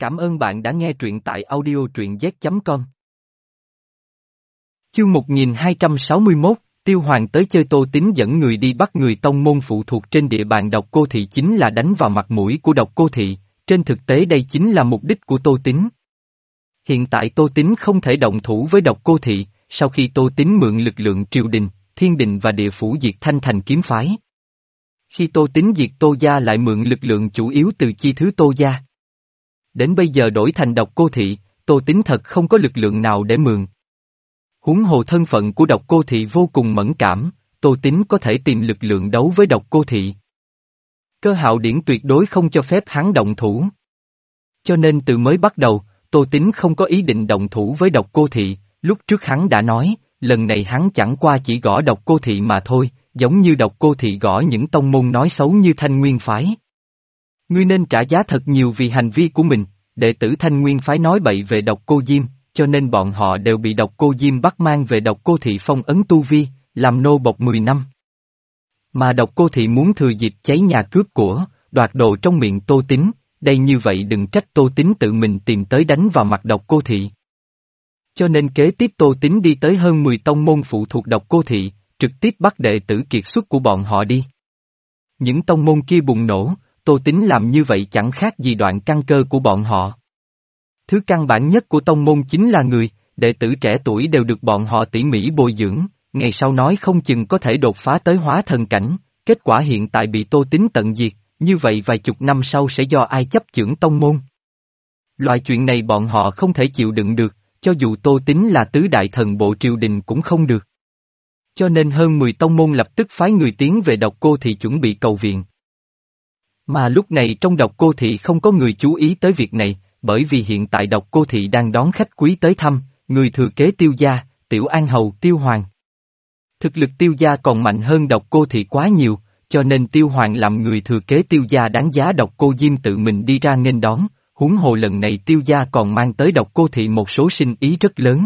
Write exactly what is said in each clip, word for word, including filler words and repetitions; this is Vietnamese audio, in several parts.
Cảm ơn bạn đã nghe truyện tại audio truyện z chấm com. Chương một nghìn hai trăm sáu mươi mốt, Tiêu Hoàng tới chơi. Tô Tín dẫn người đi bắt người tông môn phụ thuộc trên địa bàn Độc Cô Thị chính là đánh vào mặt mũi của Độc Cô Thị, trên thực tế đây chính là mục đích của Tô Tín. Hiện tại Tô Tín không thể động thủ với Độc Cô Thị, sau khi Tô Tín mượn lực lượng triều đình, thiên đình và địa phủ diệt Thanh Thành kiếm phái. Khi Tô Tín diệt Tô gia lại mượn lực lượng chủ yếu từ chi thứ Tô gia. Đến bây giờ đổi thành Độc Cô Thị, Tô Tín thật không có lực lượng nào để mượn. Huống hồ thân phận của Độc Cô Thị vô cùng mẫn cảm, Tô Tín có thể tìm lực lượng đấu với Độc Cô Thị. Cơ Hạo Điển tuyệt đối không cho phép hắn động thủ. Cho nên từ mới bắt đầu, Tô Tín không có ý định động thủ với Độc Cô Thị, lúc trước hắn đã nói, lần này hắn chẳng qua chỉ gõ Độc Cô Thị mà thôi, giống như Độc Cô Thị gõ những tông môn nói xấu như Thanh Nguyên Phái. Ngươi nên trả giá thật nhiều vì hành vi của mình, đệ tử Thanh Nguyên Phái nói bậy về Độc Cô Diêm, cho nên bọn họ đều bị Độc Cô Diêm bắt mang về Độc Cô Thị phong ấn tu vi, làm nô bộc mười năm. Mà Độc Cô Thị muốn thừa dịp cháy nhà cướp của, đoạt đồ trong miệng Tô Tín, đây như vậy đừng trách Tô Tín tự mình tìm tới đánh vào mặt Độc Cô Thị. Cho nên kế tiếp Tô Tín đi tới hơn mười tông môn phụ thuộc Độc Cô Thị, trực tiếp bắt đệ tử kiệt xuất của bọn họ đi. Những tông môn kia bùng nổ, Tô Tín làm như vậy chẳng khác gì đoạn căn cơ của bọn họ. Thứ căn bản nhất của tông môn chính là người, đệ tử trẻ tuổi đều được bọn họ tỉ mỉ bồi dưỡng, ngày sau nói không chừng có thể đột phá tới hóa thần cảnh, kết quả hiện tại bị Tô Tín tận diệt, như vậy vài chục năm sau sẽ do ai chấp chưởng tông môn. Loại chuyện này bọn họ không thể chịu đựng được, cho dù Tô Tín là tứ đại thần bộ triều đình cũng không được. Cho nên hơn mười tông môn lập tức phái người tiến về Độc Cô Thị chuẩn bị cầu viện. Mà lúc này trong Độc Cô Thị không có người chú ý tới việc này, bởi vì hiện tại Độc Cô Thị đang đón khách quý tới thăm, người thừa kế Tiêu gia, Tiểu An Hầu Tiêu Hoàng. Thực lực Tiêu gia còn mạnh hơn Độc Cô Thị quá nhiều, cho nên Tiêu Hoàng làm người thừa kế Tiêu gia đáng giá Độc Cô Diêm tự mình đi ra nghênh đón, huống hồ lần này Tiêu gia còn mang tới Độc Cô Thị một số sinh ý rất lớn.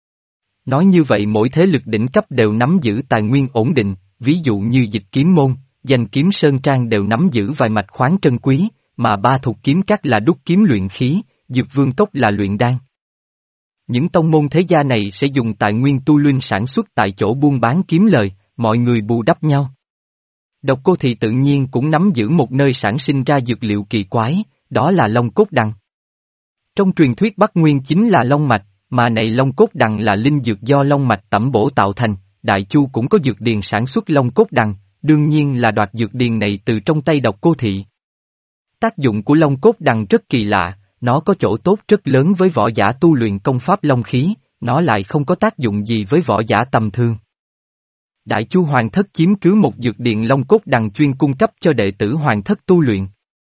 Nói như vậy mỗi thế lực đỉnh cấp đều nắm giữ tài nguyên ổn định, ví dụ như Dịch Kiếm Môn, Danh Kiếm Sơn Trang đều nắm giữ vài mạch khoáng trân quý, mà Ba Thục Kiếm Các là đúc kiếm luyện khí, Dược Vương Cốc là luyện đan. Những tông môn thế gia này sẽ dùng tài nguyên tu luyện sản xuất tại chỗ buôn bán kiếm lời, mọi người bù đắp nhau. Độc Cô Thị tự nhiên cũng nắm giữ một nơi sản sinh ra dược liệu kỳ quái, đó là Long Cốt Đằng. Trong truyền thuyết Bắc Nguyên chính là Long Mạch, mà này Long Cốt Đằng là linh dược do Long Mạch tẩm bổ tạo thành, Đại Chu cũng có dược điền sản xuất Long Cốt Đằng, đương nhiên là đoạt dược điền này từ trong tay Độc Cô Thị. Tác dụng của Long Cốt Đằng rất kỳ lạ, nó có chỗ tốt rất lớn với võ giả tu luyện công pháp Long Khí, nó lại không có tác dụng gì với võ giả tầm thường. Đại Chu Hoàng Thất chiếm cứ một dược điền Long Cốt Đằng chuyên cung cấp cho đệ tử Hoàng Thất tu luyện.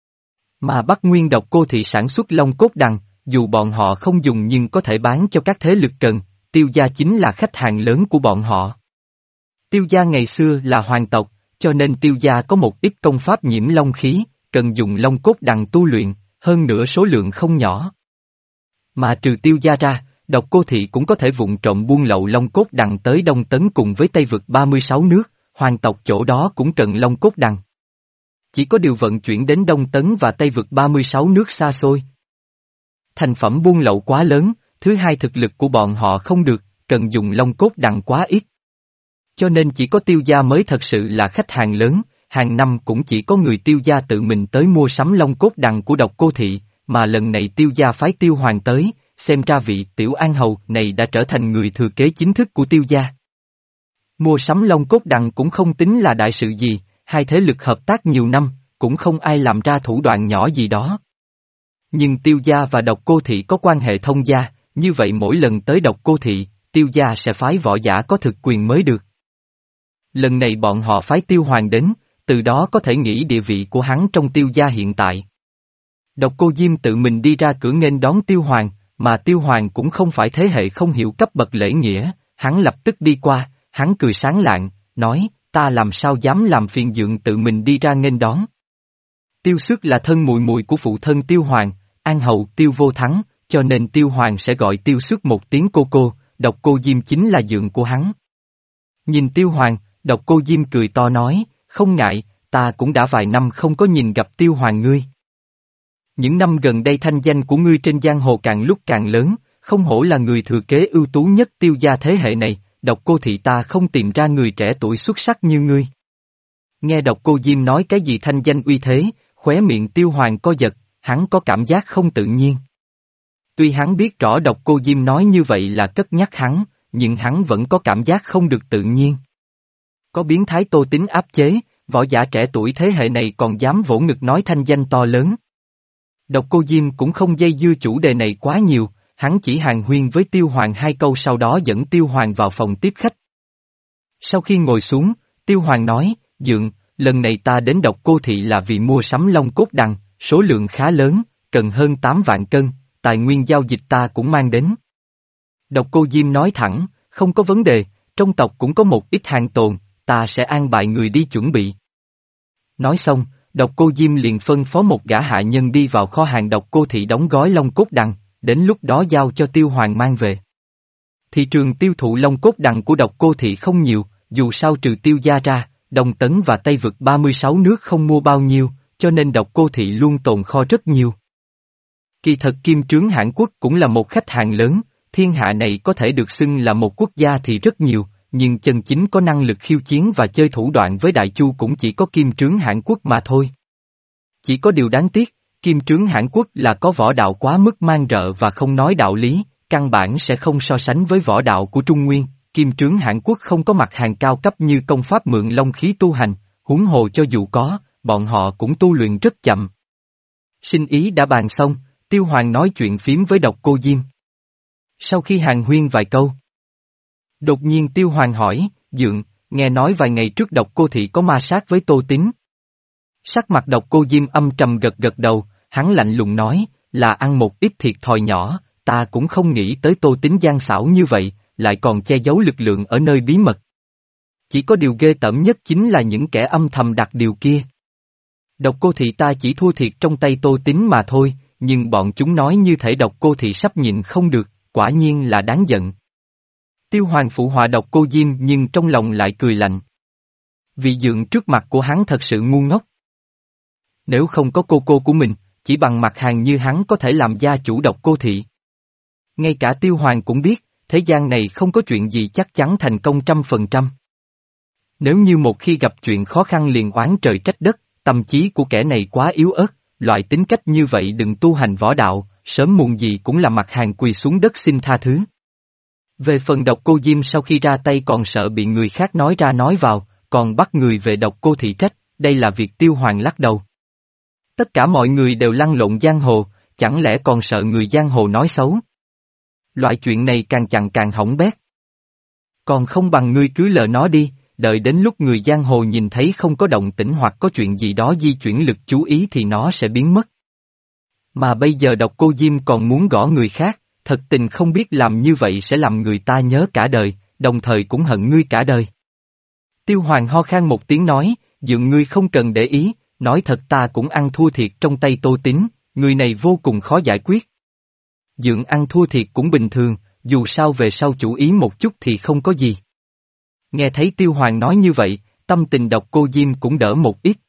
Mà Bắc Nguyên Độc Cô Thị sản xuất Long Cốt Đằng, dù bọn họ không dùng nhưng có thể bán cho các thế lực cần, Tiêu gia chính là khách hàng lớn của bọn họ. Tiêu gia ngày xưa là hoàng tộc, cho nên Tiêu gia có một ít công pháp nhiễm long khí, cần dùng Long Cốt Đằng tu luyện, hơn nữa số lượng không nhỏ. Mà trừ Tiêu gia ra, Độc Cô Thị cũng có thể vụng trộm buôn lậu Long Cốt Đằng tới Đông Tấn cùng với Tây vực ba mươi sáu nước, hoàng tộc chỗ đó cũng cần Long Cốt Đằng. Chỉ có điều vận chuyển đến Đông Tấn và Tây vực ba mươi sáu nước xa xôi. Thành phẩm buôn lậu quá lớn, thứ hai thực lực của bọn họ không được, cần dùng Long Cốt Đằng quá ít. Cho nên chỉ có Tiêu gia mới thật sự là khách hàng lớn, hàng năm cũng chỉ có người Tiêu gia tự mình tới mua sắm Long Cốt Đằng của Độc Cô Thị, mà lần này Tiêu gia phái Tiêu Hoàng tới, xem ra vị Tiểu An Hầu này đã trở thành người thừa kế chính thức của Tiêu gia. Mua sắm Long Cốt Đằng cũng không tính là đại sự gì, hai thế lực hợp tác nhiều năm, cũng không ai làm ra thủ đoạn nhỏ gì đó. Nhưng Tiêu gia và Độc Cô Thị có quan hệ thông gia, như vậy mỗi lần tới Độc Cô Thị, Tiêu gia sẽ phái võ giả có thực quyền mới được. Lần này bọn họ phái Tiêu Hoàng đến, từ đó có thể nghĩ địa vị của hắn trong Tiêu gia hiện tại. Độc Cô Diêm tự mình đi ra cửa nghênh đón Tiêu Hoàng, mà Tiêu Hoàng cũng không phải thế hệ không hiểu cấp bậc lễ nghĩa, hắn lập tức đi qua, hắn cười sáng lạng, nói, ta làm sao dám làm phiền dượng tự mình đi ra nghênh đón. Tiêu Xước là thân mùi mùi của phụ thân Tiêu Hoàng, An Hầu Tiêu Vô Thắng, cho nên Tiêu Hoàng sẽ gọi Tiêu Xước một tiếng cô cô, Độc Cô Diêm chính là dượng của hắn. Nhìn Tiêu Hoàng, Độc Cô Diêm cười to nói, không ngại, ta cũng đã vài năm không có nhìn gặp Tiêu Hoàng ngươi. Những năm gần đây thanh danh của ngươi trên giang hồ càng lúc càng lớn, không hổ là người thừa kế ưu tú nhất Tiêu gia thế hệ này, Độc Cô Thị ta không tìm ra người trẻ tuổi xuất sắc như ngươi. Nghe Độc Cô Diêm nói cái gì thanh danh uy thế, khóe miệng Tiêu Hoàng co giật, hắn có cảm giác không tự nhiên. Tuy hắn biết rõ Độc Cô Diêm nói như vậy là cất nhắc hắn, nhưng hắn vẫn có cảm giác không được tự nhiên. Có biến thái Tô Tín áp chế, võ giả trẻ tuổi thế hệ này còn dám vỗ ngực nói thanh danh to lớn. Độc Cô Diêm cũng không dây dưa chủ đề này quá nhiều, hắn chỉ hàn huyên với Tiêu Hoàng hai câu sau đó dẫn Tiêu Hoàng vào phòng tiếp khách. Sau khi ngồi xuống, Tiêu Hoàng nói, Dượng, lần này ta đến Độc Cô Thị là vì mua sắm long cốt đằng, số lượng khá lớn, cần hơn tám vạn cân, tài nguyên giao dịch ta cũng mang đến. Độc Cô Diêm nói thẳng, không có vấn đề, trong tộc cũng có một ít hàng tồn, ta sẽ an bài người đi chuẩn bị. Nói xong, Độc Cô Diêm liền phân phó một gã hạ nhân đi vào kho hàng Độc Cô Thị đóng gói long cốt đằng, đến lúc đó giao cho Tiêu Hoàng mang về. Thị trường tiêu thụ long cốt đằng của Độc Cô Thị không nhiều, dù sao trừ Tiêu gia ra, Đông Tấn và Tây Vực ba mươi sáu nước không mua bao nhiêu, cho nên Độc Cô Thị luôn tồn kho rất nhiều. Kỳ thật Kim Trướng Hãn Quốc cũng là một khách hàng lớn, thiên hạ này có thể được xưng là một quốc gia thì rất nhiều, nhưng chân chính có năng lực khiêu chiến và chơi thủ đoạn với Đại Chu cũng chỉ có Kim Trướng Hãn Quốc mà thôi. Chỉ có điều đáng tiếc, Kim Trướng Hãn Quốc là có võ đạo quá mức man rợ và không nói đạo lý, căn bản sẽ không so sánh với võ đạo của Trung Nguyên. Kim Trướng Hãn Quốc không có mặt hàng cao cấp như công pháp mượn long khí tu hành, huống hồ cho dù có, bọn họ cũng tu luyện rất chậm. Sinh ý đã bàn xong, Tiêu Hoàng nói chuyện phím với Độc Cô Diêm. Sau khi hàn huyên vài câu, đột nhiên Tiêu Hoàng hỏi, Dượng, nghe nói vài ngày trước Độc Cô Thị có ma sát với Tô Tín. Sắc mặt Độc Cô Diêm âm trầm gật gật đầu, hắn lạnh lùng nói, là ăn một ít thiệt thòi nhỏ, ta cũng không nghĩ tới Tô Tín gian xảo như vậy, lại còn che giấu lực lượng ở nơi bí mật. Chỉ có điều ghê tởm nhất chính là những kẻ âm thầm đặt điều kia. Độc Cô Thị ta chỉ thua thiệt trong tay Tô Tín mà thôi, nhưng bọn chúng nói như thể Độc Cô Thị sắp nhịn không được, quả nhiên là đáng giận. Tiêu Hoàng phụ họa Độc Cô Diêm nhưng trong lòng lại cười lạnh. Vị Dượng trước mặt của hắn thật sự ngu ngốc. Nếu không có cô cô của mình, chỉ bằng mặt hàng như hắn có thể làm gia chủ Độc Cô Thị. Ngay cả Tiêu Hoàng cũng biết, thế gian này không có chuyện gì chắc chắn thành công trăm phần trăm. Nếu như một khi gặp chuyện khó khăn liền oán trời trách đất, tâm trí của kẻ này quá yếu ớt, loại tính cách như vậy đừng tu hành võ đạo, sớm muộn gì cũng là mặt hàng quỳ xuống đất xin tha thứ. Về phần Độc Cô Diêm sau khi ra tay còn sợ bị người khác nói ra nói vào, còn bắt người về Độc Cô Thị trách, đây là việc Tiêu Hoàng lắc đầu. Tất cả mọi người đều lăn lộn giang hồ, chẳng lẽ còn sợ người giang hồ nói xấu? Loại chuyện này càng chặn càng hỏng bét. Còn không bằng ngươi cứ lờ nó đi, đợi đến lúc người giang hồ nhìn thấy không có động tĩnh hoặc có chuyện gì đó di chuyển lực chú ý thì nó sẽ biến mất. Mà bây giờ Độc Cô Diêm còn muốn gõ người khác, thật tình không biết làm như vậy sẽ làm người ta nhớ cả đời, đồng thời cũng hận ngươi cả đời. Tiêu Hoàng ho khan một tiếng nói, Dượng ngươi không cần để ý, nói thật ta cũng ăn thua thiệt trong tay Tô Tín, người này vô cùng khó giải quyết. Dượng ăn thua thiệt cũng bình thường, dù sao về sau chủ ý một chút thì không có gì. Nghe thấy Tiêu Hoàng nói như vậy, tâm tình Độc Cô Diêm cũng đỡ một ít.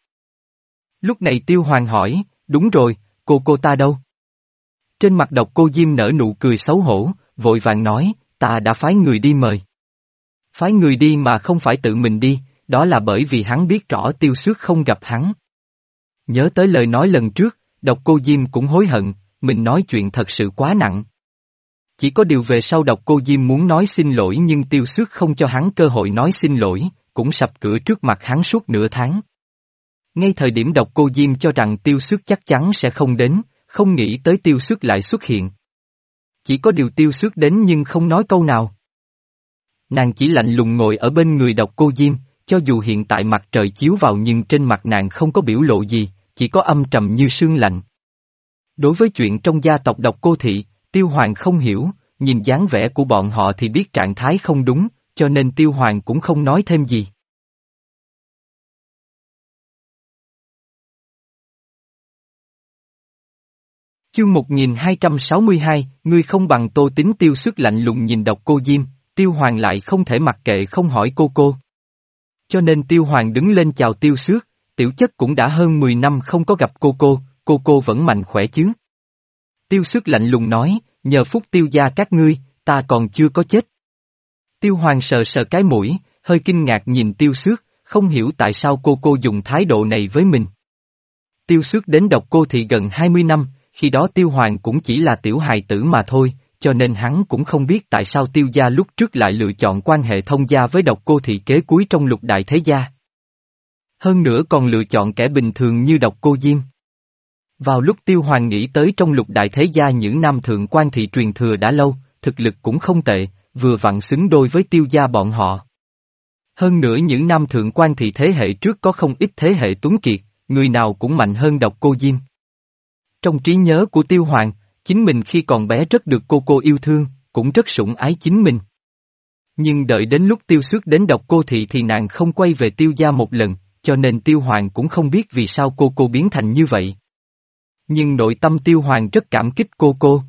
Lúc này Tiêu Hoàng hỏi, đúng rồi, cô cô ta đâu? Trên mặt Độc Cô Diêm nở nụ cười xấu hổ, vội vàng nói, ta đã phái người đi mời. Phái người đi mà không phải tự mình đi, đó là bởi vì hắn biết rõ Tiêu Xước không gặp hắn. Nhớ tới lời nói lần trước, Độc Cô Diêm cũng hối hận, mình nói chuyện thật sự quá nặng. Chỉ có điều về sau Độc Cô Diêm muốn nói xin lỗi nhưng Tiêu Xước không cho hắn cơ hội nói xin lỗi, cũng sập cửa trước mặt hắn suốt nửa tháng. Ngay thời điểm Độc Cô Diêm cho rằng Tiêu Xước chắc chắn sẽ không đến, không nghĩ tới Tiêu Xước lại xuất hiện. Chỉ có điều Tiêu Xước đến nhưng không nói câu nào. Nàng chỉ lạnh lùng ngồi ở bên người Độc Cô Diêm, cho dù hiện tại mặt trời chiếu vào nhưng trên mặt nàng không có biểu lộ gì, chỉ có âm trầm như sương lạnh. Đối với chuyện trong gia tộc Độc Cô Thị, Tiêu Hoàng không hiểu, nhìn dáng vẻ của bọn họ thì biết trạng thái không đúng, cho nên Tiêu Hoàng cũng không nói thêm gì. Chương một nghìn hai trăm sáu mươi hai, ngươi không bằng Tô Tín. Tiêu Xước lạnh lùng nhìn Độc Cô Diêm, Tiêu Hoàng lại không thể mặc kệ không hỏi cô cô. Cho nên Tiêu Hoàng đứng lên chào Tiêu Xước, tiểu chất cũng đã hơn mười năm không có gặp cô cô, cô cô vẫn mạnh khỏe chứ? Tiêu Xước lạnh lùng nói, nhờ phúc Tiêu gia các ngươi, ta còn chưa có chết. Tiêu Hoàng sờ sờ cái mũi, hơi kinh ngạc nhìn Tiêu Xước, không hiểu tại sao cô cô dùng thái độ này với mình. Tiêu Xước đến Độc Cô Thị gần hai mươi năm, khi đó Tiêu Hoàng cũng chỉ là tiểu hài tử mà thôi, cho nên hắn cũng không biết tại sao Tiêu gia lúc trước lại lựa chọn quan hệ thông gia với Độc Cô Thị kế cuối trong lục đại thế gia. Hơn nữa còn lựa chọn kẻ bình thường như Độc Cô Diêm. Vào lúc Tiêu Hoàng nghĩ tới trong lục đại thế gia những nam thượng quan thị truyền thừa đã lâu, thực lực cũng không tệ, vừa vặn xứng đôi với Tiêu gia bọn họ. Hơn nữa những nam thượng quan thị thế hệ trước có không ít thế hệ tuấn kiệt, người nào cũng mạnh hơn Độc Cô Diêm. Trong trí nhớ của Tiêu Hoàng, chính mình khi còn bé rất được cô cô yêu thương, cũng rất sủng ái chính mình. Nhưng đợi đến lúc Tiêu Xước đến Độc Cô Thị thì nàng không quay về Tiêu gia một lần, cho nên Tiêu Hoàng cũng không biết vì sao cô cô biến thành như vậy. Nhưng nội tâm Tiêu Hoàng rất cảm kích cô cô.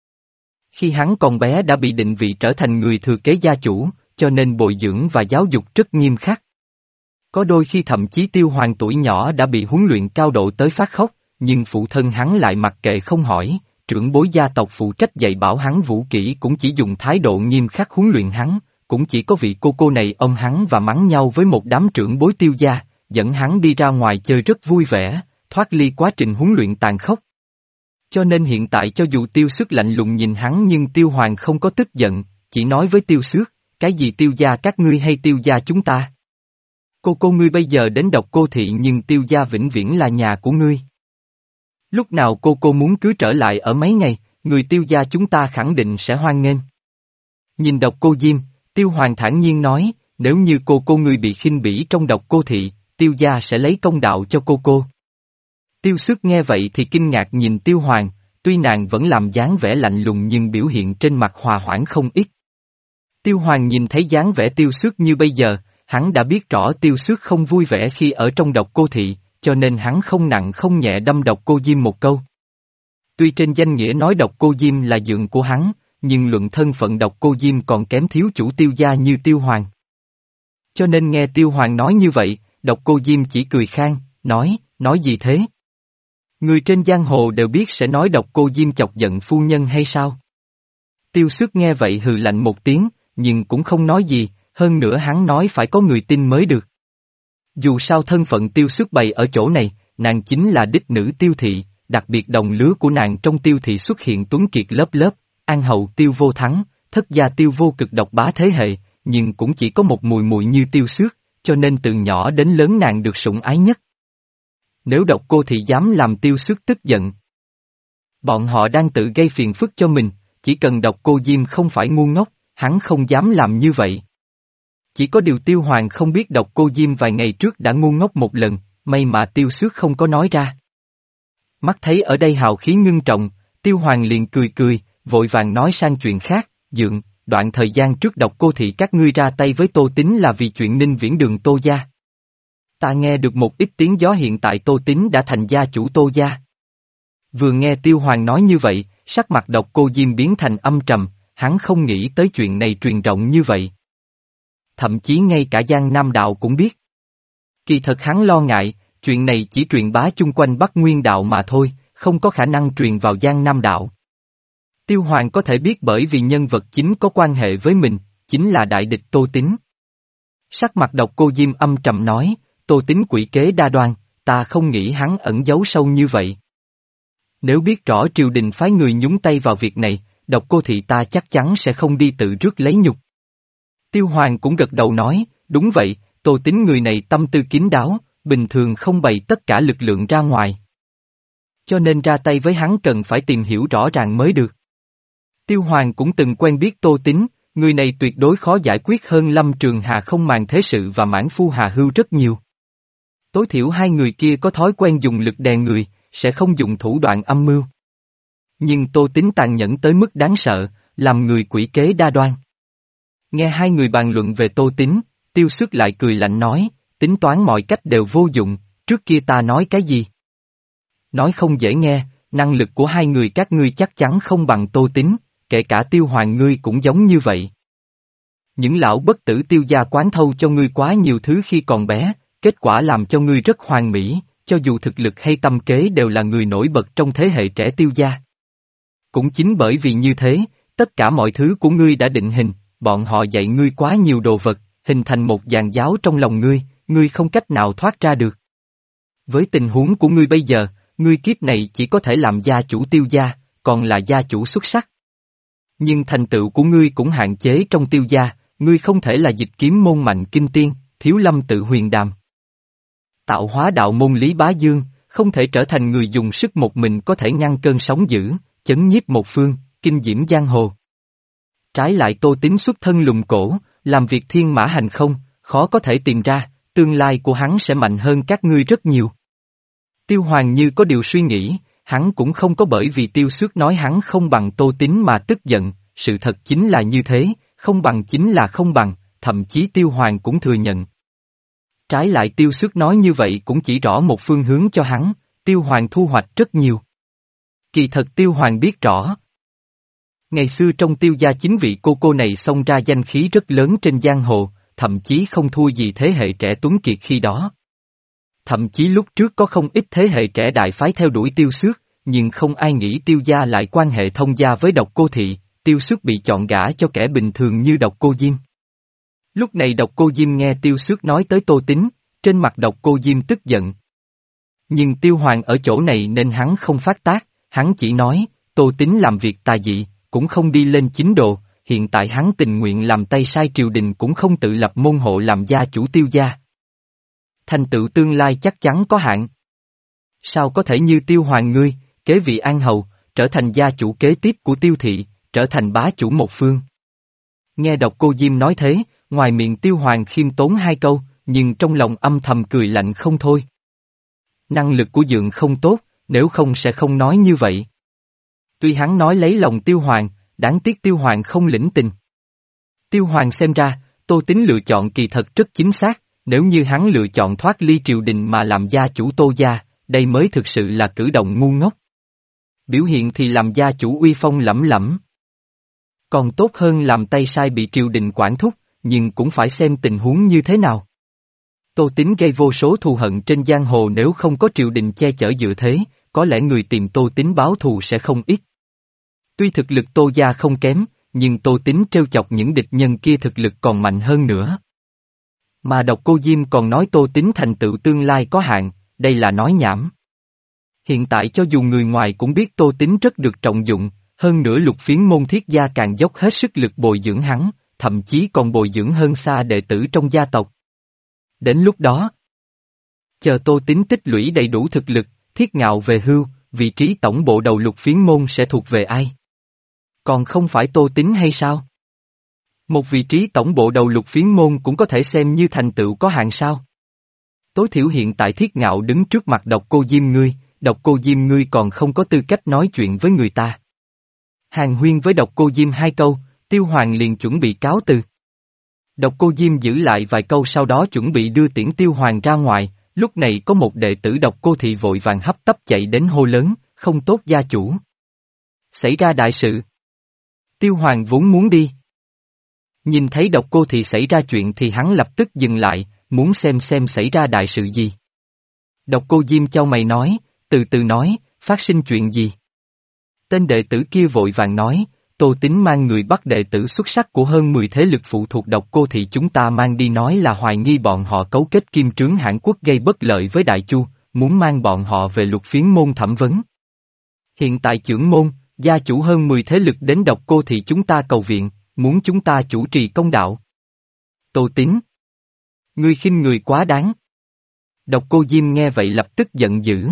Khi hắn còn bé đã bị định vị trở thành người thừa kế gia chủ, cho nên bồi dưỡng và giáo dục rất nghiêm khắc. Có đôi khi thậm chí Tiêu Hoàng tuổi nhỏ đã bị huấn luyện cao độ tới phát khóc, nhưng phụ thân hắn lại mặc kệ không hỏi, trưởng bối gia tộc phụ trách dạy bảo hắn vũ kỹ cũng chỉ dùng thái độ nghiêm khắc huấn luyện hắn, cũng chỉ có vị cô cô này ôm hắn và mắng nhau với một đám trưởng bối Tiêu gia, dẫn hắn đi ra ngoài chơi rất vui vẻ, thoát ly quá trình huấn luyện tàn khốc. Cho nên hiện tại cho dù Tiêu Xước lạnh lùng nhìn hắn nhưng Tiêu Hoàng không có tức giận, chỉ nói với Tiêu Xước, cái gì Tiêu gia các ngươi hay Tiêu gia chúng ta? Cô cô ngươi bây giờ đến Độc Cô Thị nhưng Tiêu gia vĩnh viễn là nhà của ngươi. Lúc nào cô cô muốn cứ trở lại ở mấy ngày, người Tiêu gia chúng ta khẳng định sẽ hoan nghênh. Nhìn Độc Cô Diêm, Tiêu Hoàng thản nhiên nói, nếu như cô cô ngươi bị khinh bỉ trong Độc Cô Thị, Tiêu gia sẽ lấy công đạo cho cô cô. Tiêu Xước nghe vậy thì kinh ngạc nhìn Tiêu Hoàng, tuy nàng vẫn làm dáng vẻ lạnh lùng nhưng biểu hiện trên mặt hòa hoãn không ít. Tiêu Hoàng nhìn thấy dáng vẻ Tiêu Xước như bây giờ, hắn đã biết rõ Tiêu Xước không vui vẻ khi ở trong Độc Cô Thị, cho nên hắn không nặng không nhẹ đâm Độc Cô Diêm một câu. Tuy trên danh nghĩa nói Độc Cô Diêm là dượng của hắn, nhưng luận thân phận Độc Cô Diêm còn kém thiếu chủ Tiêu gia như Tiêu Hoàng. Cho nên nghe Tiêu Hoàng nói như vậy, Độc Cô Diêm chỉ cười khan, nói, nói gì thế? Người trên giang hồ đều biết sẽ nói Độc Cô Diêm chọc giận phu nhân hay sao? Tiêu Xước nghe vậy hừ lạnh một tiếng, nhưng cũng không nói gì, hơn nữa hắn nói phải có người tin mới được. Dù sao thân phận Tiêu Xước bày ở chỗ này, nàng chính là đích nữ Tiêu Thị, đặc biệt đồng lứa của nàng trong Tiêu Thị xuất hiện tuấn kiệt lớp lớp, an hậu Tiêu Vô Thắng, thất gia Tiêu Vô Cực độc bá thế hệ, nhưng cũng chỉ có một mùi mùi như Tiêu Xước, cho nên từ nhỏ đến lớn nàng được sủng ái nhất. Nếu Độc Cô Thị dám làm Tiêu Xước tức giận, bọn họ đang tự gây phiền phức cho mình, chỉ cần Độc Cô Diêm không phải ngu ngốc, hắn không dám làm như vậy. Chỉ có điều Tiêu Hoàng không biết Độc Cô Diêm vài ngày trước đã ngu ngốc một lần, may mà Tiêu Xước không có nói ra. Mắt thấy ở đây hào khí ngưng trọng, Tiêu Hoàng liền cười cười, vội vàng nói sang chuyện khác, dượng, đoạn thời gian trước Độc Cô Thị các ngươi ra tay với Tô Tín là vì chuyện Ninh Viễn Đường Tô gia. Ta nghe được một ít tiếng gió hiện tại Tô Tín đã thành gia chủ Tô gia. Vừa nghe Tiêu Hoàng nói như vậy, sắc mặt Độc Cô Diêm biến thành âm trầm, hắn không nghĩ tới chuyện này truyền rộng như vậy. Thậm chí ngay cả Giang Nam Đạo cũng biết. Kỳ thật hắn lo ngại, chuyện này chỉ truyền bá chung quanh Bắc Nguyên Đạo mà thôi, không có khả năng truyền vào Giang Nam Đạo. Tiêu Hoàng có thể biết bởi vì nhân vật chính có quan hệ với mình, chính là đại địch Tô Tín. Sắc mặt Độc Cô Diêm âm trầm nói, Tô Tín quỷ kế đa đoan, ta không nghĩ hắn ẩn giấu sâu như vậy. Nếu biết rõ triều đình phái người nhúng tay vào việc này, Độc Cô Thị ta chắc chắn sẽ không đi tự rước lấy nhục. Tiêu Hoàng cũng gật đầu nói, đúng vậy, Tô Tín người này tâm tư kín đáo, bình thường không bày tất cả lực lượng ra ngoài. Cho nên ra tay với hắn cần phải tìm hiểu rõ ràng mới được. Tiêu Hoàng cũng từng quen biết Tô Tín, người này tuyệt đối khó giải quyết hơn Lâm Trường Hà không màng thế sự và Mãn Phu Hà Hưu rất nhiều. Tối thiểu hai người kia có thói quen dùng lực đè người, sẽ không dùng thủ đoạn âm mưu. Nhưng Tô Tín tàn nhẫn tới mức đáng sợ, làm người quỷ kế đa đoan. Nghe hai người bàn luận về Tô Tín, Tiêu Xước lại cười lạnh nói, tính toán mọi cách đều vô dụng, trước kia ta nói cái gì? Nói không dễ nghe, năng lực của hai người các ngươi chắc chắn không bằng Tô Tín, kể cả Tiêu Hoàng ngươi cũng giống như vậy. Những lão bất tử Tiêu gia quán thâu cho ngươi quá nhiều thứ khi còn bé, kết quả làm cho ngươi rất hoàn mỹ, cho dù thực lực hay tâm kế đều là người nổi bật trong thế hệ trẻ Tiêu gia. Cũng chính bởi vì như thế, tất cả mọi thứ của ngươi đã định hình, bọn họ dạy ngươi quá nhiều đồ vật, hình thành một dàn giáo trong lòng ngươi, ngươi không cách nào thoát ra được. Với tình huống của ngươi bây giờ, ngươi kiếp này chỉ có thể làm gia chủ Tiêu gia, còn là gia chủ xuất sắc. Nhưng thành tựu của ngươi cũng hạn chế trong Tiêu gia, ngươi không thể là dịch kiếm môn Mạnh Kinh Tiên, Thiếu Lâm Tự Huyền Đàm. Tạo hóa đạo môn Lý Bá Dương, không thể trở thành người dùng sức một mình có thể ngăn cơn sóng dữ, chấn nhiếp một phương, kinh diễm giang hồ. Trái lại Tô Tín xuất thân lùng cổ, làm việc thiên mã hành không, khó có thể tìm ra, tương lai của hắn sẽ mạnh hơn các ngươi rất nhiều. Tiêu Hoàng như có điều suy nghĩ, hắn cũng không có bởi vì Tiêu Xước nói hắn không bằng Tô Tín mà tức giận, sự thật chính là như thế, không bằng chính là không bằng, thậm chí Tiêu Hoàng cũng thừa nhận. Trái lại Tiêu Xước nói như vậy cũng chỉ rõ một phương hướng cho hắn, Tiêu Hoàng thu hoạch rất nhiều. Kỳ thật Tiêu Hoàng biết rõ. Ngày xưa trong Tiêu gia chính vị cô cô này xông ra danh khí rất lớn trên giang hồ, thậm chí không thua gì thế hệ trẻ tuấn kiệt khi đó. Thậm chí lúc trước có không ít thế hệ trẻ đại phái theo đuổi Tiêu Xước, nhưng không ai nghĩ Tiêu gia lại quan hệ thông gia với Độc Cô Thị, Tiêu Xước bị chọn gả cho kẻ bình thường như Độc Cô Diêm. Lúc này Độc Cô Diêm nghe Tiêu Xước nói tới Tô Tín, trên mặt Độc Cô Diêm tức giận. Nhưng Tiêu Hoàng ở chỗ này nên hắn không phát tác, hắn chỉ nói, Tô Tín làm việc tà dị, cũng không đi lên chính độ, hiện tại hắn tình nguyện làm tay sai triều đình cũng không tự lập môn hộ làm gia chủ Tiêu gia. Thành tựu tương lai chắc chắn có hạn. Sao có thể như Tiêu Hoàng ngươi, kế vị An Hầu, trở thành gia chủ kế tiếp của Tiêu Thị, trở thành bá chủ một phương. Nghe Độc Cô Diêm nói thế, ngoài miệng Tiêu Hoàng khiêm tốn hai câu, nhưng trong lòng âm thầm cười lạnh không thôi. Năng lực của Dượng không tốt, nếu không sẽ không nói như vậy. Tuy hắn nói lấy lòng Tiêu Hoàng, đáng tiếc Tiêu Hoàng không lĩnh tình. Tiêu Hoàng xem ra, Tô Tín lựa chọn kỳ thật rất chính xác, nếu như hắn lựa chọn thoát ly triều đình mà làm gia chủ Tô gia, đây mới thực sự là cử động ngu ngốc. Biểu hiện thì làm gia chủ uy phong lẫm lẫm. Còn tốt hơn làm tay sai bị triều đình quản thúc, nhưng cũng phải xem tình huống như thế nào. Tô Tín gây vô số thù hận trên giang hồ, nếu không có triều đình che chở dựa thế, có lẽ người tìm Tô Tín báo thù sẽ không ít. Tuy thực lực Tô gia không kém, nhưng Tô Tín trêu chọc những địch nhân kia thực lực còn mạnh hơn nữa. Mà Độc Cô Diêm còn nói Tô Tín thành tựu tương lai có hạn, đây là nói nhảm. Hiện tại cho dù người ngoài cũng biết Tô Tín rất được trọng dụng, hơn nữa Lục Phiến môn Thiết gia càng dốc hết sức lực bồi dưỡng hắn, thậm chí còn bồi dưỡng hơn xa đệ tử trong gia tộc. Đến lúc đó, chờ Tô Tín tích lũy đầy đủ thực lực, Thiết Ngạo về hưu, vị trí tổng bộ đầu Lục Phiến môn sẽ thuộc về ai? Còn không phải Tô Tín hay sao? Một vị trí tổng bộ đầu Lục Phiến môn cũng có thể xem như thành tựu có hạn sao? Tối thiểu hiện tại Thiết Ngạo đứng trước mặt Độc Cô Diêm ngươi, Độc Cô Diêm ngươi còn không có tư cách nói chuyện với người ta. Hàn huyên với Độc Cô Diêm hai câu, Tiêu Hoàng liền chuẩn bị cáo từ. Độc Cô Diêm giữ lại vài câu sau đó chuẩn bị đưa tiễn Tiêu Hoàng ra ngoài, lúc này có một đệ tử Độc Cô Thị vội vàng hấp tấp chạy đến hô lớn, không tốt gia chủ. Xảy ra đại sự. Tiêu Hoàng vốn muốn đi. Nhìn thấy Độc Cô Thị xảy ra chuyện thì hắn lập tức dừng lại, muốn xem xem xảy ra đại sự gì. Độc Cô Diêm chau mày nói, từ từ nói, phát sinh chuyện gì? Tên đệ tử kia vội vàng nói, Tô Tín mang người bắt đệ tử xuất sắc của hơn mười thế lực phụ thuộc Độc Cô Thị chúng ta mang đi, nói là hoài nghi bọn họ cấu kết kim trướng Hãn Quốc gây bất lợi với Đại Chu, muốn mang bọn họ về Lục Phiến môn thẩm vấn. Hiện tại chưởng môn, gia chủ hơn mười thế lực đến Độc Cô Thị chúng ta cầu viện, muốn chúng ta chủ trì công đạo. Tô Tín, ngươi khinh người quá đáng. Độc Cô Diêm nghe vậy lập tức giận dữ.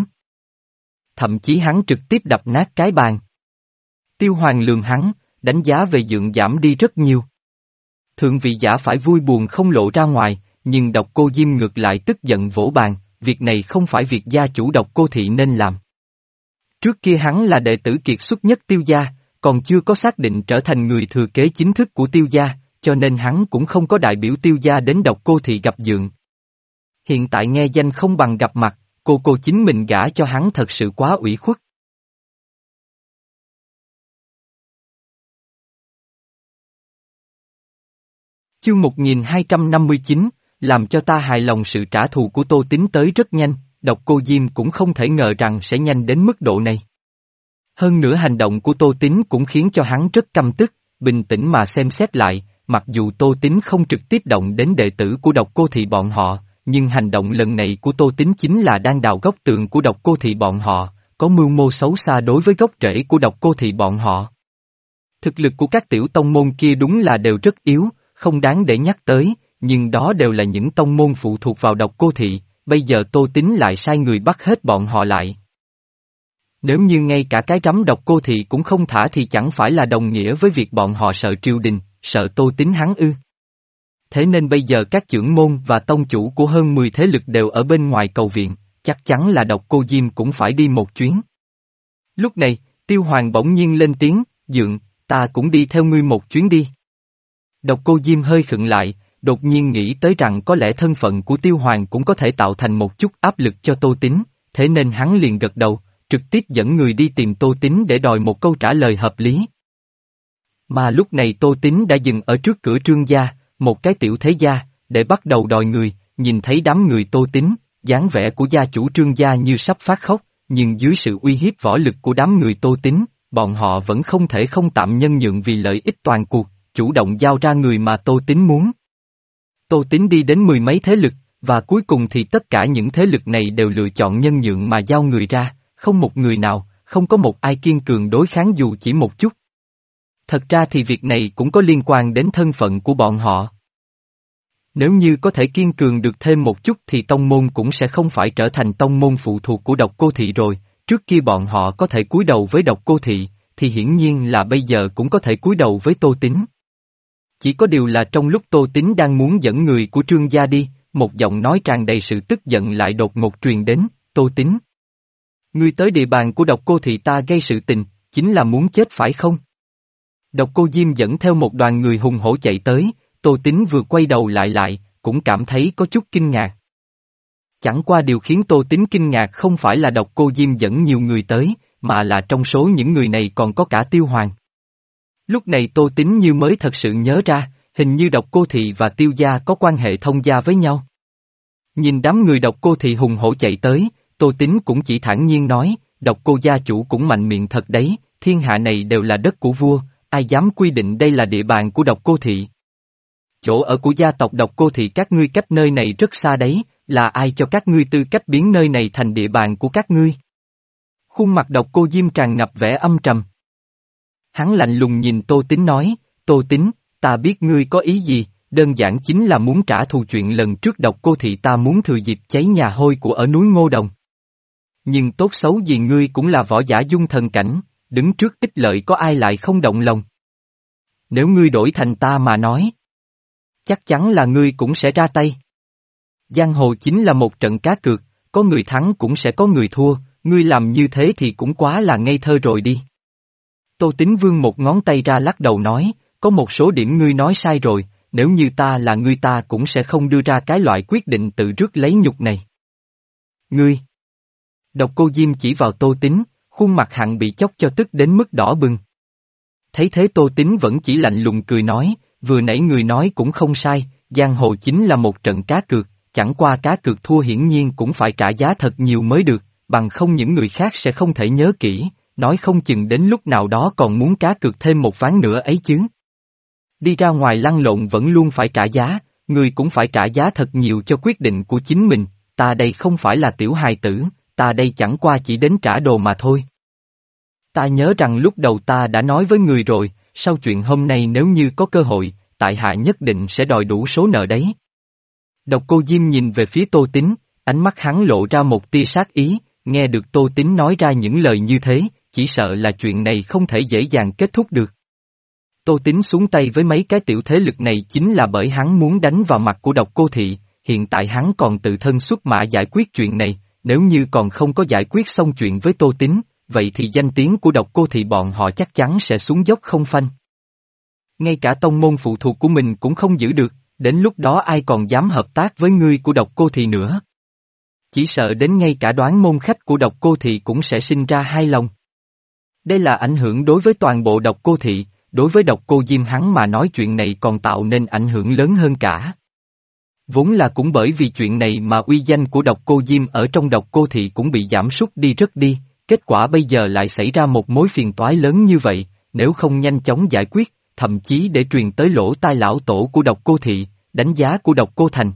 Thậm chí hắn trực tiếp đập nát cái bàn. Tiêu Hoàng lườm hắn, đánh giá về Dượng giảm đi rất nhiều. Thượng vị giả phải vui buồn không lộ ra ngoài, nhưng Độc Cô Diêm ngược lại tức giận vỗ bàn, việc này không phải việc gia chủ Độc Cô Thị nên làm. Trước kia hắn là đệ tử kiệt xuất nhất Tiêu gia, còn chưa có xác định trở thành người thừa kế chính thức của Tiêu gia, cho nên hắn cũng không có đại biểu Tiêu gia đến Độc Cô Thị gặp Dượng. Hiện tại nghe danh không bằng gặp mặt, cô cô chính mình gả cho hắn thật sự quá ủy khuất. Chương một nghìn hai trăm năm mươi chín, làm cho ta hài lòng, sự trả thù của Tô Tín tới rất nhanh, độc cô Diêm cũng không thể ngờ rằng sẽ nhanh đến mức độ này. Hơn nữa hành động của Tô Tín cũng khiến cho hắn rất căm tức, bình tĩnh mà xem xét lại, mặc dù Tô Tín không trực tiếp động đến đệ tử của độc cô thị bọn họ, nhưng hành động lần này của Tô Tín chính là đang đào gốc tường của độc cô thị bọn họ, có mưu mô xấu xa đối với gốc rễ của độc cô thị bọn họ. Thực lực của các tiểu tông môn kia đúng là đều rất yếu, không đáng để nhắc tới, nhưng đó đều là những tông môn phụ thuộc vào độc cô thị, bây giờ Tô Tín lại sai người bắt hết bọn họ lại. Nếu như ngay cả cái rắm độc cô thị cũng không thả thì chẳng phải là đồng nghĩa với việc bọn họ sợ triều đình, sợ Tô Tín hắn ư. Thế nên bây giờ các trưởng môn và tông chủ của hơn mười thế lực đều ở bên ngoài cầu viện, chắc chắn là độc cô Diêm cũng phải đi một chuyến. Lúc này, Tiêu Hoàng bỗng nhiên lên tiếng, Dượng, ta cũng đi theo ngươi một chuyến đi. Độc cô Diêm hơi khựng lại, đột nhiên nghĩ tới rằng có lẽ thân phận của Tiêu Hoàng cũng có thể tạo thành một chút áp lực cho Tô Tín, thế nên hắn liền gật đầu, trực tiếp dẫn người đi tìm Tô Tín để đòi một câu trả lời hợp lý. Mà lúc này Tô Tín đã dừng ở trước cửa Trương gia, một cái tiểu thế gia, để bắt đầu đòi người, nhìn thấy đám người Tô Tín, dáng vẻ của gia chủ Trương gia như sắp phát khóc, nhưng dưới sự uy hiếp võ lực của đám người Tô Tín, bọn họ vẫn không thể không tạm nhân nhượng vì lợi ích toàn cuộc, chủ động giao ra người mà Tô Tín muốn. Tô Tín đi đến mười mấy thế lực, và cuối cùng thì tất cả những thế lực này đều lựa chọn nhân nhượng mà giao người ra, không một người nào, không có một ai kiên cường đối kháng dù chỉ một chút. Thật ra thì việc này cũng có liên quan đến thân phận của bọn họ. Nếu như có thể kiên cường được thêm một chút thì tông môn cũng sẽ không phải trở thành tông môn phụ thuộc của độc cô thị rồi, trước kia bọn họ có thể cúi đầu với độc cô thị, thì hiển nhiên là bây giờ cũng có thể cúi đầu với Tô Tín. Chỉ có điều là trong lúc Tô Tín đang muốn dẫn người của Trương gia đi, một giọng nói tràn đầy sự tức giận lại đột ngột truyền đến, Tô Tín. Ngươi tới địa bàn của độc cô thị ta gây sự tình, chính là muốn chết phải không? Độc cô Diêm dẫn theo một đoàn người hùng hổ chạy tới, Tô Tín vừa quay đầu lại lại, cũng cảm thấy có chút kinh ngạc. Chẳng qua điều khiến Tô Tín kinh ngạc không phải là độc cô Diêm dẫn nhiều người tới, mà là trong số những người này còn có cả Tiêu Hoàng. Lúc này Tô Tín như mới thật sự nhớ ra, hình như độc cô thị và Tiêu gia có quan hệ thông gia với nhau. Nhìn đám người độc cô thị hùng hổ chạy tới, Tô Tín cũng chỉ thản nhiên nói, độc cô gia chủ cũng mạnh miệng thật đấy, thiên hạ này đều là đất của vua, ai dám quy định đây là địa bàn của độc cô thị. Chỗ ở của gia tộc độc cô thị các ngươi cách nơi này rất xa đấy, là ai cho các ngươi tư cách biến nơi này thành địa bàn của các ngươi? Khuôn mặt độc cô Diêm tràn ngập vẻ âm trầm. Hắn lạnh lùng nhìn Tô Tín nói, Tô Tín, ta biết ngươi có ý gì, đơn giản chính là muốn trả thù chuyện lần trước độc cô thị ta muốn thừa dịp cháy nhà hôi của ở núi Ngô Đồng. Nhưng tốt xấu gì ngươi cũng là võ giả dung thần cảnh, đứng trước ích lợi có ai lại không động lòng. Nếu ngươi đổi thành ta mà nói, chắc chắn là ngươi cũng sẽ ra tay. Giang hồ chính là một trận cá cược, có người thắng cũng sẽ có người thua, ngươi làm như thế thì cũng quá là ngây thơ rồi đi. Tô Tín vươn một ngón tay ra lắc đầu nói, có một số điểm ngươi nói sai rồi, nếu như ta là ngươi ta cũng sẽ không đưa ra cái loại quyết định tự rước lấy nhục này. Ngươi! Độc cô Diêm chỉ vào Tô Tín, khuôn mặt hằn bị chốc cho tức đến mức đỏ bừng. Thấy thế Tô Tín vẫn chỉ lạnh lùng cười nói, vừa nãy người nói cũng không sai, giang hồ chính là một trận cá cược, chẳng qua cá cược thua hiển nhiên cũng phải trả giá thật nhiều mới được, bằng không những người khác sẽ không thể nhớ kỹ, nói không chừng đến lúc nào đó còn muốn cá cược thêm một ván nữa ấy chứ. Đi ra ngoài lăn lộn vẫn luôn phải trả giá, người cũng phải trả giá thật nhiều cho quyết định của chính mình, ta đây không phải là tiểu hài tử, ta đây chẳng qua chỉ đến trả đồ mà thôi. Ta nhớ rằng lúc đầu ta đã nói với người rồi, sau chuyện hôm nay nếu như có cơ hội, tại hạ nhất định sẽ đòi đủ số nợ đấy. Độc cô Diêm nhìn về phía Tô Tín, ánh mắt hắn lộ ra một tia sát ý, nghe được Tô Tín nói ra những lời như thế, chỉ sợ là chuyện này không thể dễ dàng kết thúc được. Tô Tín xuống tay với mấy cái tiểu thế lực này chính là bởi hắn muốn đánh vào mặt của độc cô thị, hiện tại hắn còn tự thân xuất mã giải quyết chuyện này, nếu như còn không có giải quyết xong chuyện với Tô Tín, vậy thì danh tiếng của độc cô thị bọn họ chắc chắn sẽ xuống dốc không phanh. Ngay cả tông môn phụ thuộc của mình cũng không giữ được, đến lúc đó ai còn dám hợp tác với ngươi của độc cô thị nữa. Chỉ sợ đến ngay cả đoán môn khách của độc cô thị cũng sẽ sinh ra hai lòng. Đây là ảnh hưởng đối với toàn bộ độc cô thị, đối với độc cô Diêm hắn mà nói chuyện này còn tạo nên ảnh hưởng lớn hơn cả. Vốn là cũng bởi vì chuyện này mà uy danh của độc cô Diêm ở trong độc cô thị cũng bị giảm sút đi rất đi, kết quả bây giờ lại xảy ra một mối phiền toái lớn như vậy, nếu không nhanh chóng giải quyết, thậm chí để truyền tới lỗ tai lão tổ của độc cô thị, đánh giá của độc cô thành.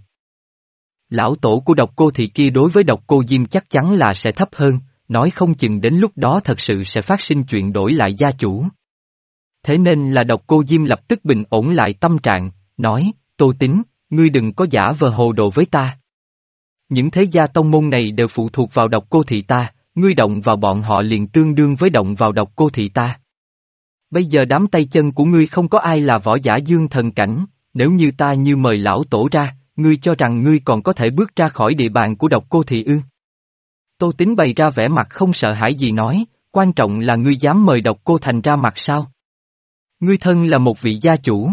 Lão tổ của độc cô thị kia đối với độc cô Diêm chắc chắn là sẽ thấp hơn, nói không chừng đến lúc đó thật sự sẽ phát sinh chuyện đổi lại gia chủ. Thế nên là độc cô Diêm lập tức bình ổn lại tâm trạng, nói, Tô Tín, ngươi đừng có giả vờ hồ đồ với ta. Những thế gia tông môn này đều phụ thuộc vào độc cô thị ta, ngươi động vào bọn họ liền tương đương với động vào độc cô thị ta. Bây giờ đám tay chân của ngươi không có ai là võ giả dương thần cảnh, nếu như ta như mời lão tổ ra, ngươi cho rằng ngươi còn có thể bước ra khỏi địa bàn của độc cô thị ư? Tô Tín bày ra vẻ mặt không sợ hãi gì nói, quan trọng là ngươi dám mời độc cô thành ra mặt sao? Ngươi thân là một vị gia chủ.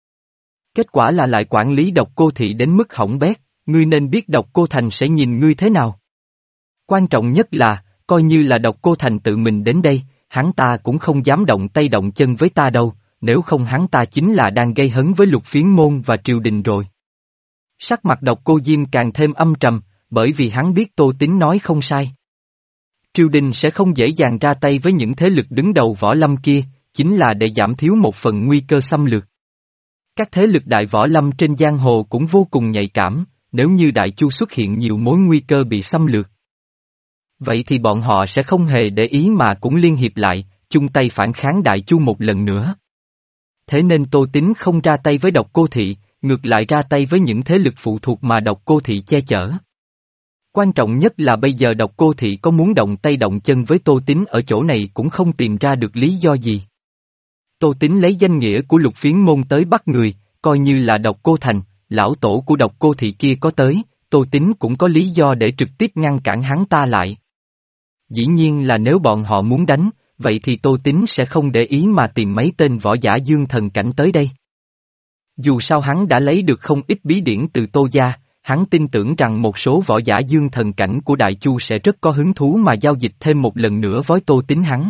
Kết quả là lại quản lý độc cô thị đến mức hỏng bét, ngươi nên biết độc cô thành sẽ nhìn ngươi thế nào. Quan trọng nhất là, coi như là độc cô thành tự mình đến đây, hắn ta cũng không dám động tay động chân với ta đâu, nếu không hắn ta chính là đang gây hấn với Lục Phiến môn và triều đình rồi. Sắc mặt độc cô Diêm càng thêm âm trầm, bởi vì hắn biết Tô Tín nói không sai. Triều đình sẽ không dễ dàng ra tay với những thế lực đứng đầu võ lâm kia, chính là để giảm thiếu một phần nguy cơ xâm lược. Các thế lực đại võ lâm trên giang hồ cũng vô cùng nhạy cảm, nếu như Đại Chu xuất hiện nhiều mối nguy cơ bị xâm lược. Vậy thì bọn họ sẽ không hề để ý mà cũng liên hiệp lại, chung tay phản kháng Đại Chu một lần nữa. Thế nên Tô Tín không ra tay với độc cô thị, ngược lại ra tay với những thế lực phụ thuộc mà độc cô thị che chở. Quan trọng nhất là bây giờ độc cô thị có muốn động tay động chân với Tô Tín ở chỗ này cũng không tìm ra được lý do gì. Tô Tín lấy danh nghĩa của Lục Phiến môn tới bắt người, coi như là độc cô thành, lão tổ của độc cô thị kia có tới, Tô Tín cũng có lý do để trực tiếp ngăn cản hắn ta lại. Dĩ nhiên là nếu bọn họ muốn đánh, vậy thì Tô Tín sẽ không để ý mà tìm mấy tên võ giả dương thần cảnh tới đây. Dù sao hắn đã lấy được không ít bí điển từ Tô gia, hắn tin tưởng rằng một số võ giả dương thần cảnh của Đại Chu sẽ rất có hứng thú mà giao dịch thêm một lần nữa với Tô Tín hắn.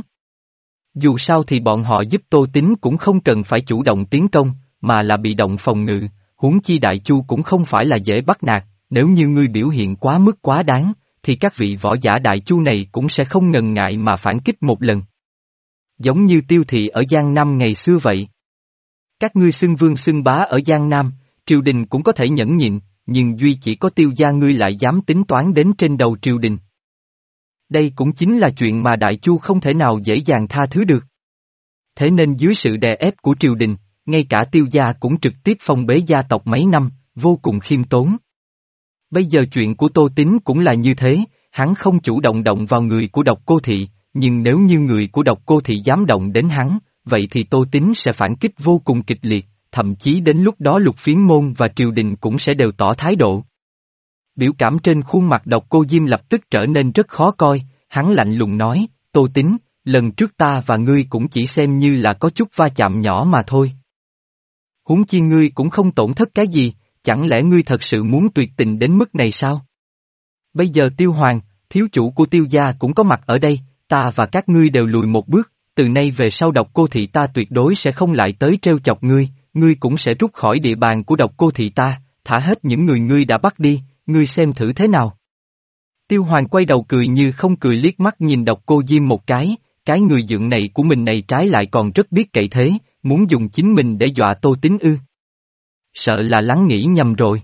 Dù sao thì bọn họ giúp Tô Tín cũng không cần phải chủ động tiến công, mà là bị động phòng ngự, huống chi Đại Chu cũng không phải là dễ bắt nạt, nếu như ngươi biểu hiện quá mức quá đáng, thì các vị võ giả Đại Chu này cũng sẽ không ngần ngại mà phản kích một lần. Giống như Tiêu thị ở Giang Nam ngày xưa vậy. Các ngươi xưng vương xưng bá ở Giang Nam, triều đình cũng có thể nhẫn nhịn, nhưng duy chỉ có Tiêu gia ngươi lại dám tính toán đến trên đầu triều đình. Đây cũng chính là chuyện mà Đại Chu không thể nào dễ dàng tha thứ được. Thế nên dưới sự đè ép của triều đình, ngay cả Tiêu gia cũng trực tiếp phong bế gia tộc mấy năm, vô cùng khiêm tốn. Bây giờ chuyện của Tô Tín cũng là như thế, hắn không chủ động động vào người của độc cô thị, nhưng nếu như người của độc cô thị dám động đến hắn, vậy thì Tô Tín sẽ phản kích vô cùng kịch liệt, thậm chí đến lúc đó Lục Phiến môn và triều đình cũng sẽ đều tỏ thái độ. Biểu cảm trên khuôn mặt độc cô Diêm lập tức trở nên rất khó coi, hắn lạnh lùng nói, Tô Tín, lần trước ta và ngươi cũng chỉ xem như là có chút va chạm nhỏ mà thôi. Huống chi ngươi cũng không tổn thất cái gì, chẳng lẽ ngươi thật sự muốn tuyệt tình đến mức này sao? Bây giờ Tiêu Hoàng, thiếu chủ của Tiêu gia cũng có mặt ở đây, ta và các ngươi đều lùi một bước, từ nay về sau độc cô thị ta tuyệt đối sẽ không lại tới trêu chọc ngươi, ngươi cũng sẽ rút khỏi địa bàn của độc cô thị ta, thả hết những người ngươi đã bắt đi, ngươi xem thử thế nào. Tiêu Hoàng quay đầu cười như không cười liếc mắt nhìn độc cô Diêm một cái, cái người dựng này của mình này trái lại còn rất biết cậy thế, muốn dùng chính mình để dọa Tô Tín ư. Sợ là lắng nghĩ nhầm rồi.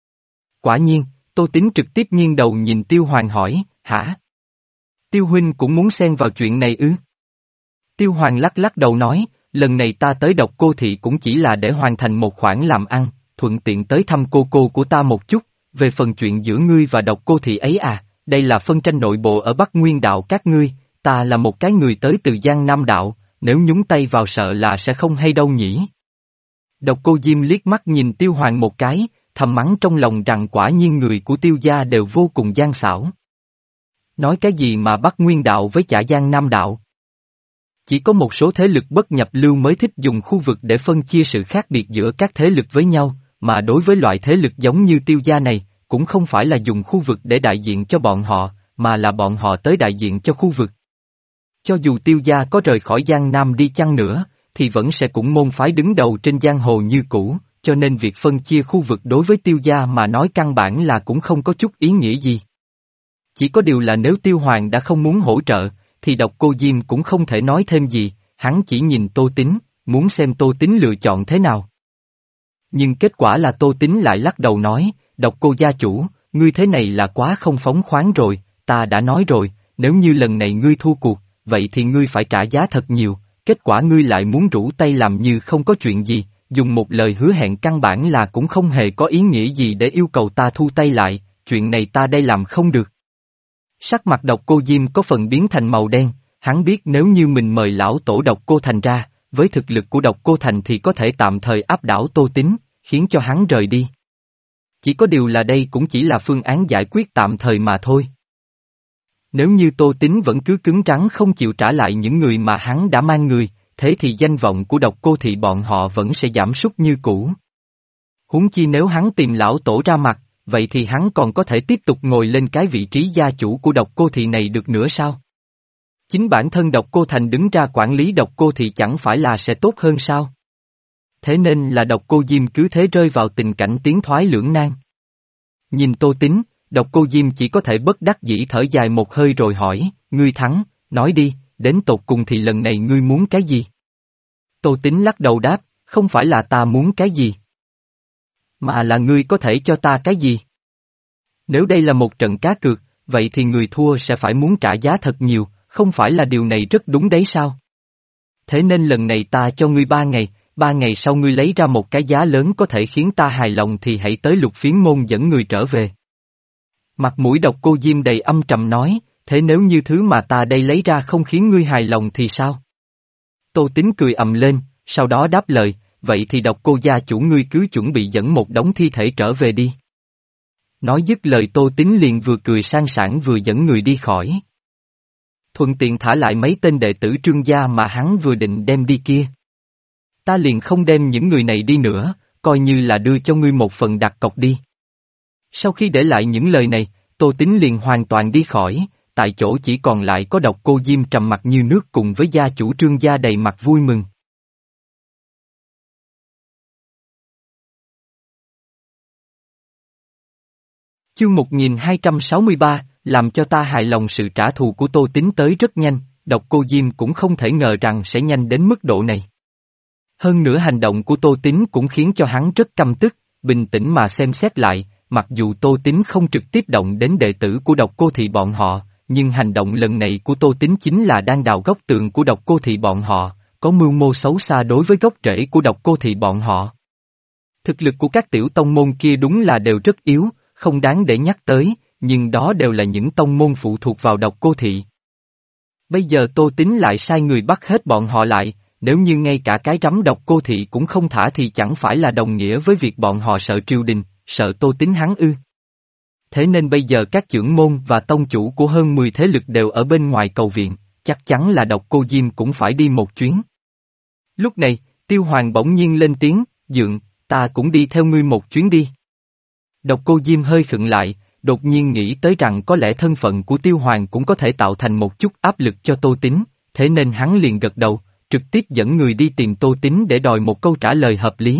Quả nhiên, Tô Tín trực tiếp nghiêng đầu nhìn Tiêu Hoàng hỏi, hả? Tiêu huynh cũng muốn xen vào chuyện này ư? Tiêu Hoàng lắc lắc đầu nói, lần này ta tới độc cô thị cũng chỉ là để hoàn thành một khoản làm ăn, thuận tiện tới thăm cô cô của ta một chút, về phần chuyện giữa ngươi và độc cô thị ấy à, đây là phân tranh nội bộ ở Bắc Nguyên đạo các ngươi, ta là một cái người tới từ Giang Nam đạo, nếu nhúng tay vào sợ là sẽ không hay đâu nhỉ. Độc cô Diêm liếc mắt nhìn Tiêu Hoàng một cái, thầm mắng trong lòng rằng quả nhiên người của Tiêu gia đều vô cùng gian xảo. Nói cái gì mà Bắc Nguyên đạo với chả Giang Nam đạo? Chỉ có một số thế lực bất nhập lưu mới thích dùng khu vực để phân chia sự khác biệt giữa các thế lực với nhau, mà đối với loại thế lực giống như Tiêu gia này, cũng không phải là dùng khu vực để đại diện cho bọn họ, mà là bọn họ tới đại diện cho khu vực. Cho dù Tiêu gia có rời khỏi Giang Nam đi chăng nữa, thì vẫn sẽ cũng môn phái đứng đầu trên giang hồ như cũ, cho nên việc phân chia khu vực đối với Tiêu gia mà nói căn bản là cũng không có chút ý nghĩa gì. Chỉ có điều là nếu Tiêu Hoàng đã không muốn hỗ trợ, thì Độc Cô Diêm cũng không thể nói thêm gì, hắn chỉ nhìn Tô Tín, muốn xem Tô Tín lựa chọn thế nào. Nhưng kết quả là Tô Tín lại lắc đầu nói, Độc Cô gia chủ, ngươi thế này là quá không phóng khoáng rồi, ta đã nói rồi, nếu như lần này ngươi thua cuộc, vậy thì ngươi phải trả giá thật nhiều, kết quả ngươi lại muốn rũ tay làm như không có chuyện gì, dùng một lời hứa hẹn căn bản là cũng không hề có ý nghĩa gì để yêu cầu ta thu tay lại, chuyện này ta đây làm không được. Sắc mặt Độc Cô Diêm có phần biến thành màu đen, hắn biết nếu như mình mời lão tổ Độc Cô Thành ra, với thực lực của Độc Cô Thành thì có thể tạm thời áp đảo Tô Tín, khiến cho hắn rời đi. Chỉ có điều là đây cũng chỉ là phương án giải quyết tạm thời mà thôi. Nếu như Tô Tín vẫn cứ cứng rắn không chịu trả lại những người mà hắn đã mang người, thế thì danh vọng của Độc Cô thị bọn họ vẫn sẽ giảm sút như cũ. Huống chi nếu hắn tìm lão tổ ra mặt, vậy thì hắn còn có thể tiếp tục ngồi lên cái vị trí gia chủ của Độc Cô thị này được nữa sao? Chính bản thân Độc Cô Thành đứng ra quản lý Độc Cô thị chẳng phải là sẽ tốt hơn sao? Thế nên là Độc Cô Diêm cứ thế rơi vào tình cảnh tiến thoái lưỡng nan. Nhìn Tô Tín, Độc Cô Diêm chỉ có thể bất đắc dĩ thở dài một hơi rồi hỏi, ngươi thắng, nói đi, đến tột cùng thì lần này ngươi muốn cái gì? Tô Tín lắc đầu đáp, không phải là ta muốn cái gì, mà là ngươi có thể cho ta cái gì? Nếu đây là một trận cá cược, vậy thì người thua sẽ phải muốn trả giá thật nhiều, không phải là điều này rất đúng đấy sao? Thế nên lần này ta cho ngươi ba ngày, ba ngày sau ngươi lấy ra một cái giá lớn có thể khiến ta hài lòng thì hãy tới Lục Phiến môn dẫn người trở về. Mặt mũi Độc Cô Diêm đầy âm trầm nói, thế nếu như thứ mà ta đây lấy ra không khiến ngươi hài lòng thì sao? Tô Tín cười ầm lên, sau đó đáp lời, vậy thì Độc Cô gia chủ ngươi cứ chuẩn bị dẫn một đống thi thể trở về đi. Nói dứt lời Tô Tín liền vừa cười sang sảng vừa dẫn người đi khỏi. Thuận tiện thả lại mấy tên đệ tử Trương gia mà hắn vừa định đem đi kia. Ta liền không đem những người này đi nữa, coi như là đưa cho ngươi một phần đặt cọc đi. Sau khi để lại những lời này, Tô Tín liền hoàn toàn đi khỏi, tại chỗ chỉ còn lại có Độc Cô Diêm trầm mặt như nước cùng với gia chủ Trương gia đầy mặt vui mừng. Chương một nghìn hai trăm sáu mươi ba, làm cho ta hài lòng sự trả thù của Tô Tín tới rất nhanh, Độc Cô Diêm cũng không thể ngờ rằng sẽ nhanh đến mức độ này. Hơn nữa hành động của Tô Tín cũng khiến cho hắn rất căm tức, bình tĩnh mà xem xét lại, mặc dù Tô Tín không trực tiếp động đến đệ tử của Độc Cô thị bọn họ, nhưng hành động lần này của Tô Tín chính là đang đào gốc tường của Độc Cô thị bọn họ, có mưu mô xấu xa đối với gốc rễ của Độc Cô thị bọn họ. Thực lực của các tiểu tông môn kia đúng là đều rất yếu, không đáng để nhắc tới, nhưng đó đều là những tông môn phụ thuộc vào Độc Cô thị. Bây giờ Tô Tín lại sai người bắt hết bọn họ lại, nếu như ngay cả cái rắm Độc Cô thị cũng không thả thì chẳng phải là đồng nghĩa với việc bọn họ sợ triều đình, sợ Tô Tín hắn ư. Thế nên bây giờ các chưởng môn và tông chủ của hơn mười thế lực đều ở bên ngoài cầu viện, chắc chắn là Độc Cô Diêm cũng phải đi một chuyến. Lúc này, Tiêu Hoàng bỗng nhiên lên tiếng, Dượng, ta cũng đi theo ngươi một chuyến đi. Độc Cô Diêm hơi khựng lại, đột nhiên nghĩ tới rằng có lẽ thân phận của Tiêu Hoàng cũng có thể tạo thành một chút áp lực cho Tô Tín, thế nên hắn liền gật đầu, trực tiếp dẫn người đi tìm Tô Tín để đòi một câu trả lời hợp lý.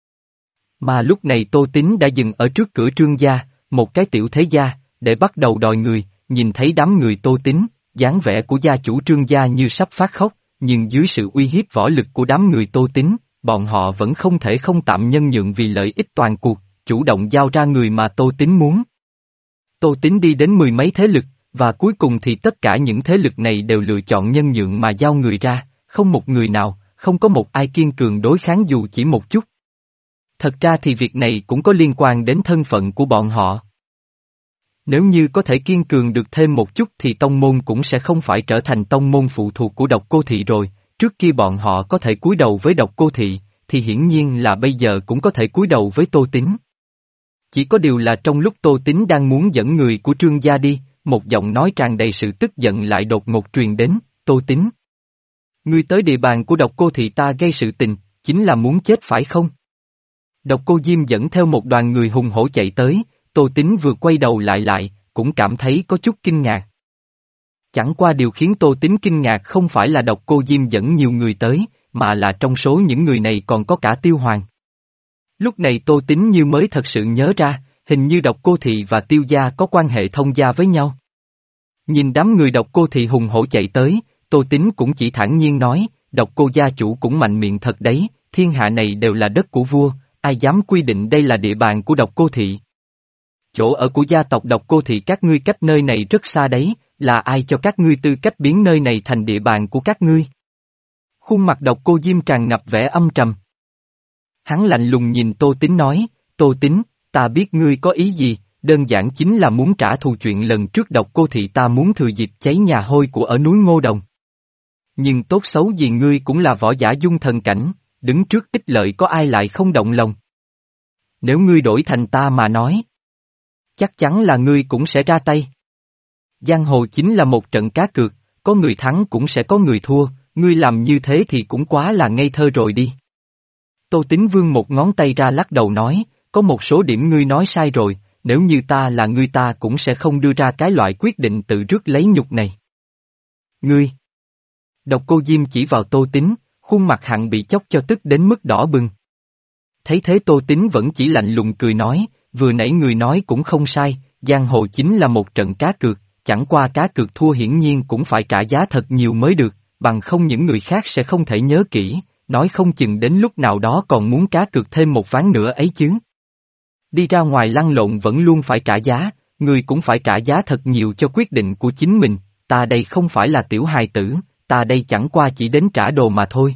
Mà lúc này Tô Tín đã dừng ở trước cửa Trương gia, một cái tiểu thế gia, để bắt đầu đòi người, nhìn thấy đám người Tô Tín, dáng vẻ của gia chủ Trương gia như sắp phát khóc, nhưng dưới sự uy hiếp võ lực của đám người Tô Tín, bọn họ vẫn không thể không tạm nhân nhượng vì lợi ích toàn cuộc, chủ động giao ra người mà Tô Tín muốn. Tô Tín đi đến mười mấy thế lực, và cuối cùng thì tất cả những thế lực này đều lựa chọn nhân nhượng mà giao người ra, không một người nào, không có một ai kiên cường đối kháng dù chỉ một chút. Thật ra thì việc này cũng có liên quan đến thân phận của bọn họ. Nếu như có thể kiên cường được thêm một chút thì tông môn cũng sẽ không phải trở thành tông môn phụ thuộc của Độc Cô thị rồi, trước kia bọn họ có thể cúi đầu với Độc Cô thị, thì hiển nhiên là bây giờ cũng có thể cúi đầu với Tô Tín. Chỉ có điều là trong lúc Tô Tín đang muốn dẫn người của Trương gia đi, một giọng nói tràn đầy sự tức giận lại đột ngột truyền đến, Tô Tín. Ngươi tới địa bàn của Độc Cô thị ta gây sự tình, chính là muốn chết phải không? Độc Cô Diêm dẫn theo một đoàn người hùng hổ chạy tới, Tô Tín vừa quay đầu lại lại, cũng cảm thấy có chút kinh ngạc. Chẳng qua điều khiến Tô Tín kinh ngạc không phải là Độc Cô Diêm dẫn nhiều người tới, mà là trong số những người này còn có cả Tiêu Hoàng. Lúc này Tô Tín như mới thật sự nhớ ra, hình như Độc Cô Thị và Tiêu gia có quan hệ thông gia với nhau. Nhìn đám người Độc Cô Thị hùng hổ chạy tới, Tô Tín cũng chỉ thản nhiên nói, Độc Cô gia chủ cũng mạnh miệng thật đấy, thiên hạ này đều là đất của vua, ai dám quy định đây là địa bàn của Độc Cô Thị. Chỗ ở của gia tộc Độc Cô Thị các ngươi cách nơi này rất xa đấy, là ai cho các ngươi tư cách biến nơi này thành địa bàn của các ngươi? Khuôn mặt Độc Cô Diêm tràn ngập vẻ âm trầm. Hắn lạnh lùng nhìn Tô Tín nói, Tô Tín, ta biết ngươi có ý gì, đơn giản chính là muốn trả thù chuyện lần trước Độc Cô Thị ta muốn thừa dịp cháy nhà hôi của ở núi Ngô Đồng. Nhưng tốt xấu gì ngươi cũng là võ giả dung thần cảnh, đứng trước ích lợi có ai lại không động lòng. Nếu ngươi đổi thành ta mà nói, chắc chắn là ngươi cũng sẽ ra tay. Giang hồ chính là một trận cá cược, có người thắng cũng sẽ có người thua, ngươi làm như thế thì cũng quá là ngây thơ rồi đi. Tô Tín vươn một ngón tay ra lắc đầu nói, có một số điểm ngươi nói sai rồi, nếu như ta là ngươi ta cũng sẽ không đưa ra cái loại quyết định tự rước lấy nhục này. Ngươi! Độc Cô Diêm chỉ vào Tô Tín, khuôn mặt hằn bị chốc cho tức đến mức đỏ bừng. Thấy thế Tô Tín vẫn chỉ lạnh lùng cười nói, vừa nãy người nói cũng không sai, giang hồ chính là một trận cá cược, chẳng qua cá cược thua hiển nhiên cũng phải trả giá thật nhiều mới được, bằng không những người khác sẽ không thể nhớ kỹ, nói không chừng đến lúc nào đó còn muốn cá cược thêm một ván nữa ấy chứ. Đi ra ngoài lăn lộn vẫn luôn phải trả giá, người cũng phải trả giá thật nhiều cho quyết định của chính mình, ta đây không phải là tiểu hài tử, ta đây chẳng qua chỉ đến trả đồ mà thôi.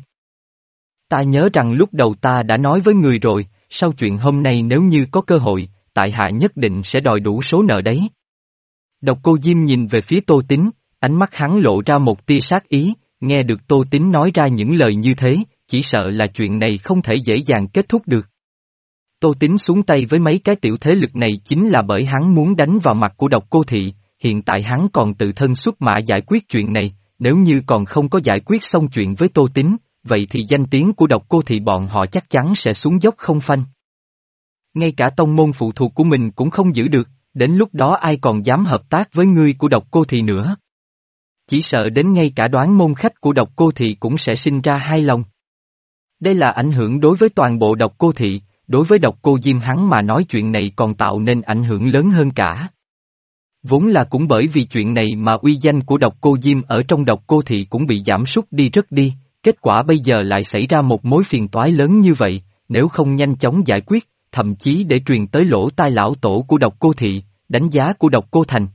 Ta nhớ rằng lúc đầu ta đã nói với người rồi, sau chuyện hôm nay nếu như có cơ hội, tại hạ nhất định sẽ đòi đủ số nợ đấy. Độc Cô Diêm nhìn về phía Tô Tín, ánh mắt hắn lộ ra một tia sát ý, nghe được Tô Tín nói ra những lời như thế, chỉ sợ là chuyện này không thể dễ dàng kết thúc được. Tô Tín xuống tay với mấy cái tiểu thế lực này chính là bởi hắn muốn đánh vào mặt của Độc Cô Thị, hiện tại hắn còn tự thân xuất mã giải quyết chuyện này, nếu như còn không có giải quyết xong chuyện với Tô Tín, vậy thì danh tiếng của Độc Cô Thị bọn họ chắc chắn sẽ xuống dốc không phanh. Ngay cả tông môn phụ thuộc của mình cũng không giữ được, đến lúc đó ai còn dám hợp tác với ngươi của Độc Cô Thị nữa. Chỉ sợ đến ngay cả đoán môn khách của Độc Cô Thị cũng sẽ sinh ra hai lòng. Đây là ảnh hưởng đối với toàn bộ Độc Cô Thị, đối với Độc Cô Diêm hắn mà nói chuyện này còn tạo nên ảnh hưởng lớn hơn cả. Vốn là cũng bởi vì chuyện này mà uy danh của Độc Cô Diêm ở trong Độc Cô Thị cũng bị giảm sút đi rất đi, kết quả bây giờ lại xảy ra một mối phiền toái lớn như vậy, nếu không nhanh chóng giải quyết, thậm chí để truyền tới lỗ tai lão tổ của Độc Cô Thị, đánh giá của Độc Cô Thành.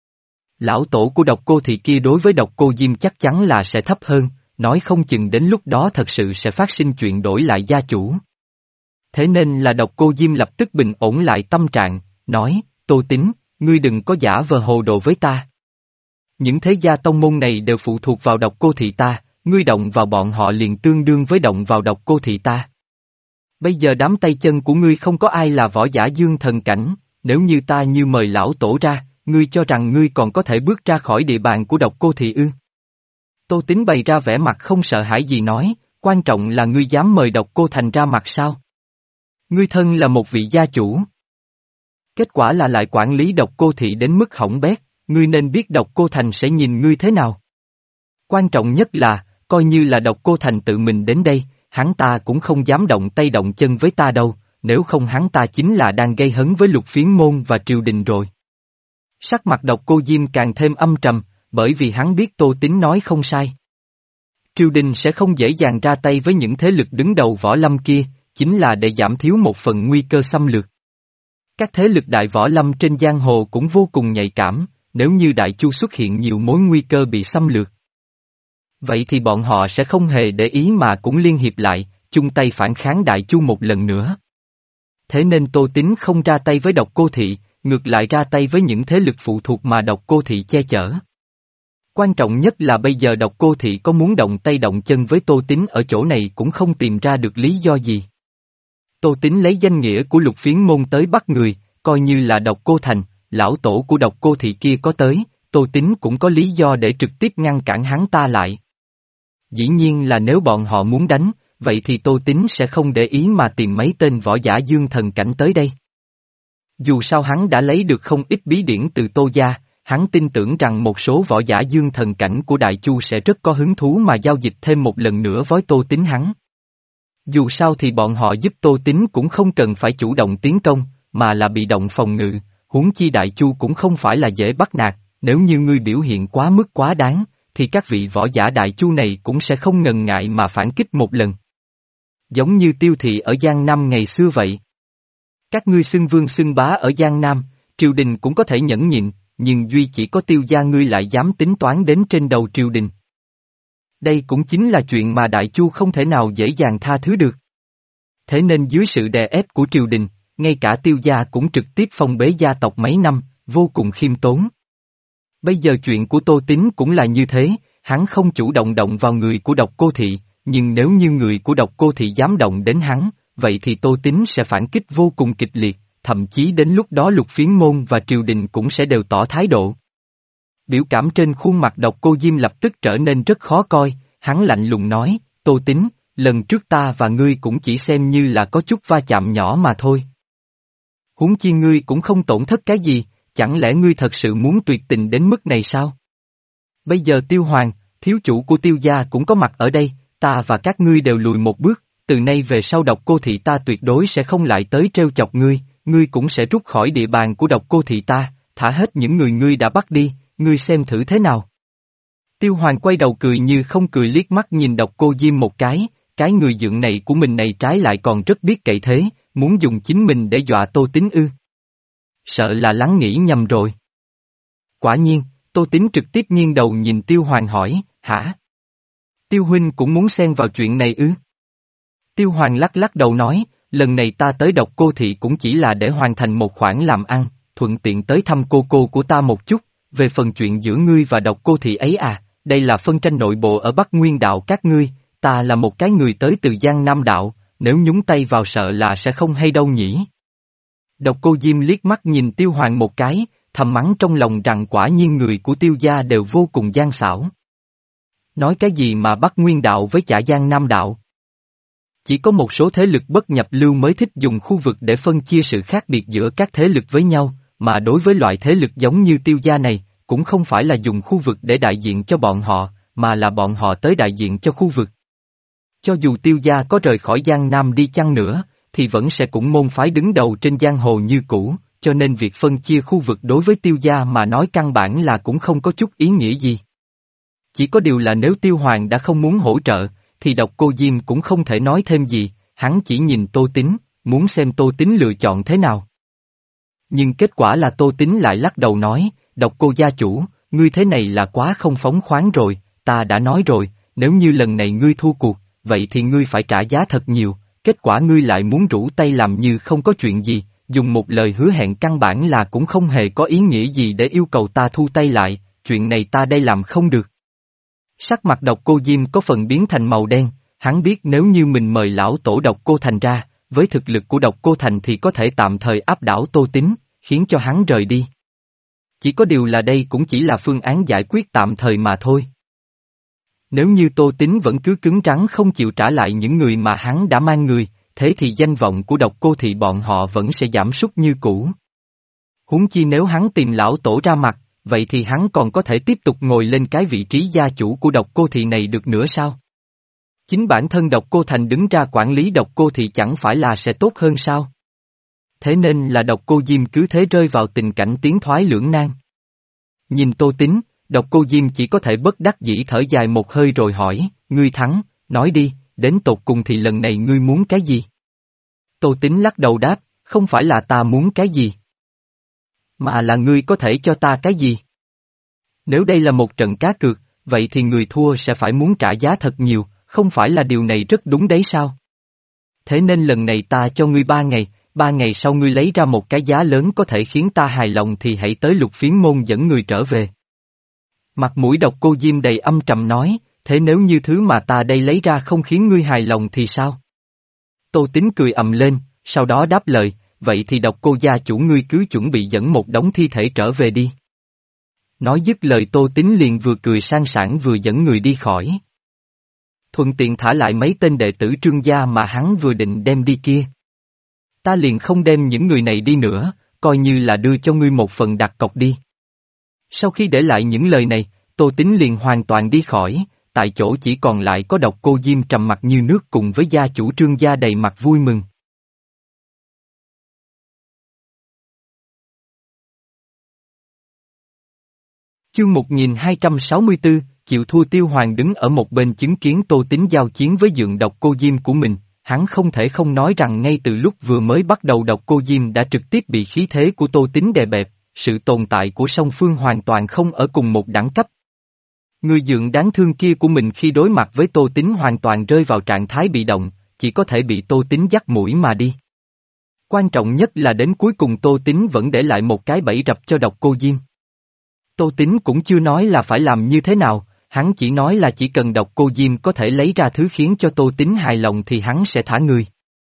Lão tổ của Độc Cô Thị kia đối với Độc Cô Diêm chắc chắn là sẽ thấp hơn, nói không chừng đến lúc đó thật sự sẽ phát sinh chuyện đổi lại gia chủ. Thế nên là Độc Cô Diêm lập tức bình ổn lại tâm trạng, nói, Tô Tín, ngươi đừng có giả vờ hồ đồ với ta. Những thế gia tông môn này đều phụ thuộc vào Độc Cô Thị ta, ngươi động vào bọn họ liền tương đương với động vào Độc Cô Thị ta. Bây giờ đám tay chân của ngươi không có ai là võ giả dương thần cảnh, nếu như ta như mời lão tổ ra, ngươi cho rằng ngươi còn có thể bước ra khỏi địa bàn của Độc Cô Thị ư? Tô Tín bày ra vẻ mặt không sợ hãi gì nói, quan trọng là ngươi dám mời Độc Cô Thành ra mặt sao? Ngươi thân là một vị gia chủ. Kết quả là lại quản lý Độc Cô Thị đến mức hỏng bét, ngươi nên biết Độc Cô Thành sẽ nhìn ngươi thế nào. Quan trọng nhất là, coi như là Độc Cô Thành tự mình đến đây, hắn ta cũng không dám động tay động chân với ta đâu, nếu không hắn ta chính là đang gây hấn với Lục Phiến môn và triều đình rồi. Sắc mặt Độc Cô Diêm càng thêm âm trầm, bởi vì hắn biết Tô Tín nói không sai. Triều đình sẽ không dễ dàng ra tay với những thế lực đứng đầu võ lâm kia, chính là để giảm thiếu một phần nguy cơ xâm lược. Các thế lực đại võ lâm trên giang hồ cũng vô cùng nhạy cảm, nếu như Đại Chu xuất hiện nhiều mối nguy cơ bị xâm lược. Vậy thì bọn họ sẽ không hề để ý mà cũng liên hiệp lại, chung tay phản kháng Đại Chu một lần nữa. Thế nên Tô Tín không ra tay với Độc Cô Thị, ngược lại ra tay với những thế lực phụ thuộc mà Độc Cô Thị che chở. Quan trọng nhất là bây giờ Độc Cô Thị có muốn động tay động chân với Tô Tín ở chỗ này cũng không tìm ra được lý do gì. Tô Tín lấy danh nghĩa của Lục Phiến môn tới bắt người, coi như là Độc Cô Thành, lão tổ của Độc Cô Thị kia có tới, Tô Tín cũng có lý do để trực tiếp ngăn cản hắn ta lại. Dĩ nhiên là nếu bọn họ muốn đánh, vậy thì Tô Tín sẽ không để ý mà tìm mấy tên võ giả dương thần cảnh tới đây. Dù sao hắn đã lấy được không ít bí điển từ Tô gia, hắn tin tưởng rằng một số võ giả dương thần cảnh của Đại Chu sẽ rất có hứng thú mà giao dịch thêm một lần nữa với Tô Tín hắn. Dù sao thì bọn họ giúp Tô Tín cũng không cần phải chủ động tiến công, mà là bị động phòng ngự, huống chi Đại Chu cũng không phải là dễ bắt nạt, nếu như ngươi biểu hiện quá mức quá đáng, thì các vị võ giả Đại Chu này cũng sẽ không ngần ngại mà phản kích một lần. Giống như Tiêu Thị ở Giang Nam ngày xưa vậy. Các ngươi xưng vương xưng bá ở Giang Nam, triều đình cũng có thể nhẫn nhịn, nhưng duy chỉ có Tiêu gia ngươi lại dám tính toán đến trên đầu triều đình. Đây cũng chính là chuyện mà Đại Chu không thể nào dễ dàng tha thứ được. Thế nên dưới sự đè ép của triều đình, ngay cả Tiêu gia cũng trực tiếp phong bế gia tộc mấy năm, vô cùng khiêm tốn. Bây giờ chuyện của Tô Tín cũng là như thế, hắn không chủ động động vào người của Độc Cô Thị, nhưng nếu như người của Độc Cô Thị dám động đến hắn, vậy thì Tô Tín sẽ phản kích vô cùng kịch liệt, thậm chí đến lúc đó Lục Phiến môn và triều đình cũng sẽ đều tỏ thái độ. Biểu cảm trên khuôn mặt Độc Cô Diêm lập tức trở nên rất khó coi, hắn lạnh lùng nói, Tô Tín, lần trước ta và ngươi cũng chỉ xem như là có chút va chạm nhỏ mà thôi. Huống chi ngươi cũng không tổn thất cái gì, chẳng lẽ ngươi thật sự muốn tuyệt tình đến mức này sao? Bây giờ Tiêu Hoàng, thiếu chủ của Tiêu gia cũng có mặt ở đây, ta và các ngươi đều lùi một bước, từ nay về sau Độc Cô Thị ta tuyệt đối sẽ không lại tới trêu chọc ngươi, ngươi cũng sẽ rút khỏi địa bàn của Độc Cô Thị ta, thả hết những người ngươi đã bắt đi, ngươi xem thử thế nào. Tiêu Hoàng quay đầu cười như không cười liếc mắt nhìn Độc Cô Diêm một cái, cái người dượng này của mình này trái lại còn rất biết cậy thế, muốn dùng chính mình để dọa Tô Tín ư. Sợ là lắng nghĩ nhầm rồi. Quả nhiên, Tô Tín trực tiếp nghiêng đầu nhìn Tiêu Hoàng hỏi, hả? Tiêu huynh cũng muốn xen vào chuyện này ư? Tiêu Hoàng lắc lắc đầu nói, lần này ta tới Độc Cô Thị cũng chỉ là để hoàn thành một khoản làm ăn, thuận tiện tới thăm cô cô của ta một chút, về phần chuyện giữa ngươi và Độc Cô Thị ấy à, đây là phân tranh nội bộ ở Bắc Nguyên đạo các ngươi, ta là một cái người tới từ Giang Nam đạo, nếu nhúng tay vào sợ là sẽ không hay đâu nhỉ. Độc Cô Diêm liếc mắt nhìn Tiêu Hoàng một cái, thầm mắng trong lòng rằng quả nhiên người của Tiêu gia đều vô cùng gian xảo. Nói cái gì mà Bắc Nguyên đạo với chả Giang Nam đạo? Chỉ có một số thế lực bất nhập lưu mới thích dùng khu vực để phân chia sự khác biệt giữa các thế lực với nhau, mà đối với loại thế lực giống như Tiêu gia này, cũng không phải là dùng khu vực để đại diện cho bọn họ, mà là bọn họ tới đại diện cho khu vực. Cho dù Tiêu gia có rời khỏi Giang Nam đi chăng nữa, thì vẫn sẽ cũng môn phái đứng đầu trên giang hồ như cũ, cho nên việc phân chia khu vực đối với Tiêu gia mà nói căn bản là cũng không có chút ý nghĩa gì. Chỉ có điều là nếu Tiêu Hoàng đã không muốn hỗ trợ, thì Độc Cô Diêm cũng không thể nói thêm gì, hắn chỉ nhìn Tô Tín, muốn xem Tô Tín lựa chọn thế nào. Nhưng kết quả là Tô Tín lại lắc đầu nói, Độc Cô gia chủ, ngươi thế này là quá không phóng khoáng rồi, ta đã nói rồi, nếu như lần này ngươi thua cuộc, vậy thì ngươi phải trả giá thật nhiều, kết quả ngươi lại muốn rủ tay làm như không có chuyện gì, dùng một lời hứa hẹn căn bản là cũng không hề có ý nghĩa gì để yêu cầu ta thu tay lại, chuyện này ta đây làm không được. Sắc mặt Độc Cô Diêm có phần biến thành màu đen, hắn biết nếu như mình mời lão tổ Độc Cô Thành ra, với thực lực của Độc Cô Thành thì có thể tạm thời áp đảo Tô Tín, khiến cho hắn rời đi. Chỉ có điều là đây cũng chỉ là phương án giải quyết tạm thời mà thôi. Nếu như Tô Tín vẫn cứ cứng rắn không chịu trả lại những người mà hắn đã mang người, thế thì danh vọng của Độc Cô Thị bọn họ vẫn sẽ giảm sút như cũ. Huống chi nếu hắn tìm lão tổ ra mặt, vậy thì hắn còn có thể tiếp tục ngồi lên cái vị trí gia chủ của Độc Cô Thị này được nữa sao? Chính bản thân Độc Cô Thành đứng ra quản lý Độc Cô Thị chẳng phải là sẽ tốt hơn sao? Thế nên là Độc Cô Diêm cứ thế rơi vào tình cảnh tiến thoái lưỡng nan. Nhìn Tô Tín, Độc Cô Diêm chỉ có thể bất đắc dĩ thở dài một hơi rồi hỏi, ngươi thắng, nói đi, đến tột cùng thì lần này ngươi muốn cái gì? Tô Tín lắc đầu đáp, không phải là ta muốn cái gì, mà là ngươi có thể cho ta cái gì? Nếu đây là một trận cá cược, vậy thì người thua sẽ phải muốn trả giá thật nhiều, không phải là điều này rất đúng đấy sao? Thế nên lần này ta cho ngươi ba ngày, ba ngày sau ngươi lấy ra một cái giá lớn có thể khiến ta hài lòng thì hãy tới Lục Phiến môn dẫn người trở về. Mặt mũi Độc Cô Diêm đầy âm trầm nói, thế nếu như thứ mà ta đây lấy ra không khiến ngươi hài lòng thì sao? Tô Tín cười ầm lên, sau đó đáp lời, vậy thì Độc Cô gia chủ ngươi cứ chuẩn bị dẫn một đống thi thể trở về đi. Nói dứt lời Tô Tín liền vừa cười sang sảng vừa dẫn người đi khỏi. Thuận tiện thả lại mấy tên đệ tử Trương gia mà hắn vừa định đem đi kia. Ta liền không đem những người này đi nữa, coi như là đưa cho ngươi một phần đặt cọc đi. Sau khi để lại những lời này, Tô Tín liền hoàn toàn đi khỏi, tại chỗ chỉ còn lại có Độc Cô Diêm trầm mặc như nước cùng với gia chủ Trương gia đầy mặt vui mừng. Chương một nghìn hai trăm sáu mươi tư, chịu thua. Tiêu Hoàng đứng ở một bên chứng kiến Tô Tín giao chiến với dượng Độc Cô Diêm của mình, hắn không thể không nói rằng ngay từ lúc vừa mới bắt đầu Độc Cô Diêm đã trực tiếp bị khí thế của Tô Tín đè bẹp, sự tồn tại của song phương hoàn toàn không ở cùng một đẳng cấp. Người dượng đáng thương kia của mình khi đối mặt với Tô Tín hoàn toàn rơi vào trạng thái bị động, chỉ có thể bị Tô Tín dắt mũi mà đi. Quan trọng nhất là đến cuối cùng Tô Tín vẫn để lại một cái bẫy rập cho Độc Cô Diêm. Tô Tín cũng chưa nói là phải làm như thế nào, hắn chỉ nói là chỉ cần Độc Cô Diêm có thể lấy ra thứ khiến cho Tô Tín hài lòng thì hắn sẽ thả người.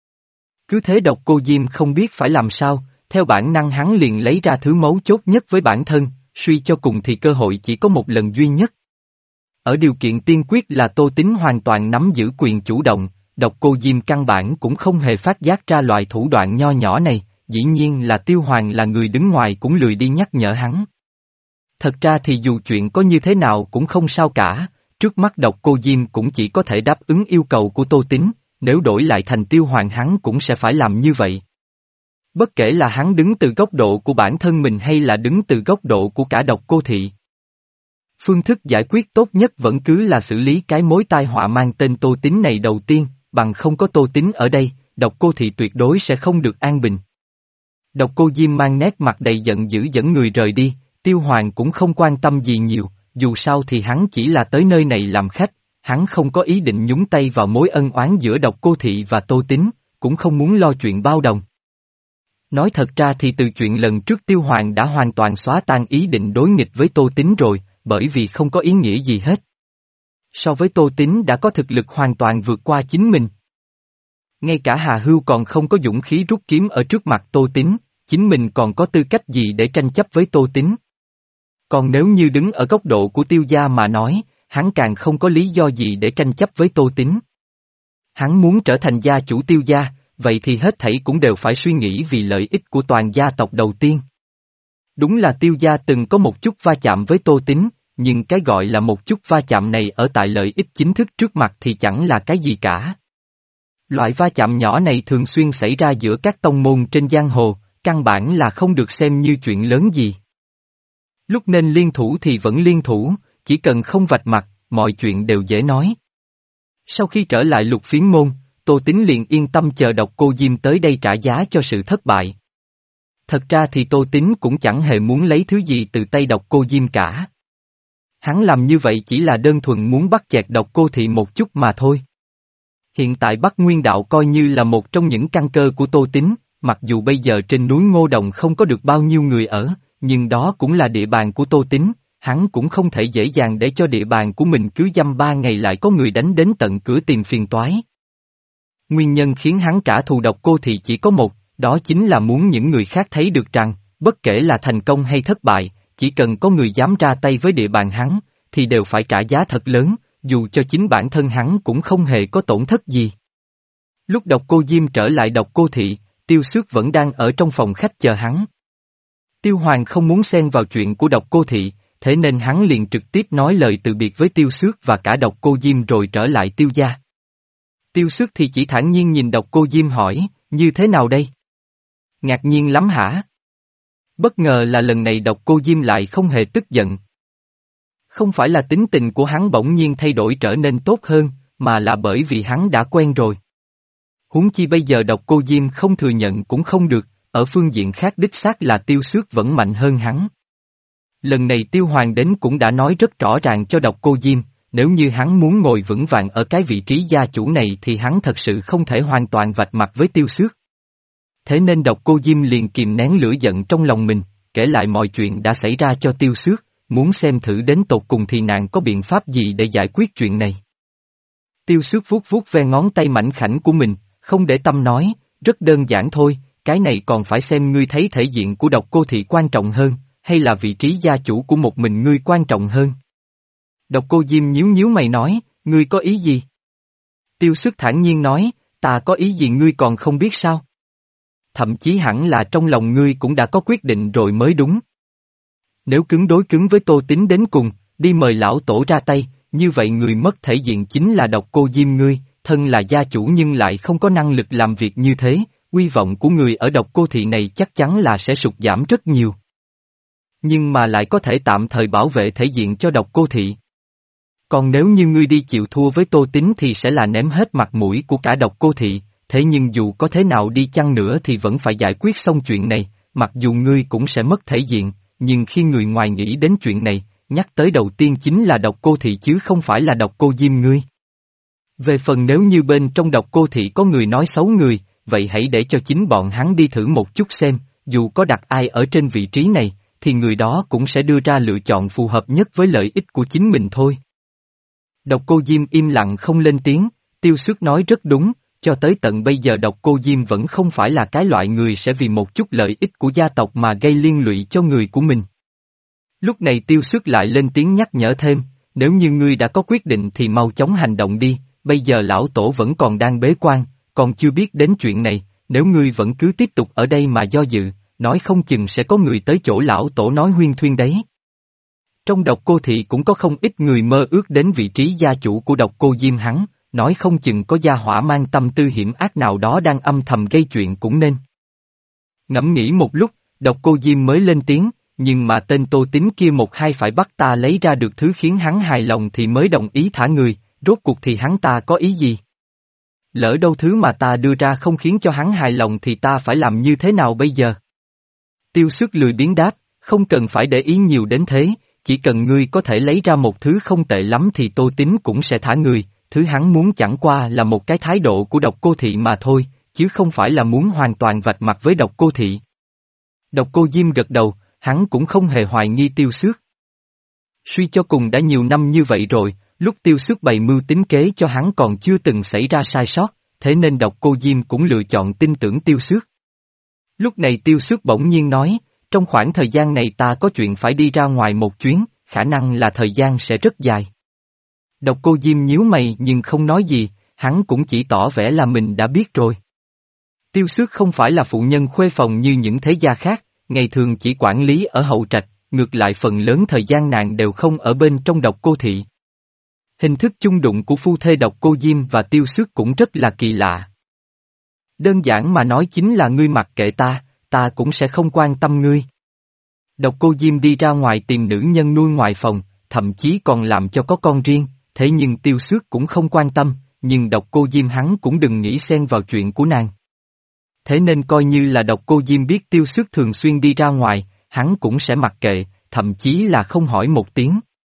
Cứ thế Độc Cô Diêm không biết phải làm sao, theo bản năng hắn liền lấy ra thứ mấu chốt nhất với bản thân, suy cho cùng thì cơ hội chỉ có một lần duy nhất. Ở điều kiện tiên quyết là Tô Tín hoàn toàn nắm giữ quyền chủ động, Độc Cô Diêm căn bản cũng không hề phát giác ra loại thủ đoạn nho nhỏ này, dĩ nhiên là Tiêu Hoàng là người đứng ngoài cũng lười đi nhắc nhở hắn. Thật ra thì dù chuyện có như thế nào cũng không sao cả, trước mắt Độc Cô Diêm cũng chỉ có thể đáp ứng yêu cầu của Tô Tín, nếu đổi lại thành Tiêu Hoàng hắn cũng sẽ phải làm như vậy. Bất kể là hắn đứng từ góc độ của bản thân mình hay là đứng từ góc độ của cả Độc Cô Thị. Phương thức giải quyết tốt nhất vẫn cứ là xử lý cái mối tai họa mang tên Tô Tín này đầu tiên, bằng không có Tô Tín ở đây, Độc Cô Thị tuyệt đối sẽ không được an bình. Độc Cô Diêm mang nét mặt đầy giận dữ dẫn người rời đi, Tiêu Hoàng cũng không quan tâm gì nhiều, dù sao thì hắn chỉ là tới nơi này làm khách, hắn không có ý định nhúng tay vào mối ân oán giữa Độc Cô Thị và Tô Tín, cũng không muốn lo chuyện bao đồng. Nói thật ra thì từ chuyện lần trước Tiêu Hoàng đã hoàn toàn xóa tan ý định đối nghịch với Tô Tín rồi, bởi vì không có ý nghĩa gì hết. So với Tô Tín đã có thực lực hoàn toàn vượt qua chính mình. Ngay cả Hà Hưu còn không có dũng khí rút kiếm ở trước mặt Tô Tín, chính mình còn có tư cách gì để tranh chấp với Tô Tín. Còn nếu như đứng ở góc độ của Tiêu gia mà nói, hắn càng không có lý do gì để tranh chấp với Tô Tín. Hắn muốn trở thành gia chủ Tiêu gia, vậy thì hết thảy cũng đều phải suy nghĩ vì lợi ích của toàn gia tộc đầu tiên. Đúng là Tiêu gia từng có một chút va chạm với Tô Tín, nhưng cái gọi là một chút va chạm này ở tại lợi ích chính thức trước mặt thì chẳng là cái gì cả. Loại va chạm nhỏ này thường xuyên xảy ra giữa các tông môn trên giang hồ, căn bản là không được xem như chuyện lớn gì. Lúc nên liên thủ thì vẫn liên thủ, chỉ cần không vạch mặt, mọi chuyện đều dễ nói. Sau khi trở lại Lục Phiến môn, Tô Tín liền yên tâm chờ Độc Cô Diêm tới đây trả giá cho sự thất bại. Thật ra thì Tô Tín cũng chẳng hề muốn lấy thứ gì từ tay Độc Cô Diêm cả. Hắn làm như vậy chỉ là đơn thuần muốn bắt chẹt Độc Cô Thị một chút mà thôi. Hiện tại Bắc Nguyên Đạo coi như là một trong những căn cơ của Tô Tín, mặc dù bây giờ trên núi Ngô Đồng không có được bao nhiêu người ở, nhưng đó cũng là địa bàn của Tô Tín, hắn cũng không thể dễ dàng để cho địa bàn của mình cứ dăm ba ngày lại có người đánh đến tận cửa tìm phiền toái. Nguyên nhân khiến hắn trả thù Độc Cô Thị chỉ có một, đó chính là muốn những người khác thấy được rằng, bất kể là thành công hay thất bại, chỉ cần có người dám ra tay với địa bàn hắn, thì đều phải trả giá thật lớn, dù cho chính bản thân hắn cũng không hề có tổn thất gì. Lúc Độc Cô Diêm trở lại Độc Cô Thị, Tiêu Xước vẫn đang ở trong phòng khách chờ hắn. Tiêu Hoàng không muốn xen vào chuyện của Độc Cô Thị, thế nên hắn liền trực tiếp nói lời từ biệt với Tiêu Xước và cả Độc Cô Diêm rồi trở lại Tiêu gia. Tiêu Xước thì chỉ thản nhiên nhìn Độc Cô Diêm hỏi, như thế nào đây? Ngạc nhiên lắm hả? Bất ngờ là lần này Độc Cô Diêm lại không hề tức giận. Không phải là tính tình của hắn bỗng nhiên thay đổi trở nên tốt hơn, mà là bởi vì hắn đã quen rồi. Huống chi bây giờ Độc Cô Diêm không thừa nhận cũng không được, ở phương diện khác đích xác là Tiêu Xước vẫn mạnh hơn hắn. Lần này Tiêu Hoàng đến cũng đã nói rất rõ ràng cho Độc Cô Diêm, nếu như hắn muốn ngồi vững vàng ở cái vị trí gia chủ này thì hắn thật sự không thể hoàn toàn vạch mặt với Tiêu Xước. Thế nên Độc Cô Diêm liền kìm nén lửa giận trong lòng mình, kể lại mọi chuyện đã xảy ra cho Tiêu Xước, muốn xem thử đến tột cùng thì nàng có biện pháp gì để giải quyết chuyện này. Tiêu Xước vuốt vuốt ve ngón tay mảnh khảnh của mình, không để tâm nói, rất đơn giản thôi, cái này còn phải xem ngươi thấy thể diện của Độc Cô Thị quan trọng hơn, hay là vị trí gia chủ của một mình ngươi quan trọng hơn. Độc Cô Diêm nhíu nhíu mày nói, ngươi có ý gì? Tiêu Xước thản nhiên nói, ta có ý gì ngươi còn không biết sao? Thậm chí hẳn là trong lòng ngươi cũng đã có quyết định rồi mới đúng. Nếu cứng đối cứng với Tô Tín đến cùng, đi mời lão tổ ra tay, như vậy người mất thể diện chính là Độc Cô Diêm ngươi, thân là gia chủ nhưng lại không có năng lực làm việc như thế, uy vọng của người ở Độc Cô thị này chắc chắn là sẽ sụt giảm rất nhiều. Nhưng mà lại có thể tạm thời bảo vệ thể diện cho Độc Cô thị. Còn nếu như ngươi đi chịu thua với Tô Tín thì sẽ là ném hết mặt mũi của cả Độc Cô thị, thế nhưng dù có thế nào đi chăng nữa thì vẫn phải giải quyết xong chuyện này, mặc dù ngươi cũng sẽ mất thể diện, nhưng khi người ngoài nghĩ đến chuyện này, nhắc tới đầu tiên chính là Độc Cô thị chứ không phải là Độc Cô Diêm ngươi. Về phần nếu như bên trong Độc Cô thị có người nói xấu người, vậy hãy để cho chính bọn hắn đi thử một chút xem, dù có đặt ai ở trên vị trí này, thì người đó cũng sẽ đưa ra lựa chọn phù hợp nhất với lợi ích của chính mình thôi. Độc Cô Diêm im lặng không lên tiếng, Tiêu Xước nói rất đúng, cho tới tận bây giờ Độc Cô Diêm vẫn không phải là cái loại người sẽ vì một chút lợi ích của gia tộc mà gây liên lụy cho người của mình. Lúc này Tiêu Xước lại lên tiếng nhắc nhở thêm, nếu như ngươi đã có quyết định thì mau chóng hành động đi, bây giờ lão tổ vẫn còn đang bế quan, còn chưa biết đến chuyện này, nếu ngươi vẫn cứ tiếp tục ở đây mà do dự, nói không chừng sẽ có người tới chỗ lão tổ nói huyên thuyên đấy. Trong Độc Cô thị cũng có không ít người mơ ước đến vị trí gia chủ của Độc Cô Diêm hắn, nói không chừng có gia hỏa mang tâm tư hiểm ác nào đó đang âm thầm gây chuyện cũng nên. Ngẫm nghĩ một lúc, Độc Cô Diêm mới lên tiếng, nhưng mà tên Tô Tín kia một hai phải bắt ta lấy ra được thứ khiến hắn hài lòng thì mới đồng ý thả người, rốt cuộc thì hắn ta có ý gì? Lỡ đâu thứ mà ta đưa ra không khiến cho hắn hài lòng thì ta phải làm như thế nào bây giờ? Tiêu Xước lười biếng đáp, không cần phải để ý nhiều đến thế, chỉ cần ngươi có thể lấy ra một thứ không tệ lắm thì Tô Tín cũng sẽ thả người, thứ hắn muốn chẳng qua là một cái thái độ của Độc Cô thị mà thôi, chứ không phải là muốn hoàn toàn vạch mặt với Độc Cô thị. Độc Cô Diêm gật đầu, hắn cũng không hề hoài nghi Tiêu Xước. Suy cho cùng đã nhiều năm như vậy rồi, lúc Tiêu Xước bày mưu tính kế cho hắn còn chưa từng xảy ra sai sót, thế nên Độc Cô Diêm cũng lựa chọn tin tưởng Tiêu Xước. Lúc này Tiêu Xước bỗng nhiên nói, trong khoảng thời gian này ta có chuyện phải đi ra ngoài một chuyến, khả năng là thời gian sẽ rất dài. Độc Cô Diêm nhíu mày nhưng không nói gì, hắn cũng chỉ tỏ vẻ là mình đã biết rồi. Tiêu Xước không phải là phụ nhân khuê phòng như những thế gia khác, ngày thường chỉ quản lý ở hậu trạch, ngược lại phần lớn thời gian nàng đều không ở bên trong Độc Cô thị. Hình thức chung đụng của phu thê Độc Cô Diêm và Tiêu Xước cũng rất là kỳ lạ. Đơn giản mà nói chính là ngươi mặc kệ ta, ta cũng sẽ không quan tâm ngươi. Độc Cô Diêm đi ra ngoài tìm nữ nhân nuôi ngoài phòng, thậm chí còn làm cho có con riêng, thế nhưng Tiêu Xước cũng không quan tâm, nhưng Độc Cô Diêm hắn cũng đừng nghĩ xen vào chuyện của nàng. Thế nên coi như là Độc Cô Diêm biết Tiêu Xước thường xuyên đi ra ngoài, hắn cũng sẽ mặc kệ, thậm chí là không hỏi một tiếng.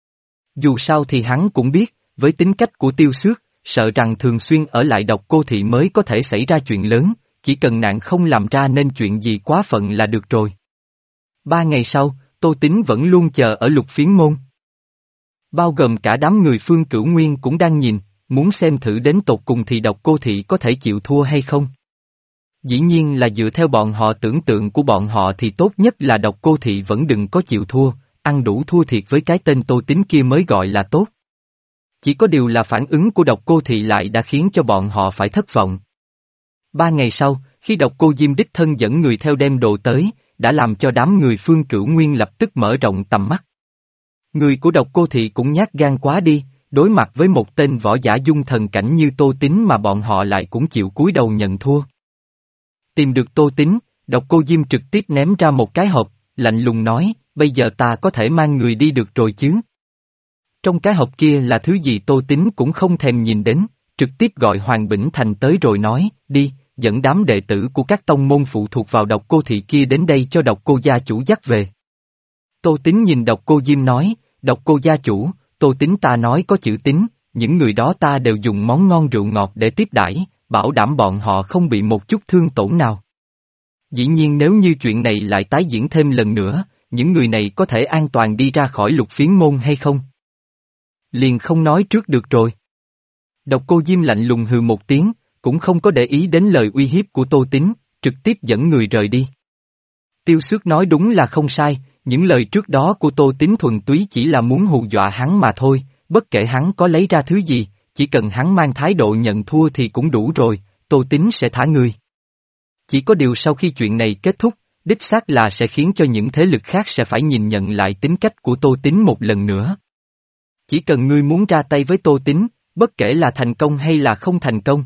Dù sao thì hắn cũng biết, với tính cách của Tiêu Xước, sợ rằng thường xuyên ở lại Độc Cô thị mới có thể xảy ra chuyện lớn, chỉ cần nàng không làm ra nên chuyện gì quá phận là được rồi. Ba ngày sau, Tô Tín vẫn luôn chờ ở Lục Phiến môn. Bao gồm cả đám người Phương Cửu Nguyên cũng đang nhìn, muốn xem thử đến tột cùng thì Độc Cô thị có thể chịu thua hay không. Dĩ nhiên là dựa theo bọn họ tưởng tượng của bọn họ thì tốt nhất là Độc Cô thị vẫn đừng có chịu thua, ăn đủ thua thiệt với cái tên Tô Tín kia mới gọi là tốt. Chỉ có điều là phản ứng của Độc Cô thị lại đã khiến cho bọn họ phải thất vọng. Ba ngày sau, khi Độc Cô Diêm đích thân dẫn người theo đem đồ tới, đã làm cho đám người Phương Cửu Nguyên lập tức mở rộng tầm mắt. Người của Độc Cô thị cũng nhát gan quá đi, đối mặt với một tên võ giả dung thần cảnh như Tô Tín mà bọn họ lại cũng chịu cúi đầu nhận thua. Tìm được Tô Tín, Độc Cô Diêm trực tiếp ném ra một cái hộp, lạnh lùng nói, bây giờ ta có thể mang người đi được rồi chứ. Trong cái hộp kia là thứ gì Tô Tín cũng không thèm nhìn đến, trực tiếp gọi Hoàng Bỉnh Thành tới rồi nói, đi, dẫn đám đệ tử của các tông môn phụ thuộc vào Độc Cô thị kia đến đây cho Độc Cô gia chủ dắt về. Tô Tín nhìn Độc Cô Diêm nói, Độc Cô gia chủ, Tô Tín ta nói có chữ tín, những người đó ta đều dùng món ngon rượu ngọt để tiếp đãi, bảo đảm bọn họ không bị một chút thương tổn nào. Dĩ nhiên nếu như chuyện này lại tái diễn thêm lần nữa, những người này có thể an toàn đi ra khỏi Lục Phiến môn hay không? Liền không nói trước được rồi. Độc Cô Diêm lạnh lùng hừ một tiếng, cũng không có để ý đến lời uy hiếp của Tô Tín, trực tiếp dẫn người rời đi. Tiêu Xước nói đúng là không sai, những lời trước đó của Tô Tín thuần túy chỉ là muốn hù dọa hắn mà thôi, bất kể hắn có lấy ra thứ gì, chỉ cần hắn mang thái độ nhận thua thì cũng đủ rồi, Tô Tín sẽ thả người. Chỉ có điều sau khi chuyện này kết thúc, đích xác là sẽ khiến cho những thế lực khác sẽ phải nhìn nhận lại tính cách của Tô Tín một lần nữa. Chỉ cần ngươi muốn ra tay với Tô Tín, bất kể là thành công hay là không thành công.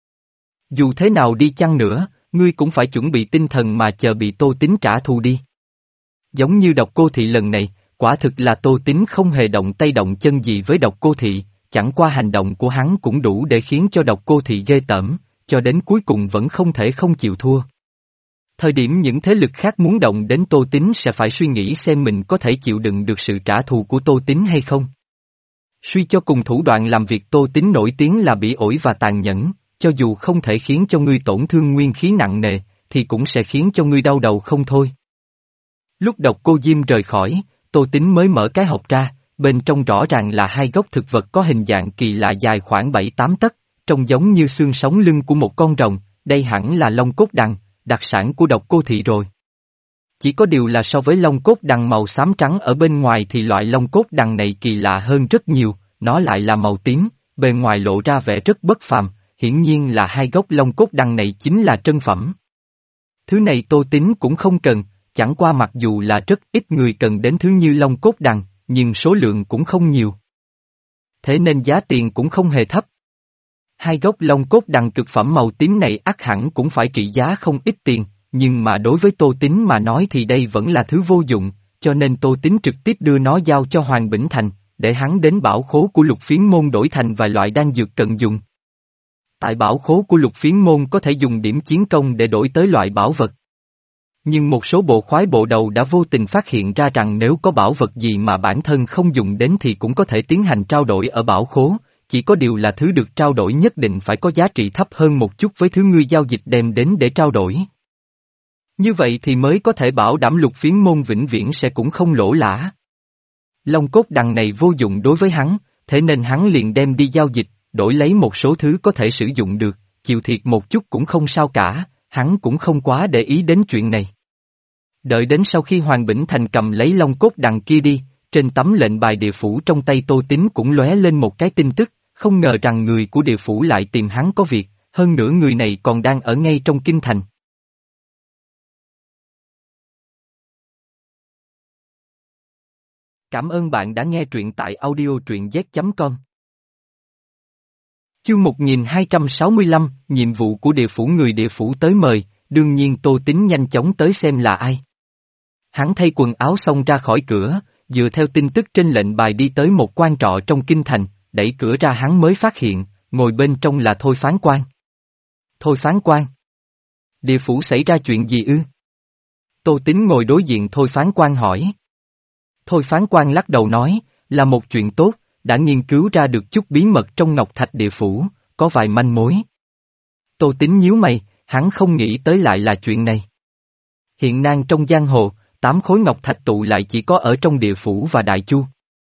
Dù thế nào đi chăng nữa, ngươi cũng phải chuẩn bị tinh thần mà chờ bị Tô Tín trả thù đi. Giống như Độc Cô Thị lần này, quả thực là Tô Tín không hề động tay động chân gì với Độc Cô Thị, chẳng qua hành động của hắn cũng đủ để khiến cho Độc Cô Thị ghê tởm, cho đến cuối cùng vẫn không thể không chịu thua. Thời điểm những thế lực khác muốn động đến Tô Tín sẽ phải suy nghĩ xem mình có thể chịu đựng được sự trả thù của Tô Tín hay không. Suy cho cùng thủ đoạn làm việc Tô Tín nổi tiếng là bỉ ổi và tàn nhẫn, cho dù không thể khiến cho ngươi tổn thương nguyên khí nặng nề, thì cũng sẽ khiến cho ngươi đau đầu không thôi. Lúc Độc Cô Diêm rời khỏi, Tô Tín mới mở cái hộp ra, bên trong rõ ràng là hai gốc thực vật có hình dạng kỳ lạ dài khoảng bảy tám tấc, trông giống như xương sống lưng của một con rồng, đây hẳn là long cốt đằng, đặc sản của Độc Cô Thị rồi. Chỉ có điều là so với long cốt đằng màu xám trắng ở bên ngoài thì loại long cốt đằng này kỳ lạ hơn rất nhiều, nó lại là màu tím, bề ngoài lộ ra vẻ rất bất phàm, hiển nhiên là hai gốc long cốt đằng này chính là trân phẩm. Thứ này Tô Tín cũng không cần, chẳng qua mặc dù là rất ít người cần đến thứ như long cốt đằng, nhưng số lượng cũng không nhiều. Thế nên giá tiền cũng không hề thấp. Hai gốc long cốt đằng cực phẩm màu tím này ắt hẳn cũng phải trị giá không ít tiền, nhưng mà đối với Tô Tín mà nói thì đây vẫn là thứ vô dụng, cho nên Tô Tín trực tiếp đưa nó giao cho Hoàng Bỉnh Thành, để hắn đến bảo khố của Lục Phiến Môn đổi thành vài loại đan dược cần dùng. Tại bảo khố của Lục Phiến Môn có thể dùng điểm chiến công để đổi tới loại bảo vật. Nhưng một số bộ khoái bộ đầu đã vô tình phát hiện ra rằng nếu có bảo vật gì mà bản thân không dùng đến thì cũng có thể tiến hành trao đổi ở bảo khố, chỉ có điều là thứ được trao đổi nhất định phải có giá trị thấp hơn một chút với thứ ngươi giao dịch đem đến để trao đổi. Như vậy thì mới có thể bảo đảm Lục Phiến Môn vĩnh viễn sẽ cũng không lỗ lã. Long cốt đằng này vô dụng đối với hắn, thế nên hắn liền đem đi giao dịch, đổi lấy một số thứ có thể sử dụng được, chịu thiệt một chút cũng không sao cả, hắn cũng không quá để ý đến chuyện này. Đợi đến sau khi Hoàng Bỉnh Thành cầm lấy long cốt đằng kia đi, trên tấm lệnh bài địa phủ trong tay Tô Tín cũng lóe lên một cái tin tức, không ngờ rằng người của địa phủ lại tìm hắn có việc, hơn nữa người này còn đang ở ngay trong kinh thành. Cảm ơn bạn đã nghe truyện tại audio truyện z chấm com. Chương một nghìn hai trăm sáu mươi lăm, nhiệm vụ của địa phủ người địa phủ tới mời, đương nhiên Tô Tín nhanh chóng tới xem là ai. Hắn thay quần áo xong ra khỏi cửa, dựa theo tin tức trên lệnh bài đi tới một quan trọ trong kinh thành, đẩy cửa ra hắn mới phát hiện, ngồi bên trong là Thôi Phán Quan. Thôi Phán Quan? Địa phủ xảy ra chuyện gì ư? Tô Tín ngồi đối diện Thôi Phán Quan hỏi. Thôi Phán Quan lắc đầu nói, là một chuyện tốt, đã nghiên cứu ra được chút bí mật trong Ngọc Thạch địa phủ, có vài manh mối. Tô Tín nhíu mày, hắn không nghĩ tới lại là chuyện này. Hiện nay trong giang hồ, tám khối Ngọc Thạch tụ lại chỉ có ở trong địa phủ và Đại Chu.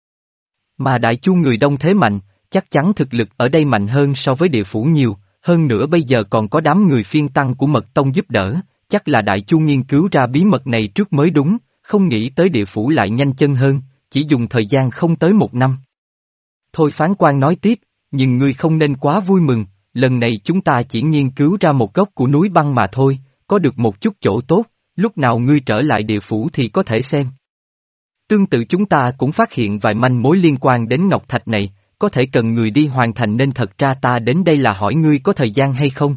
Mà Đại Chu người đông thế mạnh, chắc chắn thực lực ở đây mạnh hơn so với địa phủ nhiều, hơn nữa bây giờ còn có đám người phiên tăng của Mật Tông giúp đỡ, chắc là Đại Chu nghiên cứu ra bí mật này trước mới đúng, không nghĩ tới địa phủ lại nhanh chân hơn, chỉ dùng thời gian không tới một năm. Thôi Phán Quan nói tiếp, nhưng ngươi không nên quá vui mừng, lần này chúng ta chỉ nghiên cứu ra một góc của núi băng mà thôi, có được một chút chỗ tốt, lúc nào ngươi trở lại địa phủ thì có thể xem. Tương tự chúng ta cũng phát hiện vài manh mối liên quan đến Ngọc Thạch này, có thể cần người đi hoàn thành nên thật ra ta đến đây là hỏi ngươi có thời gian hay không?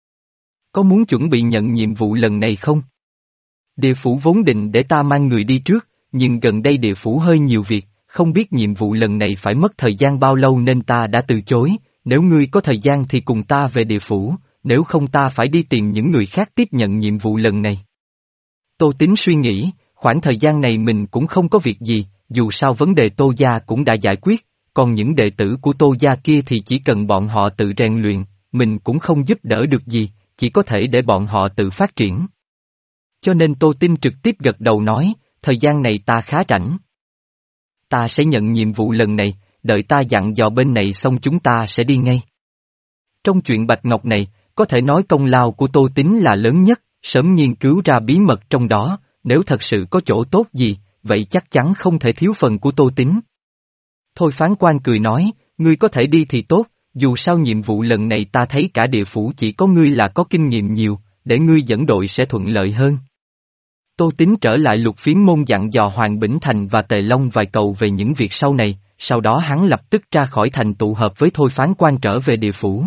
Có muốn chuẩn bị nhận nhiệm vụ lần này không? Địa phủ vốn định để ta mang người đi trước, nhưng gần đây địa phủ hơi nhiều việc, không biết nhiệm vụ lần này phải mất thời gian bao lâu nên ta đã từ chối, nếu ngươi có thời gian thì cùng ta về địa phủ, nếu không ta phải đi tìm những người khác tiếp nhận nhiệm vụ lần này. Tô Tín suy nghĩ, khoảng thời gian này mình cũng không có việc gì, dù sao vấn đề Tô gia cũng đã giải quyết, còn những đệ tử của Tô gia kia thì chỉ cần bọn họ tự rèn luyện, mình cũng không giúp đỡ được gì, chỉ có thể để bọn họ tự phát triển. Cho nên Tô Tín trực tiếp gật đầu nói, thời gian này ta khá rảnh. Ta sẽ nhận nhiệm vụ lần này, đợi ta dặn dò bên này xong chúng ta sẽ đi ngay. Trong chuyện Bạch Ngọc này, có thể nói công lao của Tô Tín là lớn nhất, sớm nghiên cứu ra bí mật trong đó, nếu thật sự có chỗ tốt gì, vậy chắc chắn không thể thiếu phần của Tô Tín. Thôi Phán Quan cười nói, ngươi có thể đi thì tốt, dù sao nhiệm vụ lần này ta thấy cả địa phủ chỉ có ngươi là có kinh nghiệm nhiều, để ngươi dẫn đội sẽ thuận lợi hơn. Tô Tín trở lại Lục Phiến Môn dặn dò Hoàng Bỉnh Thành và Tề Long vài câu về những việc sau này, sau đó hắn lập tức ra khỏi thành tụ hợp với Thôi Phán Quan trở về địa phủ.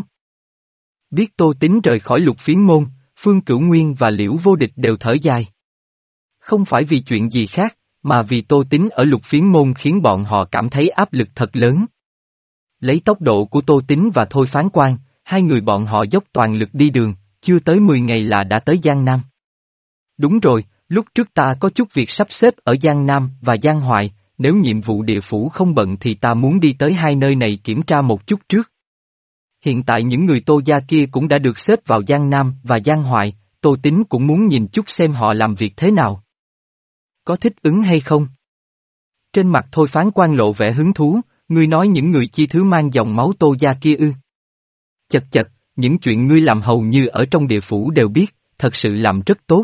Biết Tô Tín rời khỏi Lục Phiến Môn, Phương Cửu Nguyên và Liễu Vô Địch đều thở dài. Không phải vì chuyện gì khác, mà vì Tô Tín ở Lục Phiến Môn khiến bọn họ cảm thấy áp lực thật lớn. Lấy tốc độ của Tô Tín và Thôi Phán Quan, hai người bọn họ dốc toàn lực đi đường, chưa tới mười ngày là đã tới Giang Nam. Đúng rồi, lúc trước ta có chút việc sắp xếp ở Giang Nam và Giang Hoài, nếu nhiệm vụ địa phủ không bận thì ta muốn đi tới hai nơi này kiểm tra một chút trước. Hiện tại những người Tô gia kia cũng đã được xếp vào Giang Nam và Giang Hoài, Tô Tín cũng muốn nhìn chút xem họ làm việc thế nào. Có thích ứng hay không? Trên mặt Thôi Phán Quan lộ vẻ hứng thú, ngươi nói những người chi thứ mang dòng máu Tô gia kia ư? Chật chật, những chuyện ngươi làm hầu như ở trong địa phủ đều biết, thật sự làm rất tốt.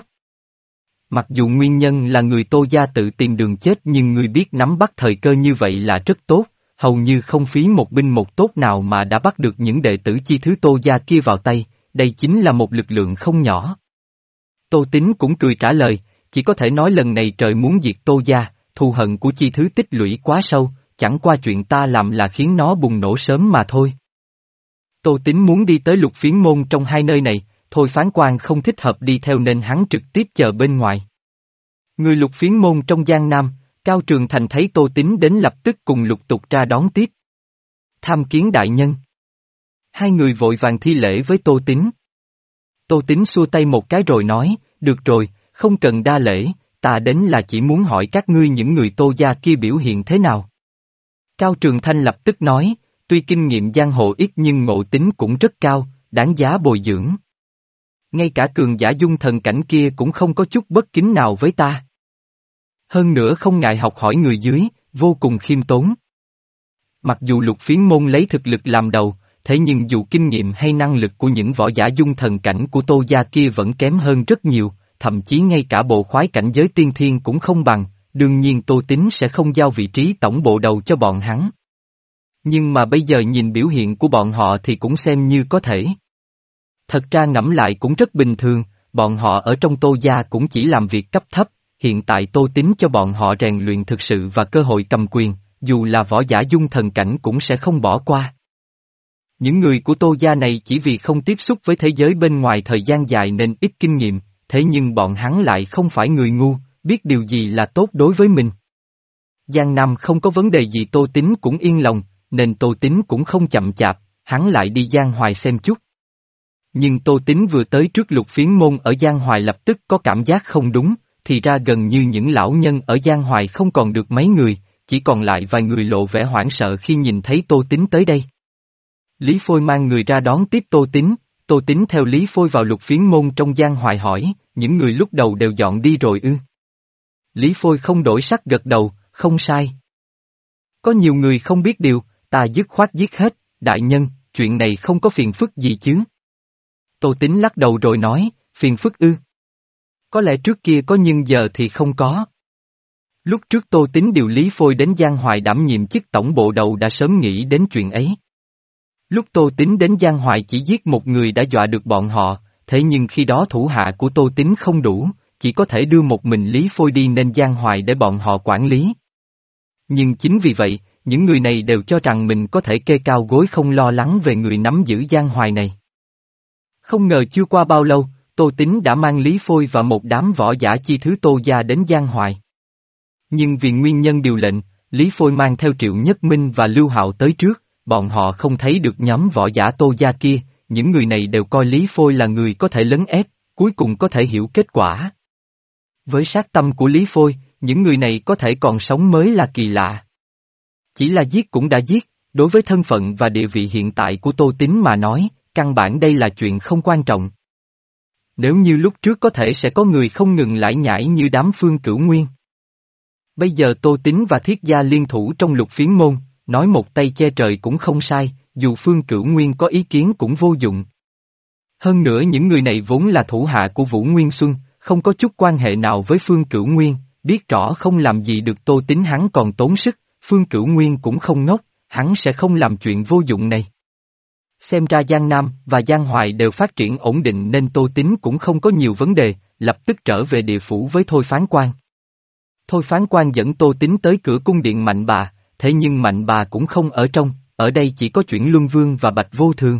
Mặc dù nguyên nhân là người Tô gia tự tìm đường chết nhưng ngươi biết nắm bắt thời cơ như vậy là rất tốt, hầu như không phí một binh một tốt nào mà đã bắt được những đệ tử chi thứ Tô gia kia vào tay, đây chính là một lực lượng không nhỏ. Tô Tín cũng cười trả lời, chỉ có thể nói lần này trời muốn diệt Tô gia, thù hận của chi thứ tích lũy quá sâu, chẳng qua chuyện ta làm là khiến nó bùng nổ sớm mà thôi. Tô Tín muốn đi tới Lục Phiến Môn trong hai nơi này, Thôi Phán Quan không thích hợp đi theo nên hắn trực tiếp chờ bên ngoài. Người Lục Phiến Môn trong Giang Nam, Cao Trường Thành thấy Tô Tín đến lập tức cùng lục tục ra đón tiếp. Tham kiến đại nhân. Hai người vội vàng thi lễ với Tô Tín. Tô Tín xua tay một cái rồi nói, được rồi, không cần đa lễ, ta đến là chỉ muốn hỏi các ngươi những người Tô gia kia biểu hiện thế nào. Cao Trường Thanh lập tức nói, tuy kinh nghiệm giang hồ ít nhưng ngộ tính cũng rất cao, đáng giá bồi dưỡng. Ngay cả cường giả dung thần cảnh kia cũng không có chút bất kính nào với ta. Hơn nữa không ngại học hỏi người dưới, vô cùng khiêm tốn. Mặc dù Lục Phiến Môn lấy thực lực làm đầu, thế nhưng dù kinh nghiệm hay năng lực của những võ giả dung thần cảnh của Tô gia kia vẫn kém hơn rất nhiều, thậm chí ngay cả bộ khoái cảnh giới tiên thiên cũng không bằng, đương nhiên Tô Tín sẽ không giao vị trí tổng bộ đầu cho bọn hắn. Nhưng mà bây giờ nhìn biểu hiện của bọn họ thì cũng xem như có thể. Thật ra ngẫm lại cũng rất bình thường, bọn họ ở trong Tô gia cũng chỉ làm việc cấp thấp, hiện tại Tô Tín cho bọn họ rèn luyện thực sự và cơ hội cầm quyền, dù là võ giả dung thần cảnh cũng sẽ không bỏ qua. Những người của Tô gia này chỉ vì không tiếp xúc với thế giới bên ngoài thời gian dài nên ít kinh nghiệm, thế nhưng bọn hắn lại không phải người ngu, biết điều gì là tốt đối với mình. Giang Nam không có vấn đề gì Tô Tín cũng yên lòng, nên Tô Tín cũng không chậm chạp, hắn lại đi Giang Hoài xem chút. Nhưng Tô Tín vừa tới trước Lục Phiến Môn ở Giang Hoài lập tức có cảm giác không đúng, thì ra gần như những lão nhân ở Giang Hoài không còn được mấy người, chỉ còn lại vài người lộ vẻ hoảng sợ khi nhìn thấy Tô Tín tới đây. Lý Phôi mang người ra đón tiếp Tô Tín, Tô Tín theo Lý Phôi vào Lục Phiến Môn trong Giang Hoài hỏi, những người lúc đầu đều dọn đi rồi ư? Lý Phôi không đổi sắc gật đầu, không sai. Có nhiều người không biết điều, ta dứt khoát giết hết, đại nhân, chuyện này không có phiền phức gì chứ? Tô Tín lắc đầu rồi nói, phiền phức ư? Có lẽ trước kia có nhưng giờ thì không có. Lúc trước Tô Tín điều Lý Phôi đến Giang Hoài đảm nhiệm chức tổng bộ đầu đã sớm nghĩ đến chuyện ấy. Lúc Tô Tín đến Giang Hoài chỉ giết một người đã dọa được bọn họ, thế nhưng khi đó thủ hạ của Tô Tín không đủ, chỉ có thể đưa một mình Lý Phôi đi nên Giang Hoài để bọn họ quản lý. Nhưng chính vì vậy, những người này đều cho rằng mình có thể kê cao gối không lo lắng về người nắm giữ Giang Hoài này. Không ngờ chưa qua bao lâu, Tô Tín đã mang Lý Phôi và một đám võ giả chi thứ Tô gia đến Giang Hoài. Nhưng vì nguyên nhân điều lệnh, Lý Phôi mang theo Triệu Nhất Minh và Lưu Hạo tới trước, bọn họ không thấy được nhóm võ giả Tô gia kia, những người này đều coi Lý Phôi là người có thể lấn ép, cuối cùng có thể hiểu kết quả. Với sát tâm của Lý Phôi, những người này có thể còn sống mới là kỳ lạ. Chỉ là giết cũng đã giết, đối với thân phận và địa vị hiện tại của Tô Tín mà nói, căn bản đây là chuyện không quan trọng. Nếu như lúc trước có thể sẽ có người không ngừng lải nhải như đám Phương Cửu Nguyên. Bây giờ Tô Tín và Thiết Gia liên thủ trong Lục Phiến Môn, nói một tay che trời cũng không sai, dù Phương Cửu Nguyên có ý kiến cũng vô dụng. Hơn nữa những người này vốn là thủ hạ của Vũ Nguyên Xuân, không có chút quan hệ nào với Phương Cửu Nguyên, biết rõ không làm gì được Tô Tín hắn còn tốn sức, Phương Cửu Nguyên cũng không ngốc, hắn sẽ không làm chuyện vô dụng này. Xem ra Giang Nam và Giang Hoài đều phát triển ổn định nên Tô Tín cũng không có nhiều vấn đề, lập tức trở về địa phủ với Thôi Phán Quan. Thôi Phán Quan dẫn Tô Tín tới cửa cung điện Mạnh Bà, thế nhưng Mạnh Bà cũng không ở trong, ở đây chỉ có Chuyển Luân Vương và Bạch Vô Thường.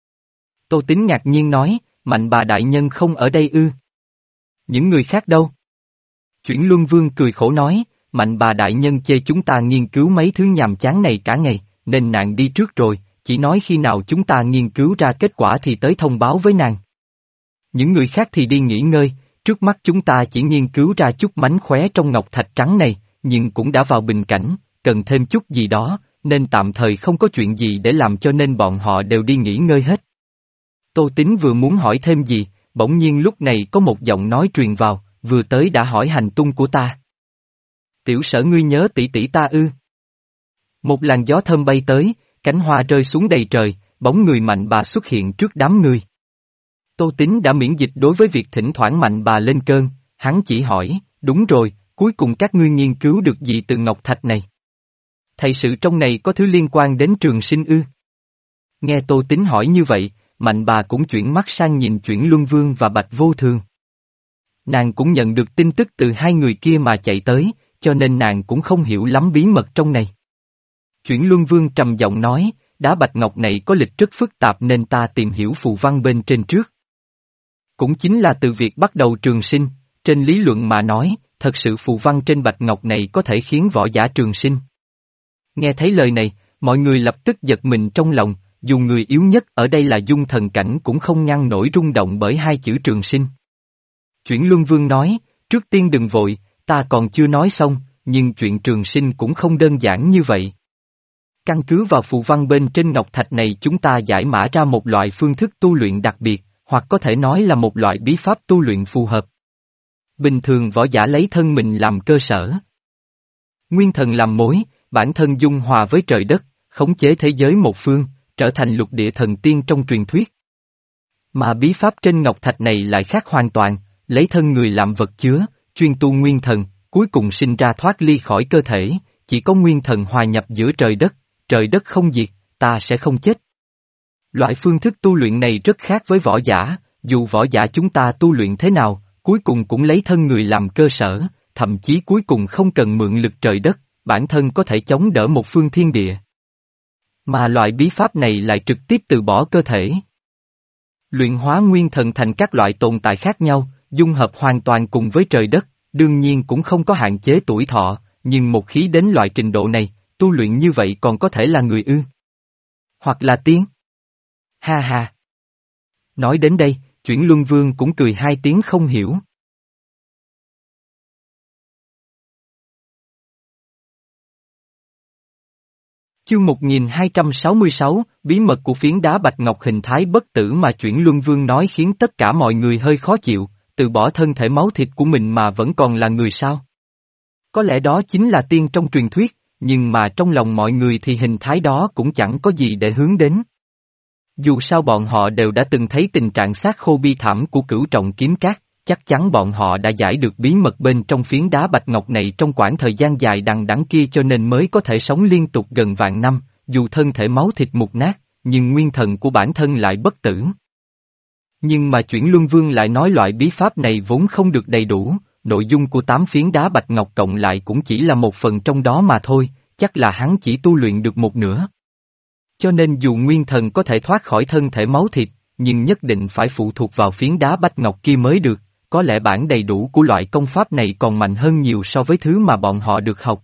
Tô Tín ngạc nhiên nói, Mạnh Bà đại nhân không ở đây ư? Những người khác đâu? Chuyển Luân Vương cười khổ nói, Mạnh Bà đại nhân chê chúng ta nghiên cứu mấy thứ nhàm chán này cả ngày, nên nàng đi trước rồi, chỉ nói khi nào chúng ta nghiên cứu ra kết quả thì tới thông báo với nàng. Những người khác thì đi nghỉ ngơi, trước mắt chúng ta chỉ nghiên cứu ra chút mánh khóe trong ngọc thạch trắng này, nhưng cũng đã vào bình cảnh, cần thêm chút gì đó, nên tạm thời không có chuyện gì để làm cho nên bọn họ đều đi nghỉ ngơi hết. Tô Tín vừa muốn hỏi thêm gì, bỗng nhiên lúc này có một giọng nói truyền vào, vừa tới đã hỏi hành tung của ta. Tiểu Sở ngươi nhớ tỷ tỷ ta ư? Một làn gió thơm bay tới, cánh hoa rơi xuống đầy trời, bóng người Mạnh Bà xuất hiện trước đám người. Tô Tín đã miễn dịch đối với việc thỉnh thoảng Mạnh Bà lên cơn, hắn chỉ hỏi, đúng rồi, cuối cùng các ngươi nghiên cứu được gì từ ngọc thạch này? Thầy sự trong này có thứ liên quan đến Trường Sinh ư? Nghe Tô Tín hỏi như vậy, Mạnh Bà cũng chuyển mắt sang nhìn Chuyển Luân Vương và Bạch Vô Thường. Nàng cũng nhận được tin tức từ hai người kia mà chạy tới, cho nên nàng cũng không hiểu lắm bí mật trong này. Chuyển Luân Vương trầm giọng nói, đá bạch ngọc này có lịch rất phức tạp nên ta tìm hiểu phù văn bên trên trước. Cũng chính là từ việc bắt đầu trường sinh, trên lý luận mà nói, thật sự phù văn trên bạch ngọc này có thể khiến võ giả trường sinh. Nghe thấy lời này, mọi người lập tức giật mình trong lòng, dù người yếu nhất ở đây là Dung Thần Cảnh cũng không ngăn nổi rung động bởi hai chữ trường sinh. Chuyển Luân Vương nói, trước tiên đừng vội, ta còn chưa nói xong, nhưng chuyện trường sinh cũng không đơn giản như vậy. Căn cứ vào phù văn bên trên ngọc thạch này chúng ta giải mã ra một loại phương thức tu luyện đặc biệt, hoặc có thể nói là một loại bí pháp tu luyện phù hợp. Bình thường võ giả lấy thân mình làm cơ sở. Nguyên thần làm mối, bản thân dung hòa với trời đất, khống chế thế giới một phương, trở thành lục địa thần tiên trong truyền thuyết. Mà bí pháp trên ngọc thạch này lại khác hoàn toàn, lấy thân người làm vật chứa, chuyên tu nguyên thần, cuối cùng sinh ra thoát ly khỏi cơ thể, chỉ có nguyên thần hòa nhập giữa trời đất, trời đất không diệt, ta sẽ không chết. Loại phương thức tu luyện này rất khác với võ giả, dù võ giả chúng ta tu luyện thế nào, cuối cùng cũng lấy thân người làm cơ sở, thậm chí cuối cùng không cần mượn lực trời đất, bản thân có thể chống đỡ một phương thiên địa. Mà loại bí pháp này lại trực tiếp từ bỏ cơ thể. Luyện hóa nguyên thần thành các loại tồn tại khác nhau, dung hợp hoàn toàn cùng với trời đất, đương nhiên cũng không có hạn chế tuổi thọ, nhưng một khi đến loại trình độ này, tu luyện như vậy còn có thể là người ư? Hoặc là tiên? Ha ha! Nói đến đây, Chuyển Luân Vương cũng cười hai tiếng không hiểu. Chương một nghìn hai trăm sáu mươi sáu, bí mật của phiến đá bạch ngọc hình thái bất tử mà Chuyển Luân Vương nói khiến tất cả mọi người hơi khó chịu, từ bỏ thân thể máu thịt của mình mà vẫn còn là người sao? Có lẽ đó chính là tiên trong truyền thuyết, nhưng mà trong lòng mọi người thì hình thái đó cũng chẳng có gì để hướng đến. Dù sao bọn họ đều đã từng thấy tình trạng xác khô bi thảm của Cửu Trọng Kiếm Cát, chắc chắn bọn họ đã giải được bí mật bên trong phiến đá bạch ngọc này trong quãng thời gian dài đằng đẵng kia cho nên mới có thể sống liên tục gần vạn năm, dù thân thể máu thịt mục nát, nhưng nguyên thần của bản thân lại bất tử. Nhưng mà Chuyển Luân Vương lại nói loại bí pháp này vốn không được đầy đủ, nội dung của tám phiến đá bạch ngọc cộng lại cũng chỉ là một phần trong đó mà thôi, chắc là hắn chỉ tu luyện được một nửa. Cho nên dù nguyên thần có thể thoát khỏi thân thể máu thịt, nhưng nhất định phải phụ thuộc vào phiến đá bạch ngọc kia mới được, có lẽ bản đầy đủ của loại công pháp này còn mạnh hơn nhiều so với thứ mà bọn họ được học.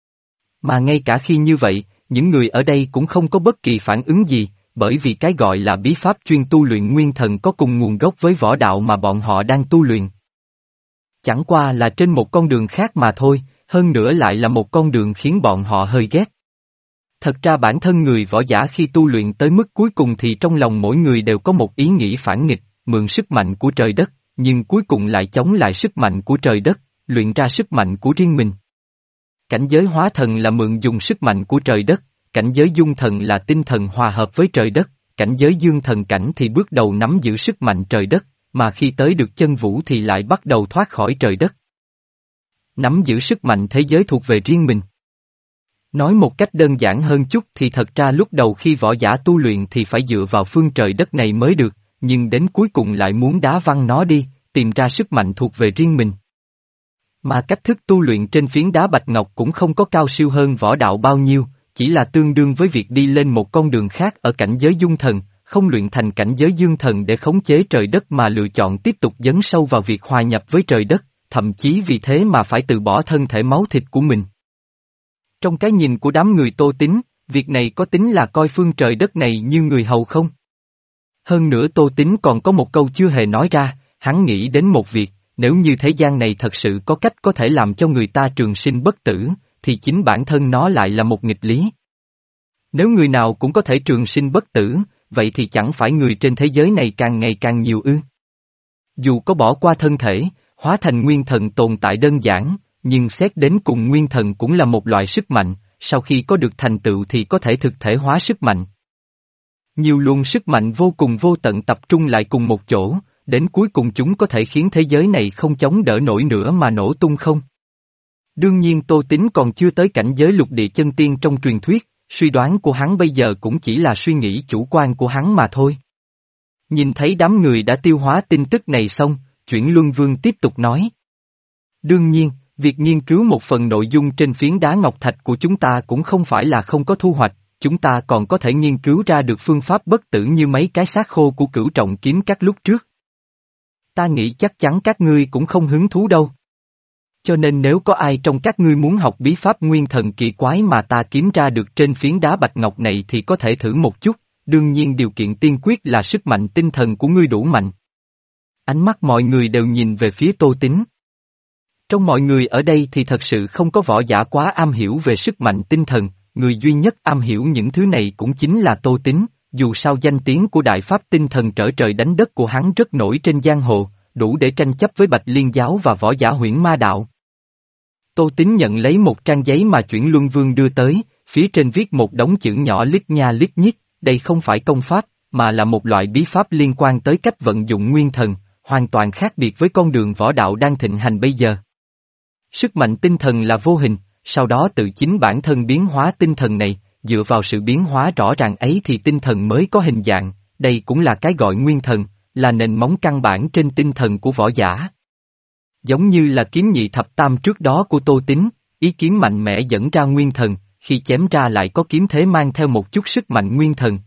Mà ngay cả khi như vậy, những người ở đây cũng không có bất kỳ phản ứng gì, bởi vì cái gọi là bí pháp chuyên tu luyện nguyên thần có cùng nguồn gốc với võ đạo mà bọn họ đang tu luyện. Chẳng qua là trên một con đường khác mà thôi, hơn nữa lại là một con đường khiến bọn họ hơi ghét. Thật ra bản thân người võ giả khi tu luyện tới mức cuối cùng thì trong lòng mỗi người đều có một ý nghĩ phản nghịch, mượn sức mạnh của trời đất, nhưng cuối cùng lại chống lại sức mạnh của trời đất, luyện ra sức mạnh của riêng mình. Cảnh giới hóa thần là mượn dùng sức mạnh của trời đất, cảnh giới dung thần là tinh thần hòa hợp với trời đất, cảnh giới dương thần cảnh thì bước đầu nắm giữ sức mạnh trời đất, mà khi tới được chân vũ thì lại bắt đầu thoát khỏi trời đất. Nắm giữ sức mạnh thế giới thuộc về riêng mình. Nói một cách đơn giản hơn chút thì thật ra lúc đầu khi võ giả tu luyện thì phải dựa vào phương trời đất này mới được, nhưng đến cuối cùng lại muốn đá văng nó đi, tìm ra sức mạnh thuộc về riêng mình. Mà cách thức tu luyện trên phiến đá bạch ngọc cũng không có cao siêu hơn võ đạo bao nhiêu, chỉ là tương đương với việc đi lên một con đường khác ở cảnh giới dung thần, không luyện thành cảnh giới dương thần để khống chế trời đất mà lựa chọn tiếp tục dấn sâu vào việc hòa nhập với trời đất, thậm chí vì thế mà phải từ bỏ thân thể máu thịt của mình. Trong cái nhìn của đám người Tô Tín, việc này có tính là coi phương trời đất này như người hầu không? Hơn nữa Tô Tín còn có một câu chưa hề nói ra, hắn nghĩ đến một việc, nếu như thế gian này thật sự có cách có thể làm cho người ta trường sinh bất tử, thì chính bản thân nó lại là một nghịch lý. Nếu người nào cũng có thể trường sinh bất tử, vậy thì chẳng phải người trên thế giới này càng ngày càng nhiều ư? Dù có bỏ qua thân thể, hóa thành nguyên thần tồn tại đơn giản, nhưng xét đến cùng nguyên thần cũng là một loại sức mạnh, sau khi có được thành tựu thì có thể thực thể hóa sức mạnh. Nhiều luồng sức mạnh vô cùng vô tận tập trung lại cùng một chỗ, đến cuối cùng chúng có thể khiến thế giới này không chống đỡ nổi nữa mà nổ tung không? Đương nhiên Tô Tín còn chưa tới cảnh giới lục địa chân tiên trong truyền thuyết, suy đoán của hắn bây giờ cũng chỉ là suy nghĩ chủ quan của hắn mà thôi. Nhìn thấy đám người đã tiêu hóa tin tức này xong, Chuyển Luân Vương tiếp tục nói. Đương nhiên, việc nghiên cứu một phần nội dung trên phiến đá ngọc thạch của chúng ta cũng không phải là không có thu hoạch, chúng ta còn có thể nghiên cứu ra được phương pháp bất tử như mấy cái xác khô của Cửu Trọng kiếm các lúc trước. Ta nghĩ chắc chắn các ngươi cũng không hứng thú đâu. Cho nên nếu có ai trong các ngươi muốn học bí pháp nguyên thần kỳ quái mà ta kiếm ra được trên phiến đá bạch ngọc này thì có thể thử một chút, đương nhiên điều kiện tiên quyết là sức mạnh tinh thần của ngươi đủ mạnh. Ánh mắt mọi người đều nhìn về phía Tô Tín. Trong mọi người ở đây thì thật sự không có võ giả quá am hiểu về sức mạnh tinh thần, người duy nhất am hiểu những thứ này cũng chính là Tô Tín, dù sao danh tiếng của đại pháp tinh thần trở trời đánh đất của hắn rất nổi trên giang hồ, đủ để tranh chấp với Bạch Liên giáo và võ giả Huyễn Ma đạo. Tô Tín nhận lấy một trang giấy mà Chuyển Luân Vương đưa tới, phía trên viết một đống chữ nhỏ lít nha lít nhít, đây không phải công pháp, mà là một loại bí pháp liên quan tới cách vận dụng nguyên thần, hoàn toàn khác biệt với con đường võ đạo đang thịnh hành bây giờ. Sức mạnh tinh thần là vô hình, sau đó tự chính bản thân biến hóa tinh thần này, dựa vào sự biến hóa rõ ràng ấy thì tinh thần mới có hình dạng, đây cũng là cái gọi nguyên thần, là nền móng căn bản trên tinh thần của võ giả. Giống như là kiếm nhị thập tam trước đó của Tô Tín, ý kiếm mạnh mẽ dẫn ra nguyên thần, khi chém ra lại có kiếm thế mang theo một chút sức mạnh nguyên thần.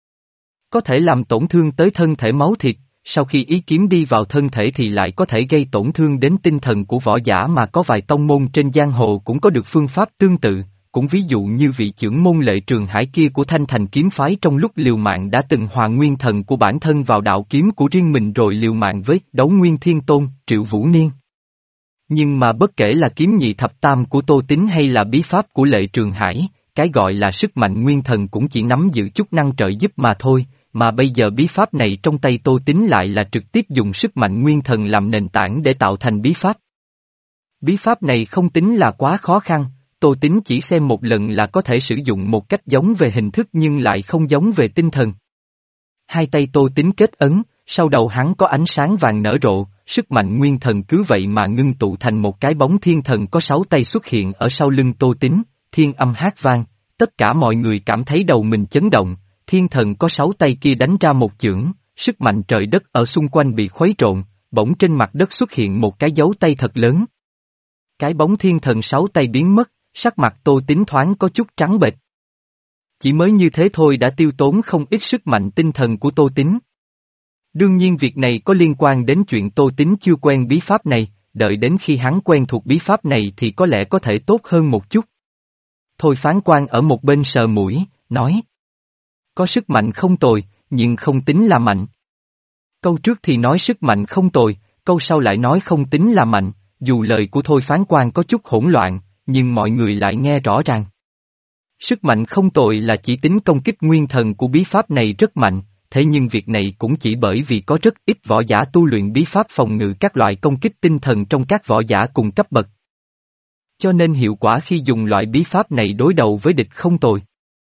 Có thể làm tổn thương tới thân thể máu thịt, sau khi ý kiếm đi vào thân thể thì lại có thể gây tổn thương đến tinh thần của võ giả mà có vài tông môn trên giang hồ cũng có được phương pháp tương tự, cũng ví dụ như vị trưởng môn Lệ Trường Hải kia của Thanh Thành kiếm phái trong lúc liều mạng đã từng hòa nguyên thần của bản thân vào đạo kiếm của riêng mình rồi liều mạng với Đấu Nguyên Thiên Tôn, Triệu Vũ Niên. Nhưng mà bất kể là kiếm nhị thập tam của Tô Tín hay là bí pháp của Lệ Trường Hải, cái gọi là sức mạnh nguyên thần cũng chỉ nắm giữ chút năng trợ giúp mà thôi, mà bây giờ bí pháp này trong tay Tô Tín lại là trực tiếp dùng sức mạnh nguyên thần làm nền tảng để tạo thành bí pháp. Bí pháp này không tính là quá khó khăn, Tô Tín chỉ xem một lần là có thể sử dụng một cách giống về hình thức nhưng lại không giống về tinh thần. Hai tay Tô Tín kết ấn, sau đầu hắn có ánh sáng vàng nở rộ, sức mạnh nguyên thần cứ vậy mà ngưng tụ thành một cái bóng thiên thần có sáu tay xuất hiện ở sau lưng Tô Tín, thiên âm hát vang, tất cả mọi người cảm thấy đầu mình chấn động, thiên thần có sáu tay kia đánh ra một chưởng, sức mạnh trời đất ở xung quanh bị khuấy trộn, bỗng trên mặt đất xuất hiện một cái dấu tay thật lớn. Cái bóng thiên thần sáu tay biến mất, sắc mặt Tô Tín thoáng có chút trắng bệch. Chỉ mới như thế thôi đã tiêu tốn không ít sức mạnh tinh thần của Tô Tín. Đương nhiên việc này có liên quan đến chuyện Tô Tín chưa quen bí pháp này, đợi đến khi hắn quen thuộc bí pháp này thì có lẽ có thể tốt hơn một chút. Thôi Phán Quan ở một bên sờ mũi, nói. Có sức mạnh không tồi, nhưng không tính là mạnh. Câu trước thì nói sức mạnh không tồi, câu sau lại nói không tính là mạnh, dù lời của Thôi Phán Quan có chút hỗn loạn, nhưng mọi người lại nghe rõ ràng. Sức mạnh không tồi là chỉ tính công kích nguyên thần của bí pháp này rất mạnh, thế nhưng việc này cũng chỉ bởi vì có rất ít võ giả tu luyện bí pháp phòng ngự các loại công kích tinh thần trong các võ giả cùng cấp bậc. Cho nên hiệu quả khi dùng loại bí pháp này đối đầu với địch không tồi.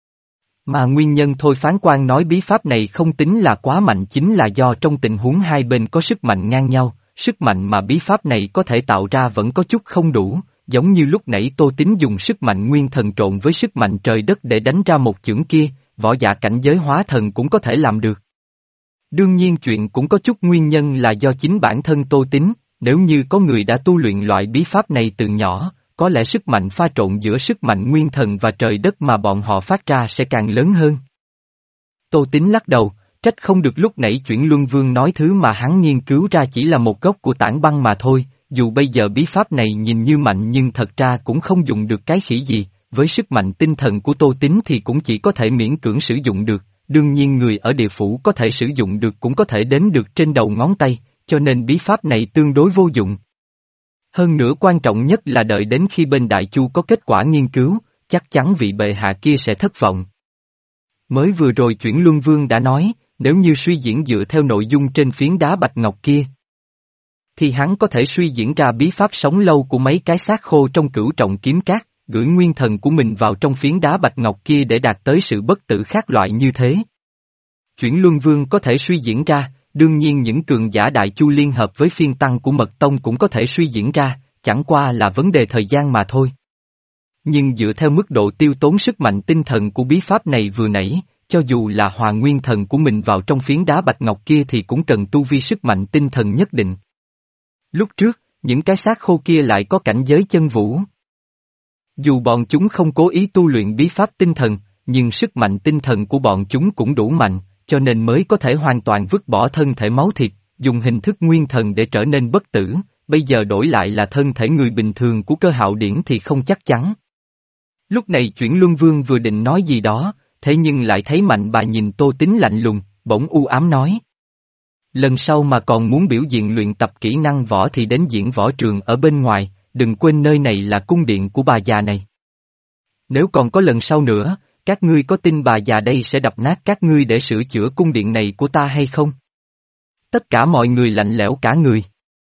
Mà nguyên nhân Thôi Phán Quan nói bí pháp này không tính là quá mạnh chính là do trong tình huống hai bên có sức mạnh ngang nhau, sức mạnh mà bí pháp này có thể tạo ra vẫn có chút không đủ, giống như lúc nãy Tô Tín dùng sức mạnh nguyên thần trộn với sức mạnh trời đất để đánh ra một chưởng kia, võ giả cảnh giới hóa thần cũng có thể làm được. Đương nhiên chuyện cũng có chút nguyên nhân là do chính bản thân Tô Tín, nếu như có người đã tu luyện loại bí pháp này từ nhỏ, có lẽ sức mạnh pha trộn giữa sức mạnh nguyên thần và trời đất mà bọn họ phát ra sẽ càng lớn hơn. Tô Tín lắc đầu, trách không được lúc nãy chuyển luân vương nói thứ mà hắn nghiên cứu ra chỉ là một gốc của tảng băng mà thôi, dù bây giờ bí pháp này nhìn như mạnh nhưng thật ra cũng không dùng được cái khỉ gì, với sức mạnh tinh thần của Tô Tín thì cũng chỉ có thể miễn cưỡng sử dụng được, đương nhiên người ở địa phủ có thể sử dụng được cũng có thể đếm được trên đầu ngón tay, cho nên bí pháp này tương đối vô dụng. Hơn nữa quan trọng nhất là đợi đến khi bên Đại Chu có kết quả nghiên cứu, chắc chắn vị bệ hạ kia sẽ thất vọng. Mới vừa rồi chuyển luân vương đã nói, nếu như suy diễn dựa theo nội dung trên phiến đá bạch ngọc kia, thì hắn có thể suy diễn ra bí pháp sống lâu của mấy cái xác khô trong cửu trọng kiếm cát, gửi nguyên thần của mình vào trong phiến đá bạch ngọc kia để đạt tới sự bất tử khác loại như thế. Chuyển luân vương có thể suy diễn ra, đương nhiên những cường giả Đại Chu liên hợp với phiên tăng của Mật Tông cũng có thể suy diễn ra, chẳng qua là vấn đề thời gian mà thôi. Nhưng dựa theo mức độ tiêu tốn sức mạnh tinh thần của bí pháp này vừa nãy, cho dù là hòa nguyên thần của mình vào trong phiến đá bạch ngọc kia thì cũng cần tu vi sức mạnh tinh thần nhất định. Lúc trước, những cái xác khô kia lại có cảnh giới chân vũ. Dù bọn chúng không cố ý tu luyện bí pháp tinh thần, nhưng sức mạnh tinh thần của bọn chúng cũng đủ mạnh, cho nên mới có thể hoàn toàn vứt bỏ thân thể máu thịt, dùng hình thức nguyên thần để trở nên bất tử, bây giờ đổi lại là thân thể người bình thường của Cơ Hạo Điển thì không chắc chắn. Lúc này chuyển luân vương vừa định nói gì đó, thế nhưng lại thấy Mạnh Bà nhìn Tô Tín lạnh lùng, bỗng u ám nói. Lần sau mà còn muốn biểu diễn luyện tập kỹ năng võ thì đến diễn võ trường ở bên ngoài, đừng quên nơi này là cung điện của bà già này. Nếu còn có lần sau nữa, các ngươi có tin bà già đây sẽ đập nát các ngươi để sửa chữa cung điện này của ta hay không? Tất cả mọi người lạnh lẽo cả người.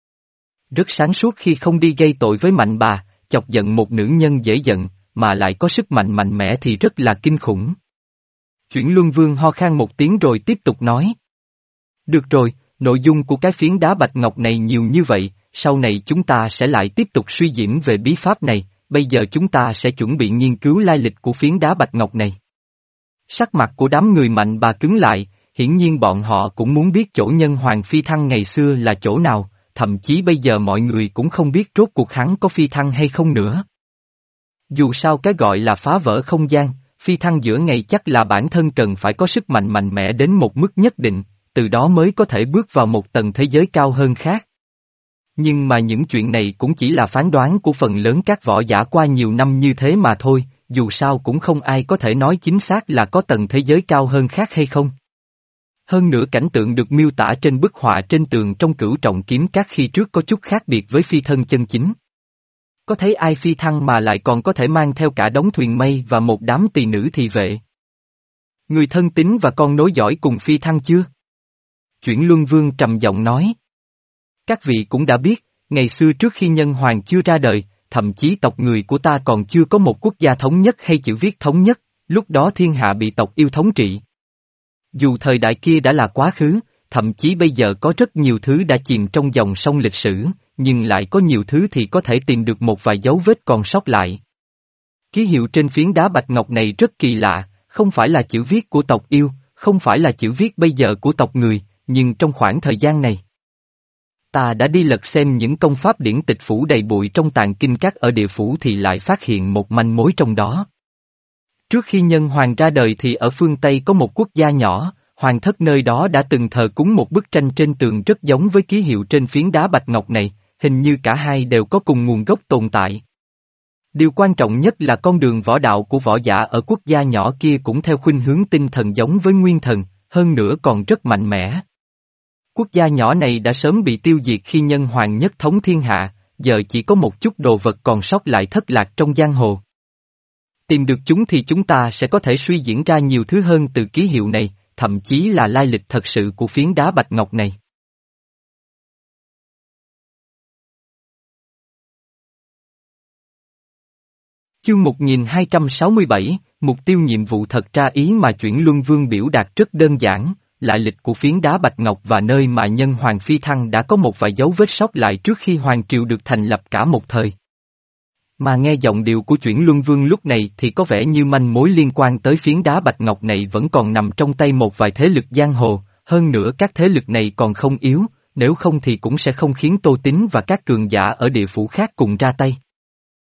Rất sáng suốt khi không đi gây tội với Mạnh Bà, chọc giận một nữ nhân dễ giận, mà lại có sức mạnh mạnh mẽ thì rất là kinh khủng. Chuyển luân vương ho khan một tiếng rồi tiếp tục nói. Được rồi, nội dung của cái phiến đá bạch ngọc này nhiều như vậy, sau này chúng ta sẽ lại tiếp tục suy diễn về bí pháp này, bây giờ chúng ta sẽ chuẩn bị nghiên cứu lai lịch của phiến đá bạch ngọc này. Sắc mặt của đám người Mạnh Bà cứng lại, hiển nhiên bọn họ cũng muốn biết chỗ nhân hoàng phi thăng ngày xưa là chỗ nào, thậm chí bây giờ mọi người cũng không biết rốt cuộc hắn có phi thăng hay không nữa. Dù sao cái gọi là phá vỡ không gian, phi thăng giữa ngày chắc là bản thân cần phải có sức mạnh mạnh mẽ đến một mức nhất định, từ đó mới có thể bước vào một tầng thế giới cao hơn khác. Nhưng mà những chuyện này cũng chỉ là phán đoán của phần lớn các võ giả qua nhiều năm như thế mà thôi, dù sao cũng không ai có thể nói chính xác là có tầng thế giới cao hơn khác hay không. Hơn nữa cảnh tượng được miêu tả trên bức họa trên tường trong cửu trọng kiếm các khi trước có chút khác biệt với phi thân chân chính. Có thấy ai phi thăng mà lại còn có thể mang theo cả đống thuyền mây và một đám tỳ nữ thị vệ? Người thân tín và con nối dõi cùng phi thăng chưa? Chuyển luân vương trầm giọng nói. Các vị cũng đã biết, ngày xưa trước khi nhân hoàng chưa ra đời, thậm chí tộc người của ta còn chưa có một quốc gia thống nhất hay chữ viết thống nhất, lúc đó thiên hạ bị tộc yêu thống trị. Dù thời đại kia đã là quá khứ, thậm chí bây giờ có rất nhiều thứ đã chìm trong dòng sông lịch sử, nhưng lại có nhiều thứ thì có thể tìm được một vài dấu vết còn sót lại. Ký hiệu trên phiến đá bạch ngọc này rất kỳ lạ, không phải là chữ viết của tộc yêu, không phải là chữ viết bây giờ của tộc người, nhưng trong khoảng thời gian này, ta đã đi lật xem những công pháp điển tịch phủ đầy bụi trong tàng kinh các ở địa phủ thì lại phát hiện một manh mối trong đó. Trước khi nhân hoàng ra đời thì ở phương Tây có một quốc gia nhỏ, hoàng thất nơi đó đã từng thờ cúng một bức tranh trên tường rất giống với ký hiệu trên phiến đá bạch ngọc này, hình như cả hai đều có cùng nguồn gốc tồn tại. Điều quan trọng nhất là con đường võ đạo của võ giả ở quốc gia nhỏ kia cũng theo khuynh hướng tinh thần giống với nguyên thần, hơn nữa còn rất mạnh mẽ. Quốc gia nhỏ này đã sớm bị tiêu diệt khi nhân hoàng nhất thống thiên hạ, giờ chỉ có một chút đồ vật còn sót lại thất lạc trong giang hồ. Tìm được chúng thì chúng ta sẽ có thể suy diễn ra nhiều thứ hơn từ ký hiệu này, thậm chí là lai lịch thật sự của phiến đá bạch ngọc này. Chương một nghìn hai trăm sáu mươi bảy, mục tiêu nhiệm vụ thật ra ý mà chuyển luân vương biểu đạt rất đơn giản, lại lịch của phiến đá bạch ngọc và nơi mà nhân hoàng phi thăng đã có một vài dấu vết sót lại trước khi hoàng triều được thành lập cả một thời. Mà nghe giọng điệu của chuyển luân vương lúc này thì có vẻ như manh mối liên quan tới phiến đá bạch ngọc này vẫn còn nằm trong tay một vài thế lực giang hồ, hơn nữa các thế lực này còn không yếu, nếu không thì cũng sẽ không khiến Tô Tín và các cường giả ở địa phủ khác cùng ra tay.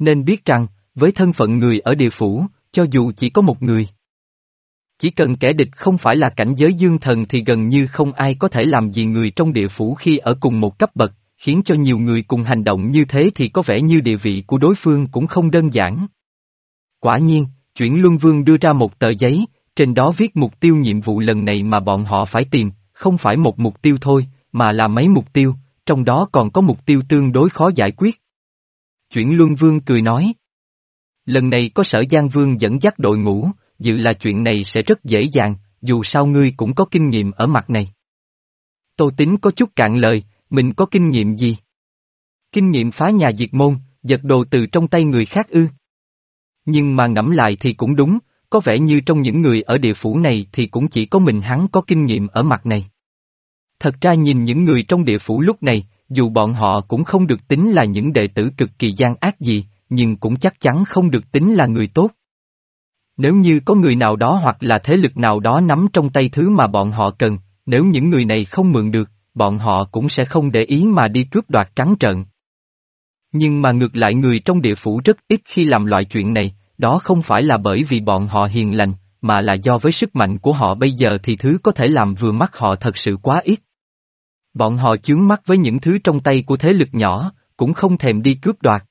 Nên biết rằng, với thân phận người ở địa phủ, cho dù chỉ có một người, chỉ cần kẻ địch không phải là cảnh giới dương thần thì gần như không ai có thể làm gì người trong địa phủ khi ở cùng một cấp bậc, khiến cho nhiều người cùng hành động như thế thì có vẻ như địa vị của đối phương cũng không đơn giản. Quả nhiên, Chuyển Luân Vương đưa ra một tờ giấy, trên đó viết mục tiêu nhiệm vụ lần này mà bọn họ phải tìm, không phải một mục tiêu thôi, mà là mấy mục tiêu, trong đó còn có mục tiêu tương đối khó giải quyết. Chuyển Luân Vương cười nói. Lần này có Sở Giang Vương dẫn dắt đội ngũ, dự là chuyện này sẽ rất dễ dàng, dù sao ngươi cũng có kinh nghiệm ở mặt này. Tô Tín có chút cạn lời, mình có kinh nghiệm gì? Kinh nghiệm phá nhà diệt môn, giật đồ từ trong tay người khác ư? Nhưng mà ngẫm lại thì cũng đúng, có vẻ như trong những người ở địa phủ này thì cũng chỉ có mình hắn có kinh nghiệm ở mặt này. Thật ra nhìn những người trong địa phủ lúc này, dù bọn họ cũng không được tính là những đệ tử cực kỳ gian ác gì, nhưng cũng chắc chắn không được tính là người tốt. Nếu như có người nào đó hoặc là thế lực nào đó nắm trong tay thứ mà bọn họ cần, nếu những người này không mượn được, bọn họ cũng sẽ không để ý mà đi cướp đoạt trắng trợn. Nhưng mà ngược lại người trong địa phủ rất ít khi làm loại chuyện này, đó không phải là bởi vì bọn họ hiền lành, mà là do với sức mạnh của họ bây giờ thì thứ có thể làm vừa mắt họ thật sự quá ít. Bọn họ chướng mắt với những thứ trong tay của thế lực nhỏ, cũng không thèm đi cướp đoạt.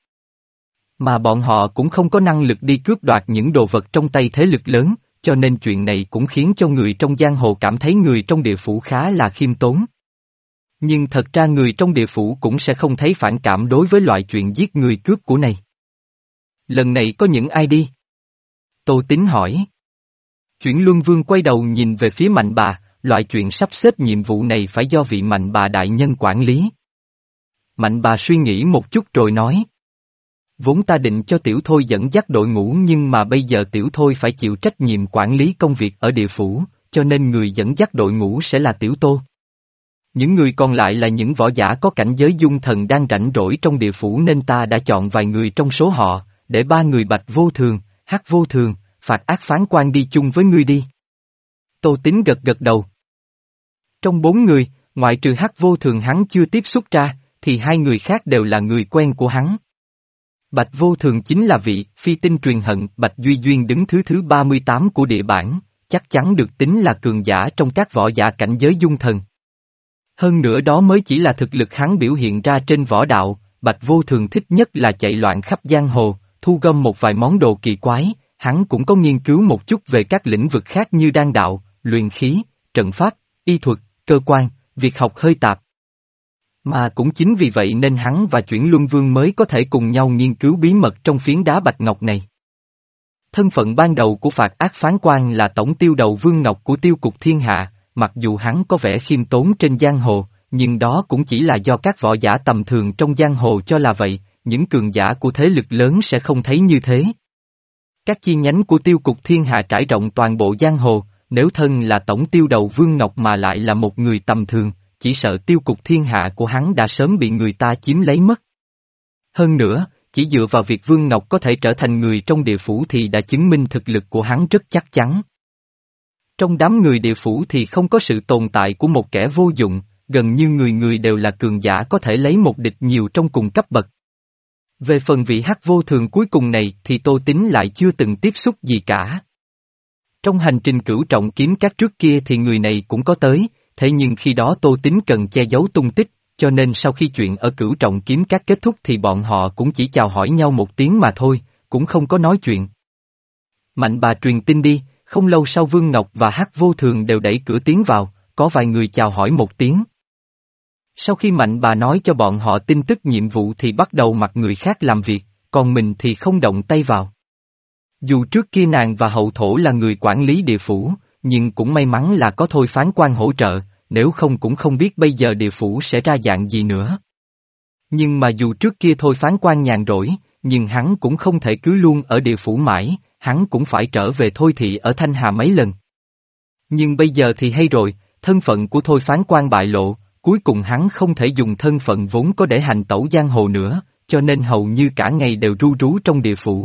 Mà bọn họ cũng không có năng lực đi cướp đoạt những đồ vật trong tay thế lực lớn, cho nên chuyện này cũng khiến cho người trong giang hồ cảm thấy người trong địa phủ khá là khiêm tốn. Nhưng thật ra người trong địa phủ cũng sẽ không thấy phản cảm đối với loại chuyện giết người cướp của này. Lần này có những ai đi? Tô Tín hỏi. Chuyển Luân Vương quay đầu nhìn về phía Mạnh Bà, loại chuyện sắp xếp nhiệm vụ này phải do vị Mạnh Bà đại nhân quản lý. Mạnh Bà suy nghĩ một chút rồi nói. Vốn ta định cho Tiểu Thôi dẫn dắt đội ngũ nhưng mà bây giờ Tiểu Thôi phải chịu trách nhiệm quản lý công việc ở địa phủ, cho nên người dẫn dắt đội ngũ sẽ là Tiểu Tô. Những người còn lại là những võ giả có cảnh giới dung thần đang rảnh rỗi trong địa phủ nên ta đã chọn vài người trong số họ, để ba người Bạch Vô Thường, Hắc Vô Thường, Phạt Ác Phán Quan đi chung với ngươi đi. Tô Tín gật gật đầu. Trong bốn người, ngoại trừ Hắc Vô Thường hắn chưa tiếp xúc ra, thì hai người khác đều là người quen của hắn. Bạch Vô Thường chính là vị phi tinh truyền hận Bạch Duy Duyên đứng thứ thứ ba mươi tám của địa bản, chắc chắn được tính là cường giả trong các võ giả cảnh giới dung thần. Hơn nữa đó mới chỉ là thực lực hắn biểu hiện ra trên võ đạo, Bạch Vô Thường thích nhất là chạy loạn khắp giang hồ, thu gom một vài món đồ kỳ quái, hắn cũng có nghiên cứu một chút về các lĩnh vực khác như đan đạo, luyện khí, trận pháp, y thuật, cơ quan, việc học hơi tạp. Mà cũng chính vì vậy nên hắn và Chuyển Luân Vương mới có thể cùng nhau nghiên cứu bí mật trong phiến đá bạch ngọc này. Thân phận ban đầu của Phạt Ác Phán Quan là tổng tiêu đầu Vương Ngọc của tiêu cục thiên hạ, mặc dù hắn có vẻ khiêm tốn trên giang hồ, nhưng đó cũng chỉ là do các võ giả tầm thường trong giang hồ cho là vậy, những cường giả của thế lực lớn sẽ không thấy như thế. Các chi nhánh của tiêu cục thiên hạ trải rộng toàn bộ giang hồ, nếu thân là tổng tiêu đầu Vương Ngọc mà lại là một người tầm thường, chỉ sợ tiêu cục thiên hạ của hắn đã sớm bị người ta chiếm lấy mất. Hơn nữa, chỉ dựa vào việc Vương Ngọc có thể trở thành người trong địa phủ thì đã chứng minh thực lực của hắn rất chắc chắn. Trong đám người địa phủ thì không có sự tồn tại của một kẻ vô dụng, gần như người người đều là cường giả có thể lấy một địch nhiều trong cùng cấp bậc. Về phần vị Hắc Vô Thường cuối cùng này thì Tô Tín lại chưa từng tiếp xúc gì cả. Trong hành trình cửu trọng kiếm các trước kia thì người này cũng có tới, thế nhưng khi đó Tô Tín cần che giấu tung tích, cho nên sau khi chuyện ở cửu trọng kiếm các kết thúc thì bọn họ cũng chỉ chào hỏi nhau một tiếng mà thôi, cũng không có nói chuyện. Mạnh Bà truyền tin đi, không lâu sau Vương Ngọc và Hắc Vô Thường đều đẩy cửa tiến vào, có vài người chào hỏi một tiếng. Sau khi Mạnh Bà nói cho bọn họ tin tức nhiệm vụ thì bắt đầu mặc người khác làm việc, còn mình thì không động tay vào. Dù trước kia nàng và hậu thổ là người quản lý địa phủ, nhưng cũng may mắn là có Thôi Phán Quan hỗ trợ, nếu không cũng không biết bây giờ địa phủ sẽ ra dạng gì nữa. Nhưng mà dù trước kia Thôi Phán Quan nhàn rỗi, nhưng hắn cũng không thể cứ luôn ở địa phủ mãi, hắn cũng phải trở về Thôi Thị ở Thanh Hà mấy lần. Nhưng bây giờ thì hay rồi, thân phận của Thôi Phán Quan bại lộ, cuối cùng hắn không thể dùng thân phận vốn có để hành tẩu giang hồ nữa, cho nên hầu như cả ngày đều ru rú trong địa phủ.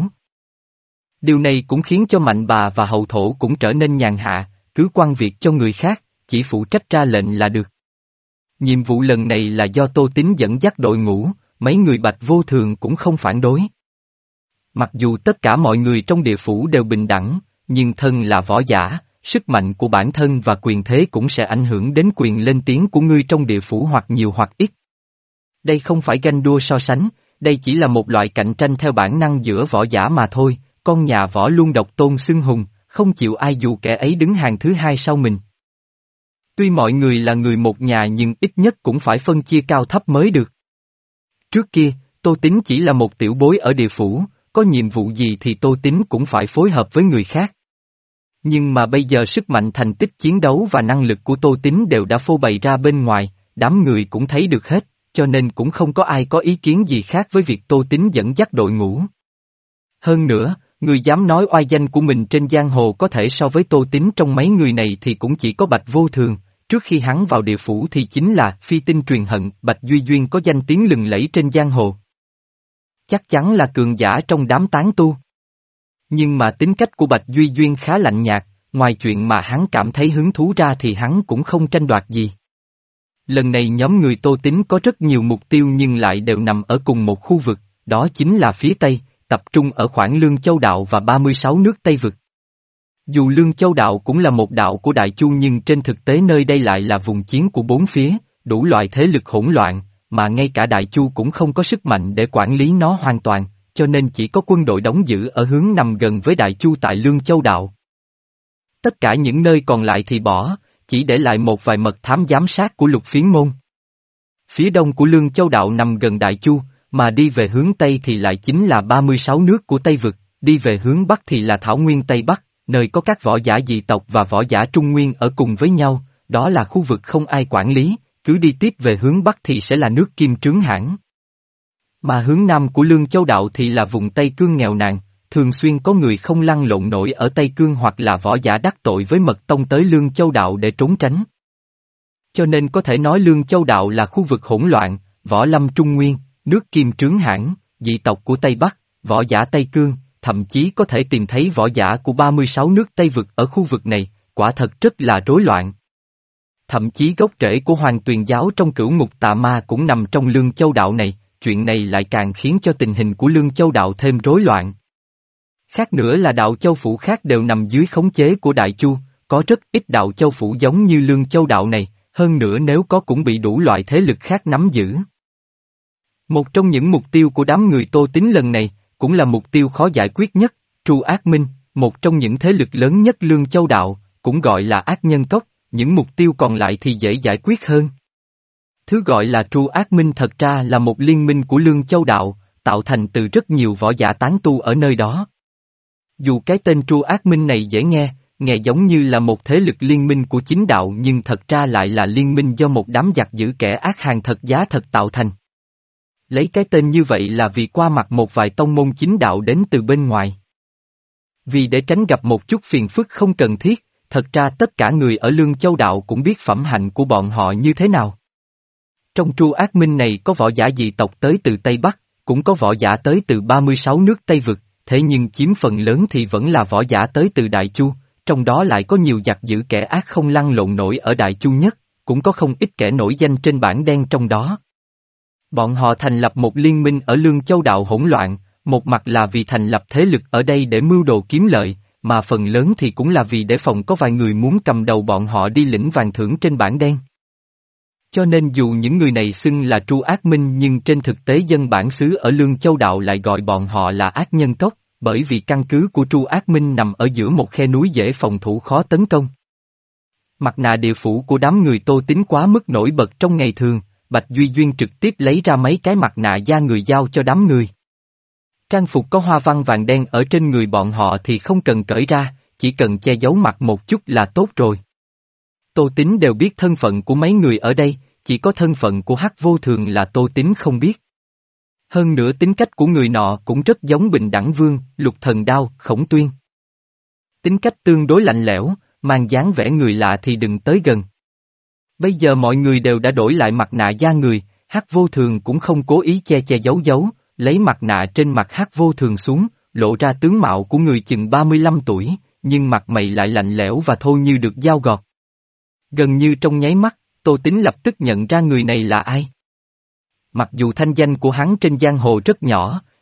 Điều này cũng khiến cho Mạnh Bà và hậu thổ cũng trở nên nhàn hạ, cứ quăng việc cho người khác, chỉ phụ trách ra lệnh là được. Nhiệm vụ lần này là do Tô Tín dẫn dắt đội ngũ, mấy người Bạch Vô Thường cũng không phản đối. Mặc dù tất cả mọi người trong địa phủ đều bình đẳng, nhưng thân là võ giả, sức mạnh của bản thân và quyền thế cũng sẽ ảnh hưởng đến quyền lên tiếng của ngươi trong địa phủ hoặc nhiều hoặc ít. Đây không phải ganh đua so sánh, đây chỉ là một loại cạnh tranh theo bản năng giữa võ giả mà thôi, con nhà võ luôn độc tôn xưng hùng, không chịu ai dù kẻ ấy đứng hàng thứ hai sau mình. Tuy mọi người là người một nhà nhưng ít nhất cũng phải phân chia cao thấp mới được. Trước kia, Tô Tín chỉ là một tiểu bối ở địa phủ, có nhiệm vụ gì thì Tô Tín cũng phải phối hợp với người khác. Nhưng mà bây giờ sức mạnh thành tích chiến đấu và năng lực của Tô Tín đều đã phô bày ra bên ngoài, đám người cũng thấy được hết, cho nên cũng không có ai có ý kiến gì khác với việc Tô Tín dẫn dắt đội ngũ. Hơn nữa, người dám nói oai danh của mình trên giang hồ có thể so với Tô Tín trong mấy người này thì cũng chỉ có Bạch Vô Thường, trước khi hắn vào địa phủ thì chính là phi tinh truyền hận, Bạch Duy Duyên có danh tiếng lừng lẫy trên giang hồ. Chắc chắn là cường giả trong đám tán tu. Nhưng mà tính cách của Bạch Duy Duyên khá lạnh nhạt, ngoài chuyện mà hắn cảm thấy hứng thú ra thì hắn cũng không tranh đoạt gì. Lần này nhóm người Tô Tín có rất nhiều mục tiêu nhưng lại đều nằm ở cùng một khu vực, đó chính là phía Tây, tập trung ở khoảng Lương Châu Đạo và ba mươi sáu nước Tây Vực. Dù Lương Châu Đạo cũng là một đạo của Đại Chu nhưng trên thực tế nơi đây lại là vùng chiến của bốn phía, đủ loại thế lực hỗn loạn, mà ngay cả Đại Chu cũng không có sức mạnh để quản lý nó hoàn toàn, cho nên chỉ có quân đội đóng giữ ở hướng nằm gần với Đại Chu tại Lương Châu Đạo. Tất cả những nơi còn lại thì bỏ, chỉ để lại một vài mật thám giám sát của Lục Phiến Môn. Phía đông của Lương Châu Đạo nằm gần Đại Chu, mà đi về hướng Tây thì lại chính là ba mươi sáu nước của Tây Vực, đi về hướng Bắc thì là Thảo Nguyên Tây Bắc, nơi có các võ giả dị tộc và võ giả Trung Nguyên ở cùng với nhau, đó là khu vực không ai quản lý, cứ đi tiếp về hướng Bắc thì sẽ là nước Kim Trướng Hãn. Mà hướng Nam của Lương Châu Đạo thì là vùng Tây Cương nghèo nàn, thường xuyên có người không lăn lộn nổi ở Tây Cương hoặc là võ giả đắc tội với mật tông tới Lương Châu Đạo để trốn tránh. Cho nên có thể nói Lương Châu Đạo là khu vực hỗn loạn, võ lâm Trung Nguyên, nước Kim Trướng Hãn, dị tộc của Tây Bắc, võ giả Tây Cương, thậm chí có thể tìm thấy võ giả của ba mươi sáu nước Tây Vực ở khu vực này, quả thật rất là rối loạn. Thậm chí gốc rễ của Hoàng Tuyền giáo trong cửu ngục tà ma cũng nằm trong Lương Châu Đạo này, chuyện này lại càng khiến cho tình hình của Lương Châu Đạo thêm rối loạn. Khác nữa là đạo châu phủ khác đều nằm dưới khống chế của Đại Chu, có rất ít đạo châu phủ giống như Lương Châu Đạo này, hơn nữa nếu có cũng bị đủ loại thế lực khác nắm giữ. Một trong những mục tiêu của đám người Tô Tín lần này, cũng là mục tiêu khó giải quyết nhất, Tru Ác Minh, một trong những thế lực lớn nhất Lương Châu Đạo, cũng gọi là ác nhân cốc, những mục tiêu còn lại thì dễ giải quyết hơn. Thứ gọi là Tru Ác Minh thật ra là một liên minh của Lương Châu Đạo, tạo thành từ rất nhiều võ giả tán tu ở nơi đó. Dù cái tên Tru Ác Minh này dễ nghe, nghe giống như là một thế lực liên minh của chính đạo nhưng thật ra lại là liên minh do một đám giặc giữ kẻ ác hàng thật giá thật tạo thành. Lấy cái tên như vậy là vì qua mặt một vài tông môn chính đạo đến từ bên ngoài. Vì để tránh gặp một chút phiền phức không cần thiết, thật ra tất cả người ở Lương Châu Đạo cũng biết phẩm hạnh của bọn họ như thế nào. Trong Tru Ác Minh này có võ giả dị tộc tới từ Tây Bắc, cũng có võ giả tới từ ba mươi sáu nước Tây Vực, thế nhưng chiếm phần lớn thì vẫn là võ giả tới từ Đại Chu, trong đó lại có nhiều giặc giữ kẻ ác không lăn lộn nổi ở Đại Chu nhất, cũng có không ít kẻ nổi danh trên bảng đen trong đó. Bọn họ thành lập một liên minh ở Lương Châu Đạo hỗn loạn, một mặt là vì thành lập thế lực ở đây để mưu đồ kiếm lợi, mà phần lớn thì cũng là vì để phòng có vài người muốn cầm đầu bọn họ đi lĩnh vàng thưởng trên bảng đen. Cho nên dù những người này xưng là Tru Ác Minh nhưng trên thực tế dân bản xứ ở Lương Châu Đạo lại gọi bọn họ là ác nhân cốc, bởi vì căn cứ của Tru Ác Minh nằm ở giữa một khe núi dễ phòng thủ khó tấn công. Mặt nạ địa phủ của đám người Tô Tín quá mức nổi bật trong ngày thường, Bạch Duy Duyên trực tiếp lấy ra mấy cái mặt nạ da người giao cho đám người. Trang phục có hoa văn vàng đen ở trên người bọn họ thì không cần cởi ra, chỉ cần che giấu mặt một chút là tốt rồi. Tô Tín đều biết thân phận của mấy người ở đây, chỉ có thân phận của Hắc Vô Thường là Tô Tín không biết. Hơn nữa tính cách của người nọ cũng rất giống Bình Đẳng Vương, Lục Thần Đao, Khổng Tuyên. Tính cách tương đối lạnh lẽo, mang dáng vẻ người lạ thì đừng tới gần. Bây giờ mọi người đều đã đổi lại mặt nạ da người, Hắc Vô Thường cũng không cố ý che che giấu giấu, lấy mặt nạ trên mặt Hắc Vô Thường xuống, lộ ra tướng mạo của người chừng ba mươi lăm tuổi, nhưng mặt mày lại lạnh lẽo và thô như được dao gọt. Gần như trong nháy mắt, Tô Tín lập tức nhận ra người này là ai. Mặc dù thanh danh của hắn trên giang hồ rất nhỏ,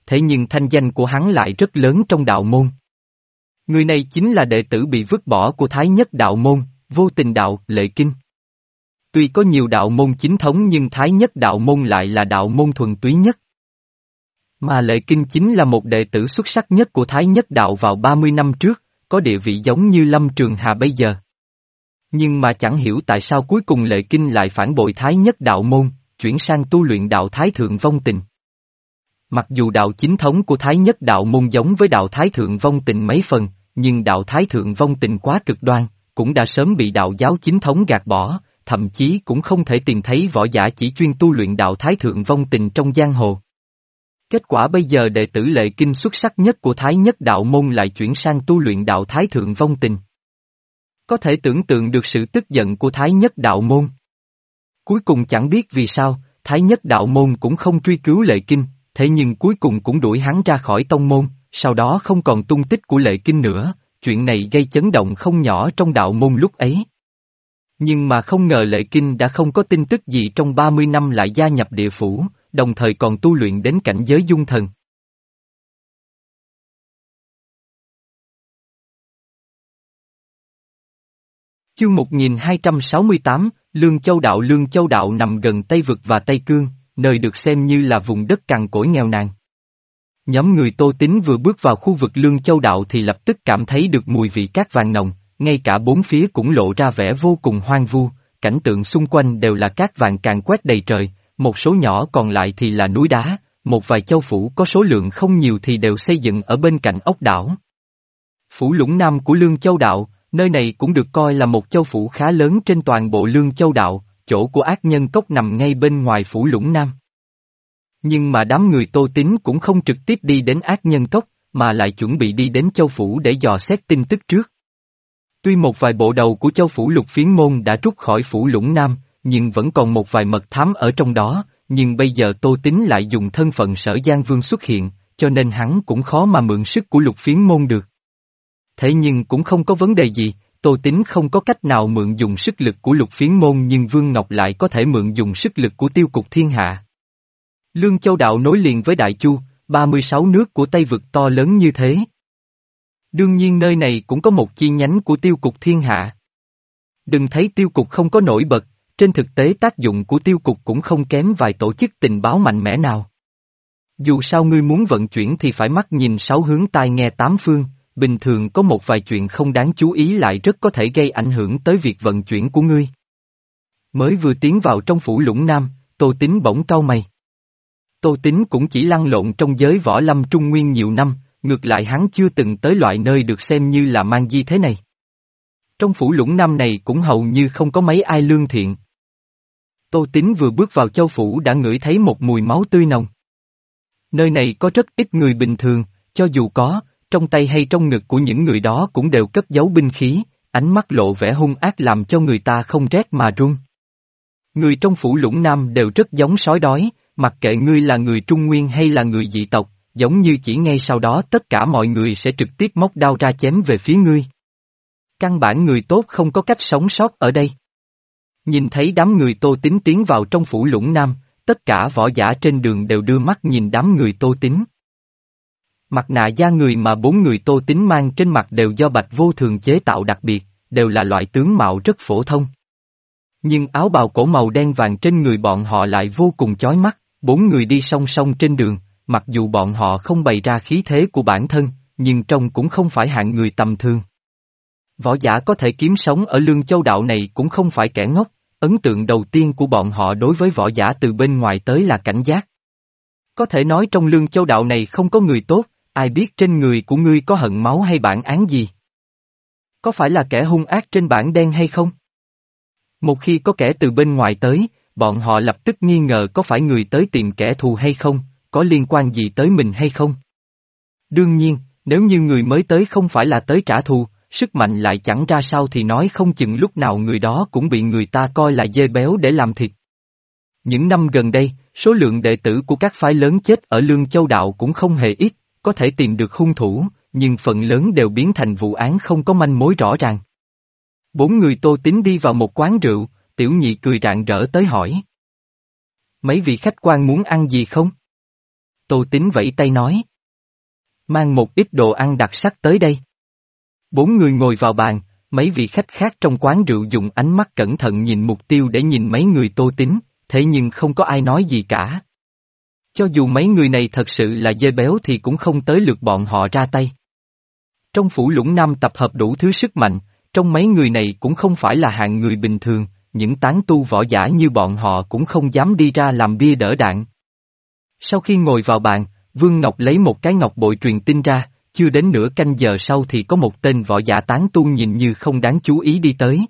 thế nhưng thanh danh của hắn lại rất lớn trong đạo môn. Người này chính là đệ tử bị vứt bỏ của Thái Nhất đạo môn, Vô Tình đạo, Lệ Kinh. Tuy có nhiều đạo môn chính thống nhưng Thái Nhất đạo môn lại là đạo môn thuần túy nhất. Mà Lệ Kinh chính là một đệ tử xuất sắc nhất của Thái Nhất đạo vào ba mươi năm trước, có địa vị giống như Lâm Trường Hà bây giờ. Nhưng mà chẳng hiểu tại sao cuối cùng Lệ Kinh lại phản bội Thái Nhất đạo môn, chuyển sang tu luyện đạo Thái Thượng Vong Tình. Mặc dù đạo chính thống của Thái Nhất đạo môn giống với đạo Thái Thượng Vong Tình mấy phần, nhưng đạo Thái Thượng Vong Tình quá cực đoan, cũng đã sớm bị đạo giáo chính thống gạt bỏ, thậm chí cũng không thể tìm thấy võ giả chỉ chuyên tu luyện đạo Thái Thượng Vong Tình trong giang hồ. Kết quả bây giờ đệ tử Lệ Kinh xuất sắc nhất của Thái Nhất đạo môn lại chuyển sang tu luyện đạo Thái Thượng Vong Tình. Có thể tưởng tượng được sự tức giận của Thái Nhất đạo môn. Cuối cùng chẳng biết vì sao, Thái Nhất đạo môn cũng không truy cứu Lệ Kinh, thế nhưng cuối cùng cũng đuổi hắn ra khỏi tông môn, sau đó không còn tung tích của Lệ Kinh nữa, chuyện này gây chấn động không nhỏ trong đạo môn lúc ấy. Nhưng mà không ngờ Lệ Kinh đã không có tin tức gì trong ba mươi năm lại gia nhập địa phủ, đồng thời còn tu luyện đến cảnh giới dung thần. Chương một nghìn hai trăm sáu mươi tám, Lương Châu đạo Lương Châu đạo nằm gần Tây Vực và Tây Cương, nơi được xem như là vùng đất cằn cỗi nghèo nàn. Nhóm người Tô Tín vừa bước vào khu vực Lương Châu đạo thì lập tức cảm thấy được mùi vị cát vàng nồng, ngay cả bốn phía cũng lộ ra vẻ vô cùng hoang vu, cảnh tượng xung quanh đều là cát vàng càn quét đầy trời, một số nhỏ còn lại thì là núi đá, một vài châu phủ có số lượng không nhiều thì đều xây dựng ở bên cạnh ốc đảo. Phủ Lũng Nam của Lương Châu đạo, nơi này cũng được coi là một châu phủ khá lớn trên toàn bộ Lương Châu đạo, chỗ của ác nhân cốc nằm ngay bên ngoài Phủ Lũng Nam. Nhưng mà đám người Tô Tín cũng không trực tiếp đi đến ác nhân cốc, mà lại chuẩn bị đi đến châu phủ để dò xét tin tức trước. Tuy một vài bộ đầu của châu phủ Lục Phiến Môn đã rút khỏi Phủ Lũng Nam, nhưng vẫn còn một vài mật thám ở trong đó, nhưng bây giờ Tô Tín lại dùng thân phận Sở Giang Vương xuất hiện, cho nên hắn cũng khó mà mượn sức của Lục Phiến Môn được. Thế nhưng cũng không có vấn đề gì, Tô Tín không có cách nào mượn dùng sức lực của Lục Phiến Môn nhưng Vương Ngọc lại có thể mượn dùng sức lực của Tiêu Cục Thiên Hạ. Lương Châu đạo nối liền với Đại Chu, ba mươi sáu nước của Tây Vực to lớn như thế. Đương nhiên nơi này cũng có một chi nhánh của Tiêu Cục Thiên Hạ. Đừng thấy Tiêu Cục không có nổi bật, trên thực tế tác dụng của Tiêu Cục cũng không kém vài tổ chức tình báo mạnh mẽ nào. Dù sao ngươi muốn vận chuyển thì phải mắt nhìn sáu hướng tai nghe tám phương, bình thường có một vài chuyện không đáng chú ý lại rất có thể gây ảnh hưởng tới việc vận chuyển của ngươi. Mới vừa tiến vào trong Phủ Lũng Nam, Tô Tín bỗng cau mày. Tô Tín cũng chỉ lăn lộn trong giới võ lâm Trung Nguyên nhiều năm, ngược lại hắn chưa từng tới loại nơi được xem như là mang di thế này. Trong Phủ Lũng Nam này cũng hầu như không có mấy ai lương thiện. Tô Tín vừa bước vào châu phủ đã ngửi thấy một mùi máu tươi nồng. Nơi này có rất ít người bình thường, cho dù có, trong tay hay trong ngực của những người đó cũng đều cất giấu binh khí, ánh mắt lộ vẻ hung ác làm cho người ta không rét mà run. Người trong Phủ Lũng Nam đều rất giống sói đói, mặc kệ ngươi là người Trung Nguyên hay là người dị tộc, giống như chỉ ngay sau đó tất cả mọi người sẽ trực tiếp móc đao ra chém về phía ngươi. Căn bản người tốt không có cách sống sót ở đây. Nhìn thấy đám người Tô Tín tiến vào trong Phủ Lũng Nam, tất cả võ giả trên đường đều đưa mắt nhìn đám người Tô Tín. Mặt nạ da người mà bốn người Tô Tín mang trên mặt đều do Bạch Vô Thường chế tạo đặc biệt, đều là loại tướng mạo rất phổ thông. Nhưng áo bào cổ màu đen vàng trên người bọn họ lại vô cùng chói mắt, bốn người đi song song trên đường, mặc dù bọn họ không bày ra khí thế của bản thân, nhưng trông cũng không phải hạng người tầm thường. Võ giả có thể kiếm sống ở Lương Châu đạo này cũng không phải kẻ ngốc, ấn tượng đầu tiên của bọn họ đối với võ giả từ bên ngoài tới là cảnh giác. Có thể nói trong Lương Châu đạo này không có người tốt, ai biết trên người của ngươi có hận máu hay bản án gì? Có phải là kẻ hung ác trên bảng đen hay không? Một khi có kẻ từ bên ngoài tới, bọn họ lập tức nghi ngờ có phải người tới tìm kẻ thù hay không, có liên quan gì tới mình hay không? Đương nhiên, nếu như người mới tới không phải là tới trả thù, sức mạnh lại chẳng ra sao thì nói không chừng lúc nào người đó cũng bị người ta coi là dê béo để làm thịt. Những năm gần đây, số lượng đệ tử của các phái lớn chết ở Lương Châu đạo cũng không hề ít, có thể tìm được hung thủ, nhưng phần lớn đều biến thành vụ án không có manh mối rõ ràng. Bốn người Tô Tín đi vào một quán rượu, Tiểu Nhị cười rạng rỡ tới hỏi. Mấy vị khách quan muốn ăn gì không? Tô Tín vẫy tay nói. Mang một ít đồ ăn đặc sắc tới đây. Bốn người ngồi vào bàn, mấy vị khách khác trong quán rượu dùng ánh mắt cẩn thận nhìn mục tiêu để nhìn mấy người Tô Tín, thế nhưng không có ai nói gì cả. Cho dù mấy người này thật sự là dê béo thì cũng không tới lượt bọn họ ra tay. Trong phủ Lũng Nam tập hợp đủ thứ sức mạnh, trong mấy người này cũng không phải là hạng người bình thường, những tán tu võ giả như bọn họ cũng không dám đi ra làm bia đỡ đạn. Sau khi ngồi vào bàn, Vương Ngọc lấy một cái ngọc bội truyền tin ra, chưa đến nửa canh giờ sau thì có một tên võ giả tán tu nhìn như không đáng chú ý đi tới.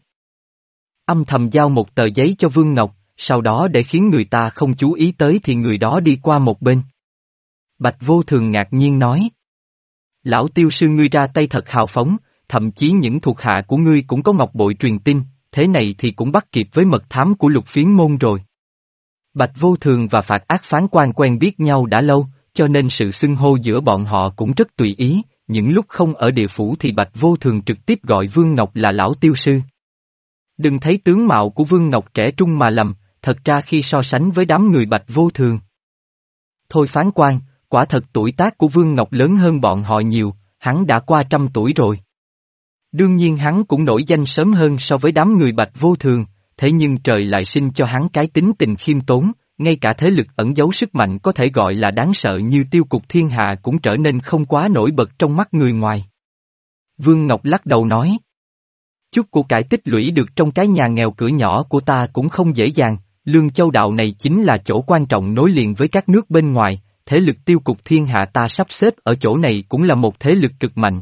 Âm thầm giao một tờ giấy cho Vương Ngọc, sau đó để khiến người ta không chú ý tới thì người đó đi qua một bên. Bạch Vô Thường ngạc nhiên nói. Lão Tiêu sư ngươi ra tay thật hào phóng, thậm chí những thuộc hạ của ngươi cũng có ngọc bội truyền tin, thế này thì cũng bắt kịp với mật thám của Lục Phiến môn rồi. Bạch Vô Thường và Phạt Ác Phán Quan quen biết nhau đã lâu, cho nên sự xưng hô giữa bọn họ cũng rất tùy ý, những lúc không ở địa phủ thì Bạch Vô Thường trực tiếp gọi Vương Ngọc là Lão Tiêu sư. Đừng thấy tướng mạo của Vương Ngọc trẻ trung mà lầm, thật ra khi so sánh với đám người Bạch Vô Thường. Thôi Phán Quan, quả thật tuổi tác của Vương Ngọc lớn hơn bọn họ nhiều, hắn đã qua trăm tuổi rồi. Đương nhiên hắn cũng nổi danh sớm hơn so với đám người Bạch Vô Thường, thế nhưng trời lại sinh cho hắn cái tính tình khiêm tốn, ngay cả thế lực ẩn giấu sức mạnh có thể gọi là đáng sợ như tiêu cục thiên hạ cũng trở nên không quá nổi bật trong mắt người ngoài. Vương Ngọc lắc đầu nói. Chút của cải tích lũy được trong cái nhà nghèo cửa nhỏ của ta cũng không dễ dàng, Lương Châu đạo này chính là chỗ quan trọng nối liền với các nước bên ngoài, thế lực tiêu cục thiên hạ ta sắp xếp ở chỗ này cũng là một thế lực cực mạnh.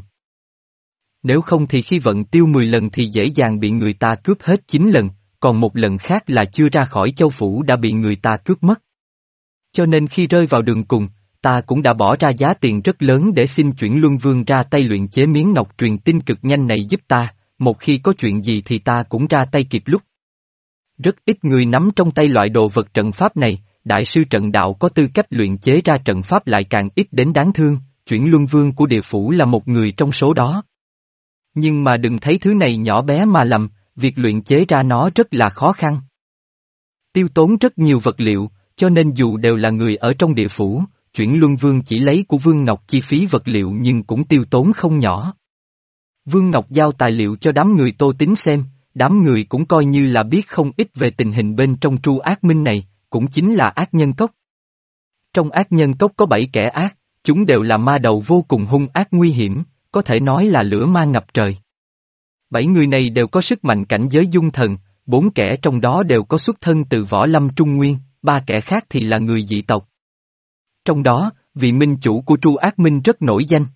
Nếu không thì khi vận tiêu mười lần thì dễ dàng bị người ta cướp hết chín lần, còn một lần khác là chưa ra khỏi châu phủ đã bị người ta cướp mất. Cho nên khi rơi vào đường cùng, ta cũng đã bỏ ra giá tiền rất lớn để xin chuyển Luân Vương ra tay luyện chế miếng ngọc truyền tin cực nhanh này giúp ta, một khi có chuyện gì thì ta cũng ra tay kịp lúc. Rất ít người nắm trong tay loại đồ vật trận pháp này, đại sư trận đạo có tư cách luyện chế ra trận pháp lại càng ít đến đáng thương, chuyển Luân Vương của địa phủ là một người trong số đó. Nhưng mà đừng thấy thứ này nhỏ bé mà lầm, việc luyện chế ra nó rất là khó khăn. Tiêu tốn rất nhiều vật liệu, cho nên dù đều là người ở trong địa phủ, chuyển Luân Vương chỉ lấy của Vương Ngọc chi phí vật liệu nhưng cũng tiêu tốn không nhỏ. Vương Ngọc giao tài liệu cho đám người Tô Tín xem, đám người cũng coi như là biết không ít về tình hình bên trong Tru Ác Minh này, cũng chính là ác nhân cốc. Trong ác nhân cốc có bảy kẻ ác, chúng đều là ma đầu vô cùng hung ác nguy hiểm, có thể nói là lửa ma ngập trời. Bảy người này đều có sức mạnh cảnh giới dung thần, bốn kẻ trong đó đều có xuất thân từ võ lâm trung nguyên, ba kẻ khác thì là người dị tộc. Trong đó, vị minh chủ của Tru Ác Minh rất nổi danh.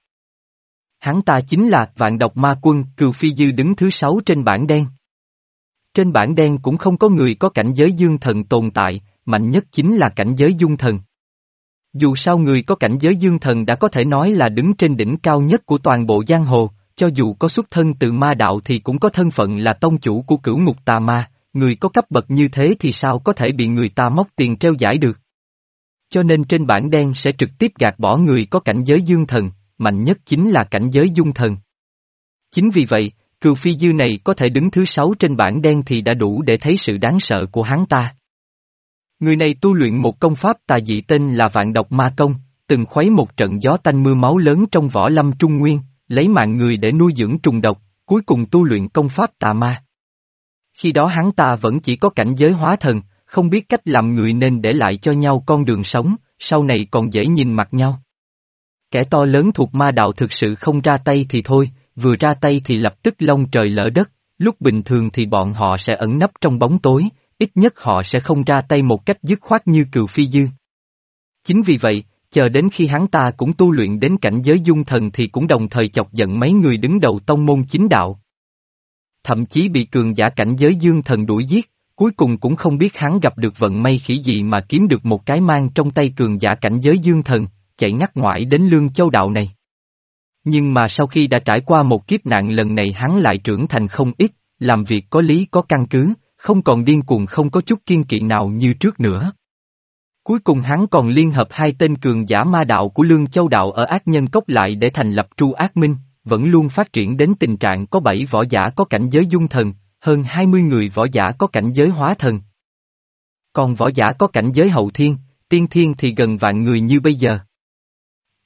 Hắn ta chính là Vạn Độc Ma Quân Cừu Phi Dư đứng thứ sáu trên bảng đen. Trên bảng đen cũng không có người có cảnh giới dương thần tồn tại, mạnh nhất chính là cảnh giới dung thần. Dù sao người có cảnh giới dương thần đã có thể nói là đứng trên đỉnh cao nhất của toàn bộ giang hồ, cho dù có xuất thân từ ma đạo thì cũng có thân phận là tông chủ của cửu ngục tà ma, người có cấp bậc như thế thì sao có thể bị người ta móc tiền treo giải được. Cho nên trên bảng đen sẽ trực tiếp gạt bỏ người có cảnh giới dương thần, mạnh nhất chính là cảnh giới dung thần. Chính vì vậy, Cừu Phi Dư này có thể đứng thứ sáu trên bảng đen thì đã đủ để thấy sự đáng sợ của hắn ta. Người này tu luyện một công pháp tà dị tên là Vạn Độc Ma Công, từng khuấy một trận gió tanh mưa máu lớn trong võ lâm trung nguyên, lấy mạng người để nuôi dưỡng trùng độc, cuối cùng tu luyện công pháp tà ma. Khi đó hắn ta vẫn chỉ có cảnh giới hóa thần, không biết cách làm người nên để lại cho nhau con đường sống, sau này còn dễ nhìn mặt nhau. Kẻ to lớn thuộc ma đạo thực sự không ra tay thì thôi, vừa ra tay thì lập tức long trời lỡ đất, lúc bình thường thì bọn họ sẽ ẩn nấp trong bóng tối, ít nhất họ sẽ không ra tay một cách dứt khoát như Cừu Phi Dư. Chính vì vậy, chờ đến khi hắn ta cũng tu luyện đến cảnh giới dung thần thì cũng đồng thời chọc giận mấy người đứng đầu tông môn chính đạo. Thậm chí bị cường giả cảnh giới dương thần đuổi giết, cuối cùng cũng không biết hắn gặp được vận may khỉ gì mà kiếm được một cái mang trong tay cường giả cảnh giới dương thần, chạy ngắt ngoải đến Lương Châu đạo này. Nhưng mà sau khi đã trải qua một kiếp nạn lần này hắn lại trưởng thành không ít, làm việc có lý có căn cứ, không còn điên cuồng không có chút kiên kỵ nào như trước nữa. Cuối cùng hắn còn liên hợp hai tên cường giả ma đạo của Lương Châu đạo ở Ác Nhân Cốc lại để thành lập Tru Ác Minh, vẫn luôn phát triển đến tình trạng có bảy võ giả có cảnh giới dung thần, hơn hai mươi người võ giả có cảnh giới hóa thần. Còn võ giả có cảnh giới hậu thiên, tiên thiên thì gần vạn người như bây giờ.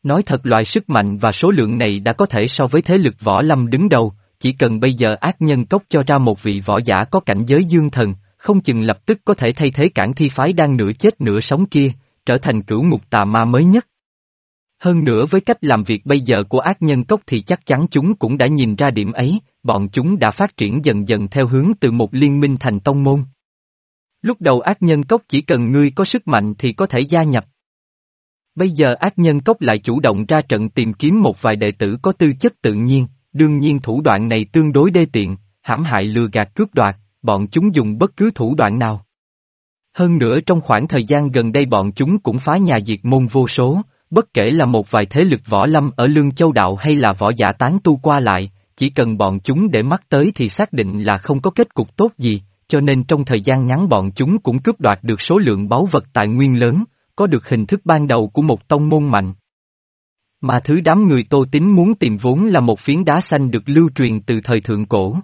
Nói thật loại sức mạnh và số lượng này đã có thể so với thế lực võ lâm đứng đầu, chỉ cần bây giờ ác nhân cốc cho ra một vị võ giả có cảnh giới dương thần, không chừng lập tức có thể thay thế cản thi phái đang nửa chết nửa sống kia, trở thành cửu ngục tà ma mới nhất. Hơn nữa với cách làm việc bây giờ của ác nhân cốc thì chắc chắn chúng cũng đã nhìn ra điểm ấy, bọn chúng đã phát triển dần dần theo hướng từ một liên minh thành tông môn. Lúc đầu ác nhân cốc chỉ cần ngươi có sức mạnh thì có thể gia nhập. Bây giờ ác nhân cốc lại chủ động ra trận tìm kiếm một vài đệ tử có tư chất tự nhiên, đương nhiên thủ đoạn này tương đối đê tiện, hãm hại lừa gạt cướp đoạt, bọn chúng dùng bất cứ thủ đoạn nào. Hơn nữa trong khoảng thời gian gần đây bọn chúng cũng phá nhà diệt môn vô số, bất kể là một vài thế lực võ lâm ở Lương Châu Đạo hay là võ giả tán tu qua lại, chỉ cần bọn chúng để mắt tới thì xác định là không có kết cục tốt gì, cho nên trong thời gian ngắn bọn chúng cũng cướp đoạt được số lượng báu vật tài nguyên lớn, có được hình thức ban đầu của một tông môn mạnh. Mà thứ đám người Tô Tín muốn tìm vốn là một phiến đá xanh được lưu truyền từ thời thượng cổ.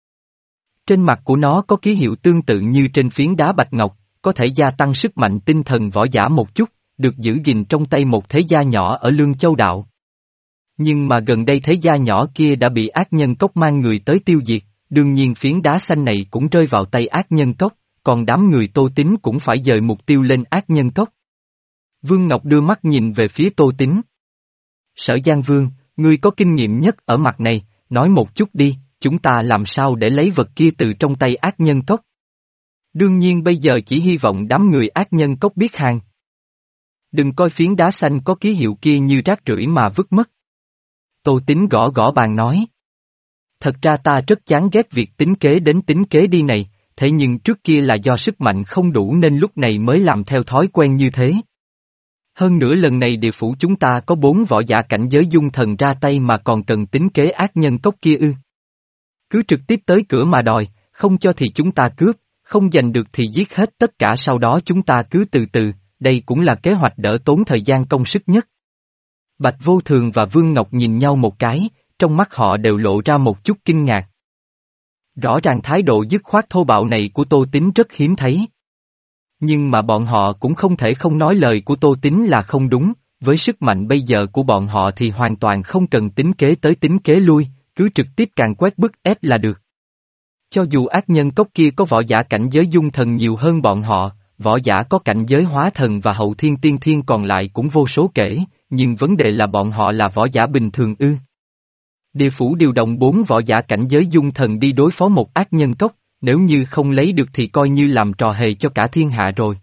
Trên mặt của nó có ký hiệu tương tự như trên phiến đá bạch ngọc, có thể gia tăng sức mạnh tinh thần võ giả một chút, được giữ gìn trong tay một thế gia nhỏ ở Lương Châu Đạo. Nhưng mà gần đây thế gia nhỏ kia đã bị ác nhân cốc mang người tới tiêu diệt, đương nhiên phiến đá xanh này cũng rơi vào tay ác nhân cốc, còn đám người Tô Tín cũng phải dời mục tiêu lên ác nhân cốc. Vương Ngọc đưa mắt nhìn về phía Tô Tín. Sở Giang Vương, ngươi có kinh nghiệm nhất ở mặt này, nói một chút đi, chúng ta làm sao để lấy vật kia từ trong tay ác nhân cốc? Đương nhiên bây giờ chỉ hy vọng đám người ác nhân cốc biết hàng. Đừng coi phiến đá xanh có ký hiệu kia như rác rưởi mà vứt mất. Tô Tín gõ gõ bàn nói. Thật ra ta rất chán ghét việc tính kế đến tính kế đi này, thế nhưng trước kia là do sức mạnh không đủ nên lúc này mới làm theo thói quen như thế. Hơn nữa lần này địa phủ chúng ta có bốn võ giả cảnh giới dung thần ra tay mà còn cần tính kế ác nhân cốc kia ư. Cứ trực tiếp tới cửa mà đòi, không cho thì chúng ta cướp, không giành được thì giết hết tất cả sau đó chúng ta cứ từ từ, đây cũng là kế hoạch đỡ tốn thời gian công sức nhất. Bạch Vô Thường và Vương Ngọc nhìn nhau một cái, trong mắt họ đều lộ ra một chút kinh ngạc. Rõ ràng thái độ dứt khoát thô bạo này của Tô Tín rất hiếm thấy. Nhưng mà bọn họ cũng không thể không nói lời của Tô Tín là không đúng, với sức mạnh bây giờ của bọn họ thì hoàn toàn không cần tính kế tới tính kế lui, cứ trực tiếp càng quét bức ép là được. Cho dù ác nhân cốc kia có võ giả cảnh giới dung thần nhiều hơn bọn họ, võ giả có cảnh giới hóa thần và hậu thiên tiên thiên còn lại cũng vô số kể, nhưng vấn đề là bọn họ là võ giả bình thường ư. Địa phủ điều động bốn võ giả cảnh giới dung thần đi đối phó một ác nhân cốc, nếu như không lấy được thì coi như làm trò hề cho cả thiên hạ rồi.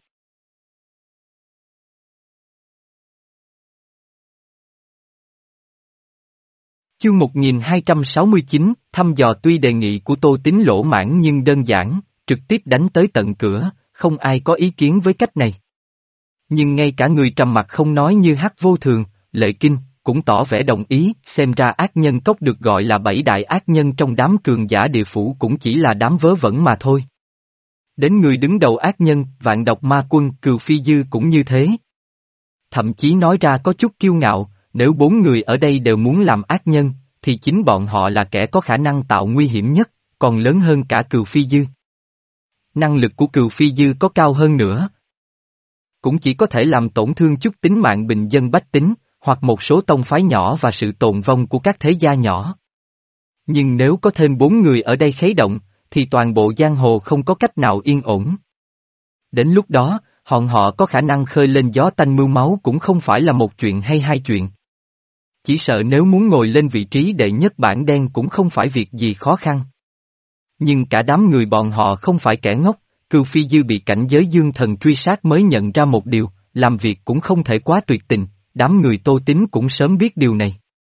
Chương một nghìn hai trăm sáu mươi chín, thăm dò tuy đề nghị của Tô Tín lỗ mãng nhưng đơn giản, trực tiếp đánh tới tận cửa, không ai có ý kiến với cách này. Nhưng ngay cả người trầm mặc không nói như Hắc Vô Thường, Lệ Kinh, cũng tỏ vẻ đồng ý, xem ra ác nhân cốc được gọi là bảy đại ác nhân trong đám cường giả địa phủ cũng chỉ là đám vớ vẩn mà thôi. Đến người đứng đầu ác nhân, Vạn Độc Ma Quân, Cừu Phi Dư cũng như thế. Thậm chí nói ra có chút kiêu ngạo, nếu bốn người ở đây đều muốn làm ác nhân, thì chính bọn họ là kẻ có khả năng tạo nguy hiểm nhất, còn lớn hơn cả Cừu Phi Dư. Năng lực của Cừu Phi Dư có cao hơn nữa. Cũng chỉ có thể làm tổn thương chút tính mạng bình dân bách tính, hoặc một số tông phái nhỏ và sự tồn vong của các thế gia nhỏ. Nhưng nếu có thêm bốn người ở đây khuấy động, thì toàn bộ giang hồ không có cách nào yên ổn. Đến lúc đó, hòn họ có khả năng khơi lên gió tanh mưa máu cũng không phải là một chuyện hay hai chuyện. Chỉ sợ nếu muốn ngồi lên vị trí đệ nhất bảng đen cũng không phải việc gì khó khăn. Nhưng cả đám người bọn họ không phải kẻ ngốc, Cừu Phi Dư bị cảnh giới dương thần truy sát mới nhận ra một điều, làm việc cũng không thể quá tuyệt tình, đám người Tô Tín cũng sớm biết điều này.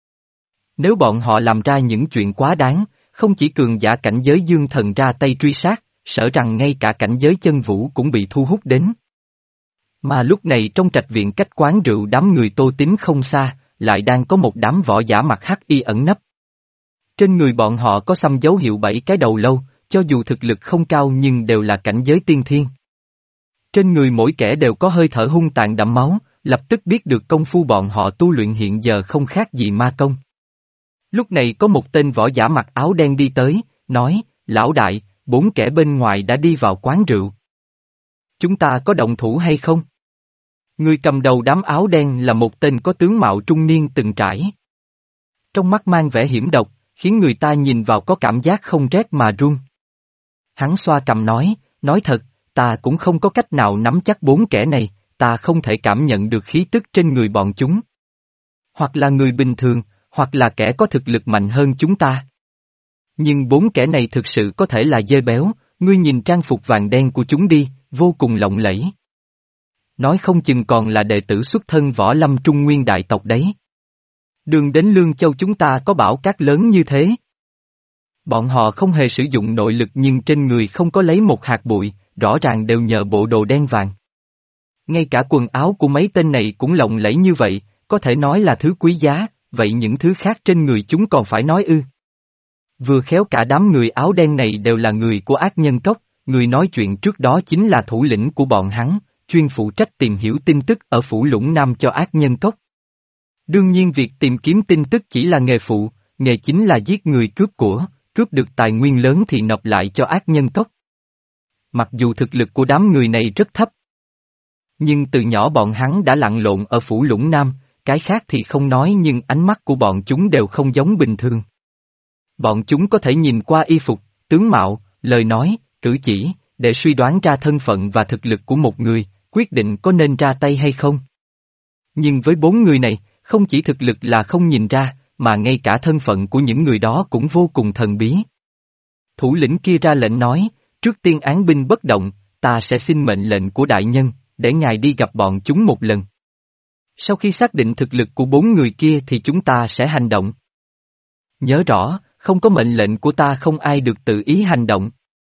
Nếu bọn họ làm ra những chuyện quá đáng, không chỉ cường giả cảnh giới dương thần ra tay truy sát, sợ rằng ngay cả cảnh giới chân vũ cũng bị thu hút đến. Mà lúc này trong trạch viện cách quán rượu đám người Tô Tín không xa, lại đang có một đám võ giả mặc hắc y ẩn nấp. Trên người bọn họ có xăm dấu hiệu bảy cái đầu lâu, cho dù thực lực không cao nhưng đều là cảnh giới tiên thiên. Trên người mỗi kẻ đều có hơi thở hung tàn đẫm máu, lập tức biết được công phu bọn họ tu luyện hiện giờ không khác gì ma công. Lúc này có một tên võ giả mặc áo đen đi tới, nói, lão đại, bốn kẻ bên ngoài đã đi vào quán rượu. Chúng ta có động thủ hay không? Người cầm đầu đám áo đen là một tên có tướng mạo trung niên từng trải. Trong mắt mang vẻ hiểm độc, khiến người ta nhìn vào có cảm giác không rét mà run. Hắn xoa cằm nói, nói thật, ta cũng không có cách nào nắm chắc bốn kẻ này, ta không thể cảm nhận được khí tức trên người bọn chúng. Hoặc là người bình thường, hoặc là kẻ có thực lực mạnh hơn chúng ta. Nhưng bốn kẻ này thực sự có thể là dê béo, ngươi nhìn trang phục vàng đen của chúng đi, vô cùng lộng lẫy. Nói không chừng còn là đệ tử xuất thân võ lâm trung nguyên đại tộc đấy. Đường đến Lương Châu chúng ta có bão cát lớn như thế. Bọn họ không hề sử dụng nội lực nhưng trên người không có lấy một hạt bụi, rõ ràng đều nhờ bộ đồ đen vàng. Ngay cả quần áo của mấy tên này cũng lộng lẫy như vậy, có thể nói là thứ quý giá, vậy những thứ khác trên người chúng còn phải nói ư. Vừa khéo cả đám người áo đen này đều là người của ác nhân cốc, người nói chuyện trước đó chính là thủ lĩnh của bọn hắn, chuyên phụ trách tìm hiểu tin tức ở phủ Lũng Nam cho ác nhân cốc. Đương nhiên việc tìm kiếm tin tức chỉ là nghề phụ, nghề chính là giết người cướp của, cướp được tài nguyên lớn thì nộp lại cho ác nhân cốc. Mặc dù thực lực của đám người này rất thấp, nhưng từ nhỏ bọn hắn đã lặn lộn ở phủ Lũng Nam, cái khác thì không nói nhưng ánh mắt của bọn chúng đều không giống bình thường. Bọn chúng có thể nhìn qua y phục, tướng mạo, lời nói, cử chỉ, để suy đoán ra thân phận và thực lực của một người, quyết định có nên ra tay hay không. Nhưng với bốn người này, không chỉ thực lực là không nhìn ra, mà ngay cả thân phận của những người đó cũng vô cùng thần bí. Thủ lĩnh kia ra lệnh nói, trước tiên án binh bất động, ta sẽ xin mệnh lệnh của đại nhân, để ngài đi gặp bọn chúng một lần. Sau khi xác định thực lực của bốn người kia thì chúng ta sẽ hành động. Nhớ rõ, không có mệnh lệnh của ta không ai được tự ý hành động.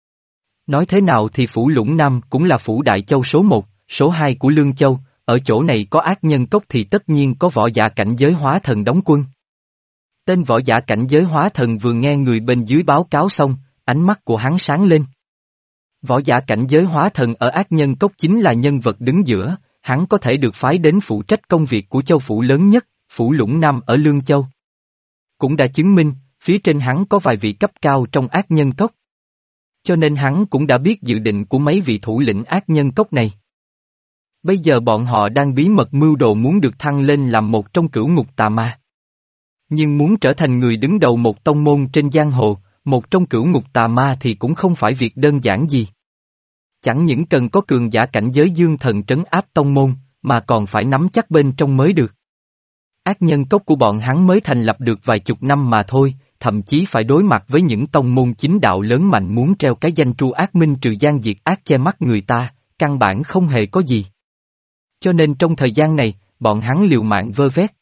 Nói thế nào thì phủ Lũng Nam cũng là phủ Đại Châu số một, số hai của Lương Châu, ở chỗ này có ác nhân cốc thì tất nhiên có võ giả cảnh giới hóa thần đóng quân. Tên võ giả cảnh giới hóa thần vừa nghe người bên dưới báo cáo xong, ánh mắt của hắn sáng lên. Võ giả cảnh giới hóa thần ở ác nhân cốc chính là nhân vật đứng giữa, hắn có thể được phái đến phụ trách công việc của châu phủ lớn nhất, phủ Lũng Nam ở Lương Châu. Cũng đã chứng minh, phía trên hắn có vài vị cấp cao trong ác nhân cốc. Cho nên hắn cũng đã biết dự định của mấy vị thủ lĩnh ác nhân cốc này. Bây giờ bọn họ đang bí mật mưu đồ muốn được thăng lên làm một trong cửu ngục tà ma. Nhưng muốn trở thành người đứng đầu một tông môn trên giang hồ, một trong cửu ngục tà ma thì cũng không phải việc đơn giản gì. Chẳng những cần có cường giả cảnh giới dương thần trấn áp tông môn, mà còn phải nắm chắc bên trong mới được. Ác nhân cốc của bọn hắn mới thành lập được vài chục năm mà thôi, thậm chí phải đối mặt với những tông môn chính đạo lớn mạnh muốn treo cái danh tru ác minh trừ gian diệt ác che mắt người ta, căn bản không hề có gì. Cho nên trong thời gian này, bọn hắn liều mạng vơ vét.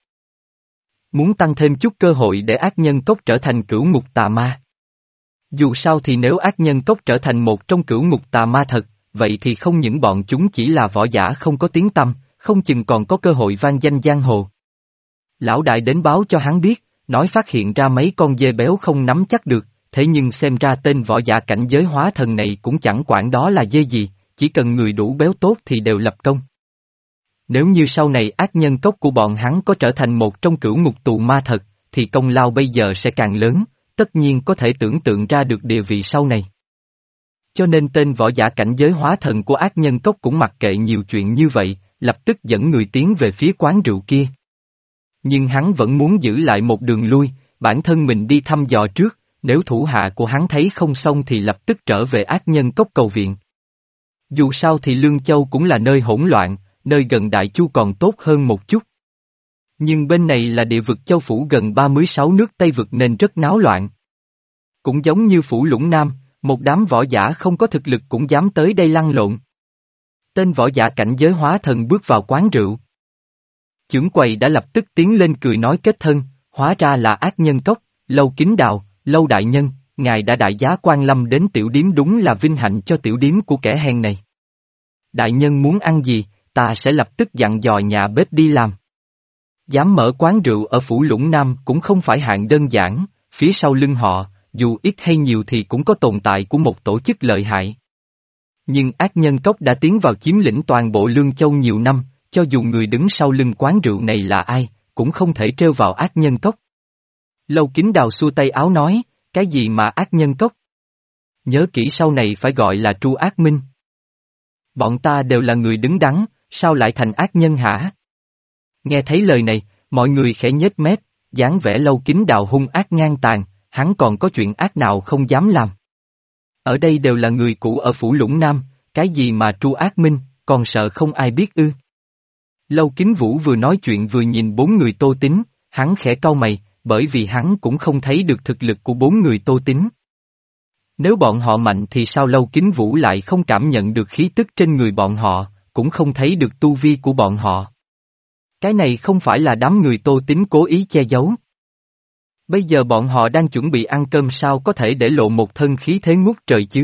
Muốn tăng thêm chút cơ hội để ác nhân cốc trở thành cửu ngục tà ma. Dù sao thì nếu ác nhân cốc trở thành một trong cửu ngục tà ma thật, vậy thì không những bọn chúng chỉ là võ giả không có tiếng tăm, không chừng còn có cơ hội vang danh giang hồ. Lão đại đến báo cho hắn biết, nói phát hiện ra mấy con dê béo không nắm chắc được, thế nhưng xem ra tên võ giả cảnh giới hóa thần này cũng chẳng quản đó là dê gì, chỉ cần người đủ béo tốt thì đều lập công. Nếu như sau này ác nhân cốc của bọn hắn có trở thành một trong cửu ngục tù ma thật, thì công lao bây giờ sẽ càng lớn, tất nhiên có thể tưởng tượng ra được địa vị sau này. Cho nên tên võ giả cảnh giới hóa thần của ác nhân cốc cũng mặc kệ nhiều chuyện như vậy, lập tức dẫn người tiến về phía quán rượu kia. Nhưng hắn vẫn muốn giữ lại một đường lui, bản thân mình đi thăm dò trước, nếu thủ hạ của hắn thấy không xong thì lập tức trở về ác nhân cốc cầu viện. Dù sao thì Lương Châu cũng là nơi hỗn loạn, nơi gần Đại Chu còn tốt hơn một chút. Nhưng bên này là địa vực châu phủ gần ba mươi sáu nước Tây vực nên rất náo loạn. Cũng giống như phủ Lũng Nam, một đám võ giả không có thực lực cũng dám tới đây lăn lộn. Tên võ giả cảnh giới hóa thần bước vào quán rượu. Chưởng quầy đã lập tức tiến lên cười nói kết thân, hóa ra là ác nhân cốc, Lâu Kính Đào, Lâu đại nhân, ngài đã đại giá quan lâm đến tiểu điếm đúng là vinh hạnh cho tiểu điếm của kẻ hèn này. Đại nhân muốn ăn gì, ta sẽ lập tức dặn dò nhà bếp đi làm. Dám mở quán rượu ở phủ Lũng Nam cũng không phải hạng đơn giản, phía sau lưng họ, dù ít hay nhiều thì cũng có tồn tại của một tổ chức lợi hại. Nhưng ác nhân cốc đã tiến vào chiếm lĩnh toàn bộ Lương Châu nhiều năm, cho dù người đứng sau lưng quán rượu này là ai, cũng không thể trêu vào ác nhân cốc. Lâu Kính Đào xua tay áo nói, cái gì mà ác nhân cốc? Nhớ kỹ sau này phải gọi là Tru Ác Minh. Bọn ta đều là người đứng đắn, sao lại thành ác nhân hả? Nghe thấy lời này, mọi người khẽ nhếch mép, dáng vẻ Lâu Kính Đào hung ác ngang tàn, hắn còn có chuyện ác nào không dám làm. Ở đây đều là người cũ ở Phủ Lũng Nam, cái gì mà tru ác minh, còn sợ không ai biết ư. Lâu Kính Vũ vừa nói chuyện vừa nhìn bốn người Tô Tín, hắn khẽ cau mày, bởi vì hắn cũng không thấy được thực lực của bốn người Tô Tín. Nếu bọn họ mạnh thì sao Lâu Kính Vũ lại không cảm nhận được khí tức trên người bọn họ, cũng không thấy được tu vi của bọn họ. Cái này không phải là đám người Tô Tín cố ý che giấu. Bây giờ bọn họ đang chuẩn bị ăn cơm, sao có thể để lộ một thân khí thế ngút trời chứ?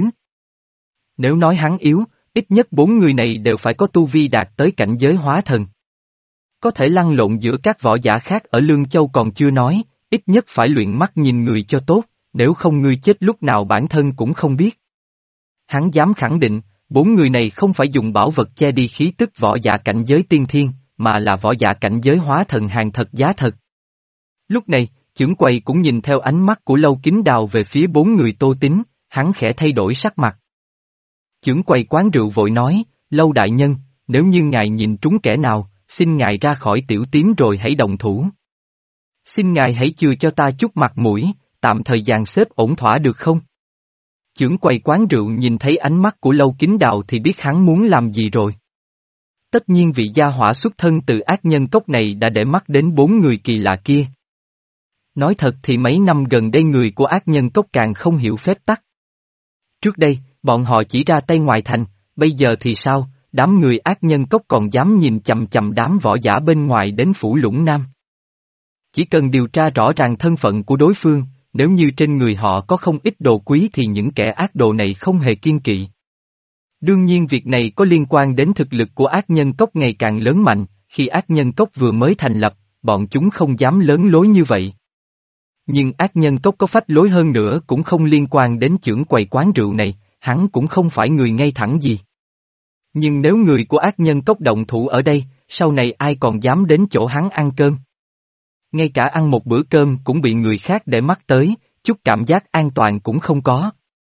Nếu nói hắn yếu, ít nhất bốn người này đều phải có tu vi đạt tới cảnh giới hóa thần. Có thể lăn lộn giữa các võ giả khác ở Lương Châu còn chưa nói, ít nhất phải luyện mắt nhìn người cho tốt, nếu không ngươi chết lúc nào bản thân cũng không biết. Hắn dám khẳng định, bốn người này không phải dùng bảo vật che đi khí tức võ giả cảnh giới tiên thiên, mà là võ giả cảnh giới hóa thần hàng thật giá thật. Lúc này, Chưởng Quầy cũng nhìn theo ánh mắt của Lâu Kính Đào về phía bốn người Tô Tín, hắn khẽ thay đổi sắc mặt. Chưởng Quầy quán rượu vội nói, Lâu đại nhân, nếu như ngài nhìn trúng kẻ nào, xin ngài ra khỏi tiểu tím rồi hãy động thủ. Xin ngài hãy chừa cho ta chút mặt mũi, tạm thời dàn xếp ổn thỏa được không? Chưởng Quầy quán rượu nhìn thấy ánh mắt của Lâu Kính Đào thì biết hắn muốn làm gì rồi. Tất nhiên vị gia hỏa xuất thân từ ác nhân cốc này đã để mắt đến bốn người kỳ lạ kia. Nói thật thì mấy năm gần đây người của ác nhân cốc càng không hiểu phép tắc. Trước đây, bọn họ chỉ ra tay ngoài thành, bây giờ thì sao, đám người ác nhân cốc còn dám nhìn chằm chằm đám võ giả bên ngoài đến Phủ Lũng Nam. Chỉ cần điều tra rõ ràng thân phận của đối phương, nếu như trên người họ có không ít đồ quý thì những kẻ ác đồ này không hề kiêng kỵ. Đương nhiên việc này có liên quan đến thực lực của ác nhân cốc ngày càng lớn mạnh, khi ác nhân cốc vừa mới thành lập, bọn chúng không dám lớn lối như vậy. Nhưng ác nhân cốc có phách lối hơn nữa cũng không liên quan đến Chưởng Quầy quán rượu này, hắn cũng không phải người ngay thẳng gì. Nhưng nếu người của ác nhân cốc động thủ ở đây, sau này ai còn dám đến chỗ hắn ăn cơm? Ngay cả ăn một bữa cơm cũng bị người khác để mắt tới, chút cảm giác an toàn cũng không có.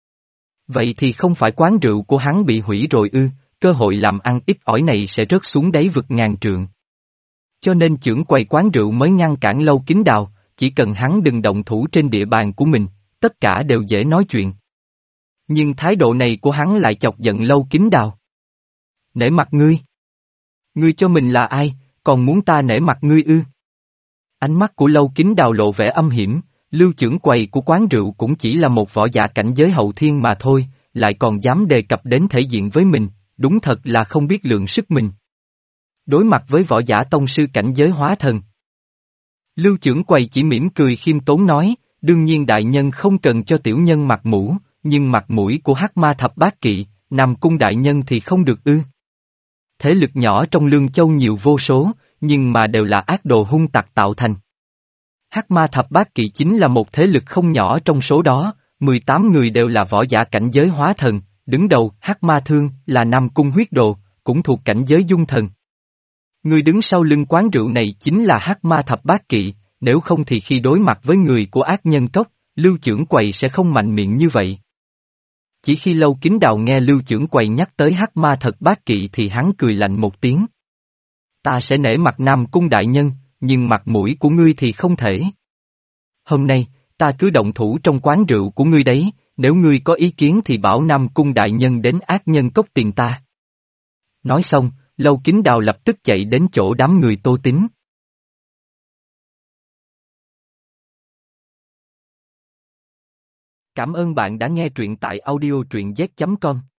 Vậy thì không phải quán rượu của hắn bị hủy rồi ư, cơ hội làm ăn ít ỏi này sẽ rớt xuống đáy vực ngàn trượng. Cho nên Chưởng Quầy quán rượu mới ngăn cản Lâu Kính Đào, chỉ cần hắn đừng động thủ trên địa bàn của mình, tất cả đều dễ nói chuyện. Nhưng thái độ này của hắn lại chọc giận Lâu Kính Đào. Nể mặt ngươi? Ngươi cho mình là ai, còn muốn ta nể mặt ngươi ư? Ánh mắt của Lâu Kính Đào lộ vẻ âm hiểm, Lưu Chưởng Quầy của quán rượu cũng chỉ là một võ giả cảnh giới hậu thiên mà thôi, lại còn dám đề cập đến thể diện với mình, đúng thật là không biết lượng sức mình. Đối mặt với võ giả tông sư cảnh giới hóa thần, Lưu Chưởng Quầy chỉ mỉm cười khiêm tốn nói, đương nhiên đại nhân không cần cho tiểu nhân mặt mũ, nhưng mặt mũi của Hắc Ma Thập Bát Kỵ, Nam Cung đại nhân thì không được ư. Thế lực nhỏ trong Lương Châu nhiều vô số, nhưng mà đều là ác đồ hung tặc tạo thành. Hắc Ma Thập Bát Kỵ chính là một thế lực không nhỏ trong số đó, mười tám người đều là võ giả cảnh giới hóa thần, đứng đầu Hắc Ma Thương là Nam Cung huyết đồ, cũng thuộc cảnh giới dung thần. Người đứng sau lưng quán rượu này chính là Hắc Ma Thập Bát Kỵ, nếu không thì khi đối mặt với người của ác nhân cốc, Lưu Chưởng Quầy sẽ không mạnh miệng như vậy. Chỉ khi Lâu Kính Đào nghe Lưu Chưởng Quầy nhắc tới Hắc Ma Thập Bát Kỵ thì hắn cười lạnh một tiếng. Ta sẽ nể mặt Nam Cung đại nhân, nhưng mặt mũi của ngươi thì không thể. Hôm nay, ta cứ động thủ trong quán rượu của ngươi đấy, nếu ngươi có ý kiến thì bảo Nam Cung đại nhân đến ác nhân cốc tiền ta. Nói xong, Lâu Kính Đào lập tức chạy đến chỗ đám người Tô Tín. Cảm ơn bạn đã nghe truyện tại audio truyện z chấm com.